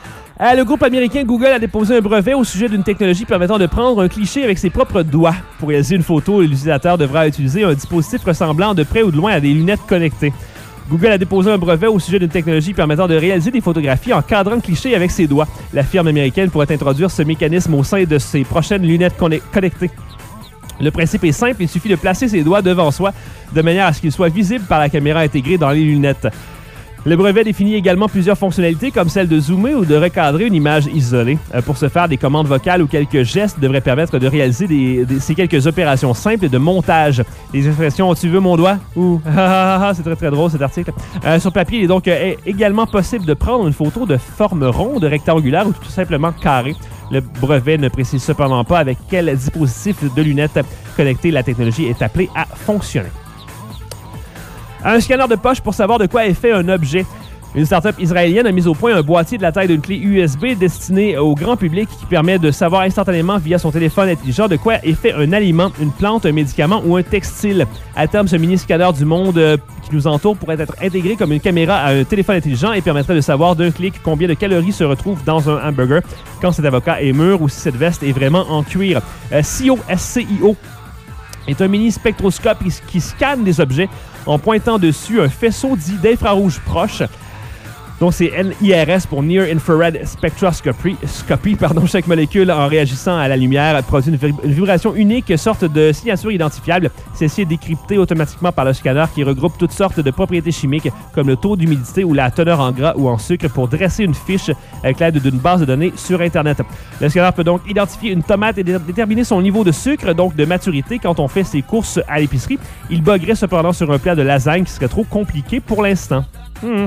Euh, le groupe américain Google a déposé un brevet au sujet d'une technologie permettant de prendre un cliché avec ses propres doigts. Pour réaliser une photo, l'utilisateur devra utiliser un dispositif ressemblant de près ou de loin à des lunettes connectées. Google a déposé un brevet au sujet d'une technologie permettant de réaliser des photographies en cadrant le cliché avec ses doigts. La firme américaine pourrait introduire ce mécanisme au sein de ses prochaines lunettes connectées. Le principe est simple, il suffit de placer ses doigts devant soi de manière à ce qu'ils soient visibles par la caméra intégrée dans les lunettes. Le brevet définit également plusieurs fonctionnalités comme celle de zoomer ou de recadrer une image isolée. Euh, pour ce faire, des commandes vocales ou quelques gestes devraient permettre de réaliser des, des, ces quelques opérations simples de montage. Les expressions « tu veux mon doigt » ou « ah ah ah » c'est très très drôle cet article. Euh, sur papier, il est donc euh, également possible de prendre une photo de forme ronde, rectangulaire ou tout simplement carrée. Le brevet ne précise cependant pas avec quel dispositif de lunettes connectées la technologie est appelée à fonctionner. Un scanner de poche pour savoir de quoi est fait un objet. Une start-up israélienne a mis au point un boîtier de la taille d'une clé U S B destiné au grand public qui permet de savoir instantanément via son téléphone intelligent de quoi est fait un aliment, une plante, un médicament ou un textile. À terme, ce mini-scanner du monde euh, qui nous entoure pourrait être intégré comme une caméra à un téléphone intelligent et permettrait de savoir d'un clic combien de calories se retrouvent dans un hamburger, quand cet avocat est mûr ou si cette veste est vraiment en cuir. Euh, C I O, S C I O est un mini-spectroscope qui scanne des objets en pointant dessus un faisceau dit d'infrarouge proche. Donc, c'est N I R S pour Near Infrared Spectroscopy. Scopy, pardon, chaque molécule, en réagissant à la lumière, produit une, vib- une vibration unique, sorte de signature identifiable. Celle-ci est décryptée automatiquement par le scanner qui regroupe toutes sortes de propriétés chimiques, comme le taux d'humidité ou la teneur en gras ou en sucre, pour dresser une fiche avec l'aide d'une base de données sur Internet. Le scanner peut donc identifier une tomate et dé- déterminer son niveau de sucre, donc de maturité, quand on fait ses courses à l'épicerie. Il buggerait cependant sur un plat de lasagne qui serait trop compliqué pour l'instant. Hmm.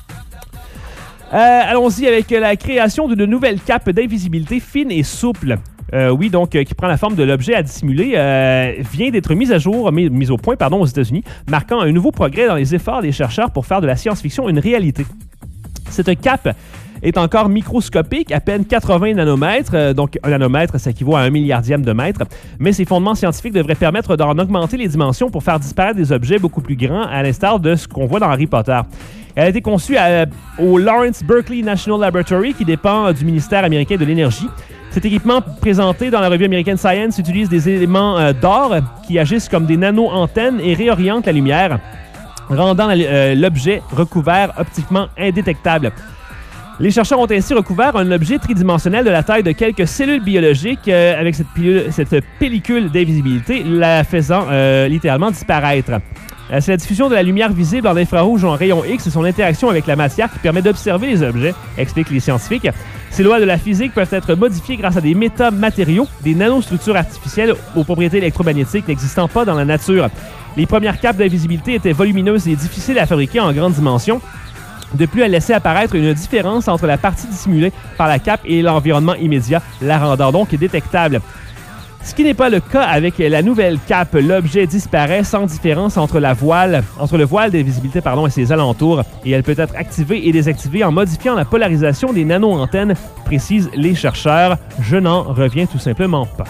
Euh, allons-y avec la création d'une nouvelle cape d'invisibilité fine et souple. Euh, oui, donc, euh, qui prend la forme de l'objet à dissimuler, euh, vient d'être mise à jour, mise, mise au point, pardon, aux États-Unis, marquant un nouveau progrès dans les efforts des chercheurs pour faire de la science-fiction une réalité. Cette cape est encore microscopique, à peine quatre-vingts nanomètres, euh, donc un nanomètre, ça équivaut à un milliardième de mètre, mais ses fondements scientifiques devraient permettre d'en augmenter les dimensions pour faire disparaître des objets beaucoup plus grands, à l'instar de ce qu'on voit dans Harry Potter. Elle a été conçue à, au Lawrence Berkeley National Laboratory, qui dépend du ministère américain de l'Énergie. Cet équipement, présenté dans la revue américaine Science, utilise des éléments euh, d'or qui agissent comme des nano-antennes et réorientent la lumière, rendant euh, l'objet recouvert optiquement indétectable. Les chercheurs ont ainsi recouvert un objet tridimensionnel de la taille de quelques cellules biologiques euh, avec cette, pilule, cette pellicule d'invisibilité, la faisant euh, littéralement disparaître. Euh, c'est la diffusion de la lumière visible en infrarouge ou en rayon X et son interaction avec la matière qui permet d'observer les objets, expliquent les scientifiques. Ces lois de la physique peuvent être modifiées grâce à des métamatériaux, des nanostructures artificielles aux propriétés électromagnétiques n'existant pas dans la nature. Les premières capes d'invisibilité étaient volumineuses et difficiles à fabriquer en grande dimension. De plus, elle laissait apparaître une différence entre la partie dissimulée par la cape et l'environnement immédiat, la rendant donc détectable. Ce qui n'est pas le cas avec la nouvelle cape. L'objet disparaît sans différence entre la voile, entre le voile d'invisibilité pardon, et ses alentours, et elle peut être activée et désactivée en modifiant la polarisation des nano-antennes, précisent les chercheurs. Je n'en reviens tout simplement pas.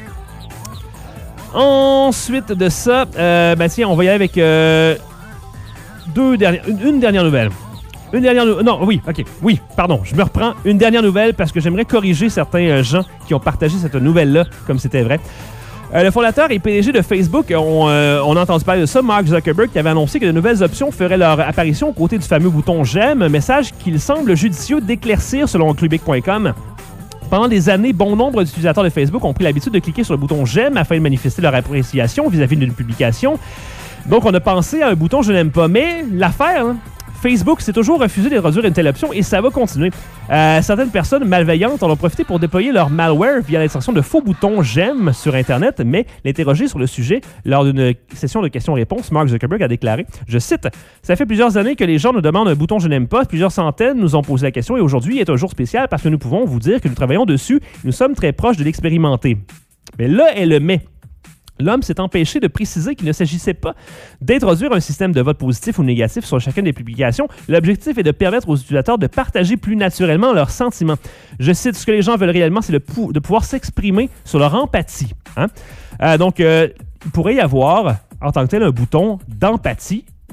Ensuite de ça, euh, ben tiens, on va y aller avec euh, deux dernières, une, une dernière nouvelle. Une dernière nouvelle. Non, oui, OK. Oui, pardon, je me reprends. Une dernière nouvelle parce que j'aimerais corriger certains euh, gens qui ont partagé cette nouvelle-là comme c'était vrai. Euh, le fondateur et P D G de Facebook, on, euh, on a entendu parler de ça, Mark Zuckerberg, qui avait annoncé que de nouvelles options feraient leur apparition aux côtés du fameux bouton « J'aime », un message qu'il semble judicieux d'éclaircir selon Clubic point com. Pendant des années, bon nombre d'utilisateurs de Facebook ont pris l'habitude de cliquer sur le bouton « J'aime » afin de manifester leur appréciation vis-à-vis d'une publication. Donc, on a pensé à un bouton « Je n'aime pas », mais l'affaire... Hein, Facebook s'est toujours refusé d'introduire une telle option et ça va continuer. Euh, certaines personnes malveillantes en ont profité pour déployer leur malware via l'insertion de faux boutons « J'aime » sur Internet, mais l'interrogé sur le sujet lors d'une session de questions-réponses, Mark Zuckerberg a déclaré, je cite, « Ça fait plusieurs années que les gens nous demandent un bouton « Je n'aime pas ». Plusieurs centaines nous ont posé la question et aujourd'hui est un jour spécial parce que nous pouvons vous dire que nous travaillons dessus et nous sommes très proches de l'expérimenter. » Mais là est le « mais ». L'homme s'est empêché de préciser qu'il ne s'agissait pas d'introduire un système de vote positif ou négatif sur chacune des publications. L'objectif est de permettre aux utilisateurs de partager plus naturellement leurs sentiments. Je cite, ce que les gens veulent réellement, c'est le pou- de pouvoir s'exprimer sur leur empathie. Hein? Euh, donc, euh, il pourrait y avoir, en tant que tel, un bouton d'empathie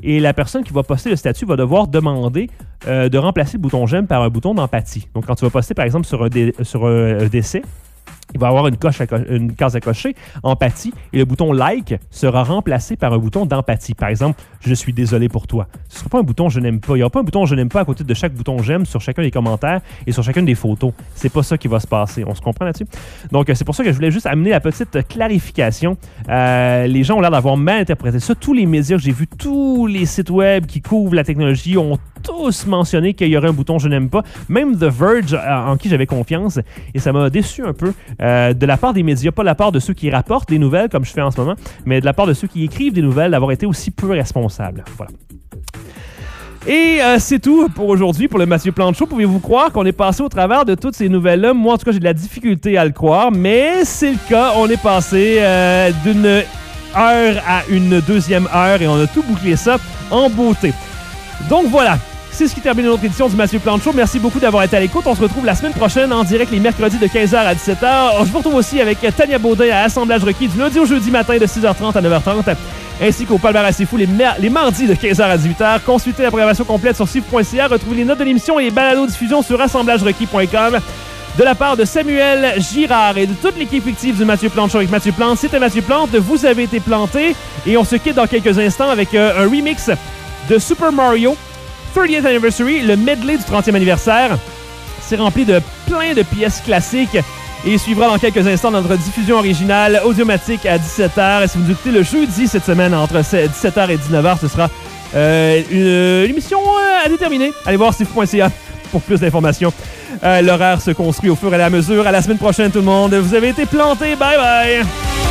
et la personne qui va poster le statut va devoir demander euh, de remplacer le bouton j'aime par un bouton d'empathie. Donc, quand tu vas poster, par exemple, sur un, dé- sur un décès, il va y avoir une, coche à co- une case à cocher, empathie, et le bouton like sera remplacé par un bouton d'empathie. Par exemple, je suis désolé pour toi. Ce ne sera pas un bouton je n'aime pas. Il n'y aura pas un bouton je n'aime pas à côté de chaque bouton j'aime sur chacun des commentaires et sur chacune des photos. C'est pas ça qui va se passer. On se comprend là-dessus? Donc, c'est pour ça que je voulais juste amener la petite clarification. Euh, les gens ont l'air d'avoir mal interprété ça. Tous les médias que j'ai vus, tous les sites web qui couvrent la technologie ont tous mentionné qu'il y aurait un bouton je n'aime pas. Même The Verge, en qui j'avais confiance, et ça m'a déçu un peu. Euh, de la part des médias, pas de la part de ceux qui rapportent les nouvelles, comme je fais en ce moment, mais de la part de ceux qui écrivent des nouvelles, d'avoir été aussi peu responsables. Voilà. Et euh, c'est tout pour aujourd'hui, pour le Mathieu Plante Show. Pouvez-vous croire qu'on est passé au travers de toutes ces nouvelles-là? Moi, en tout cas, j'ai de la difficulté à le croire, mais c'est le cas. On est passé euh, d'une heure à une deuxième heure et on a tout bouclé ça en beauté. Donc voilà. C'est ce qui termine notre édition du Mathieu Plante Show. Merci beaucoup d'avoir été à l'écoute. On se retrouve la semaine prochaine en direct les mercredis de quinze heures à dix-sept heures. Je vous retrouve aussi avec Tania Baudin à Assemblage requis du lundi au jeudi matin de six heures trente à neuf heures trente, ainsi qu'au Palmarès C'est Fou les, mer- les mardis de quinze heures à dix-huit heures. Consultez la programmation complète sur sif point c a. Retrouvez les notes de l'émission et les balados-diffusions sur assemblage requis point com. De la part de Samuel Girard et de toute l'équipe fictive du Mathieu Plante Show avec Mathieu Plante, c'était Mathieu Plante. Vous avez été planté et on se quitte dans quelques instants avec euh, un remix de Super Mario thirtieth Anniversary, le medley du trentième anniversaire. C'est rempli de plein de pièces classiques et suivra dans quelques instants notre diffusion originale Audiomatique à dix-sept heures. Et si vous nous écoutez le jeudi cette semaine entre dix-sept heures et dix-neuf heures, ce sera euh, une, une émission euh, à déterminer. Allez voir sif point c a pour plus d'informations. Euh, l'horaire se construit au fur et à mesure. À la semaine prochaine tout le monde. Vous avez été plantés. Bye bye!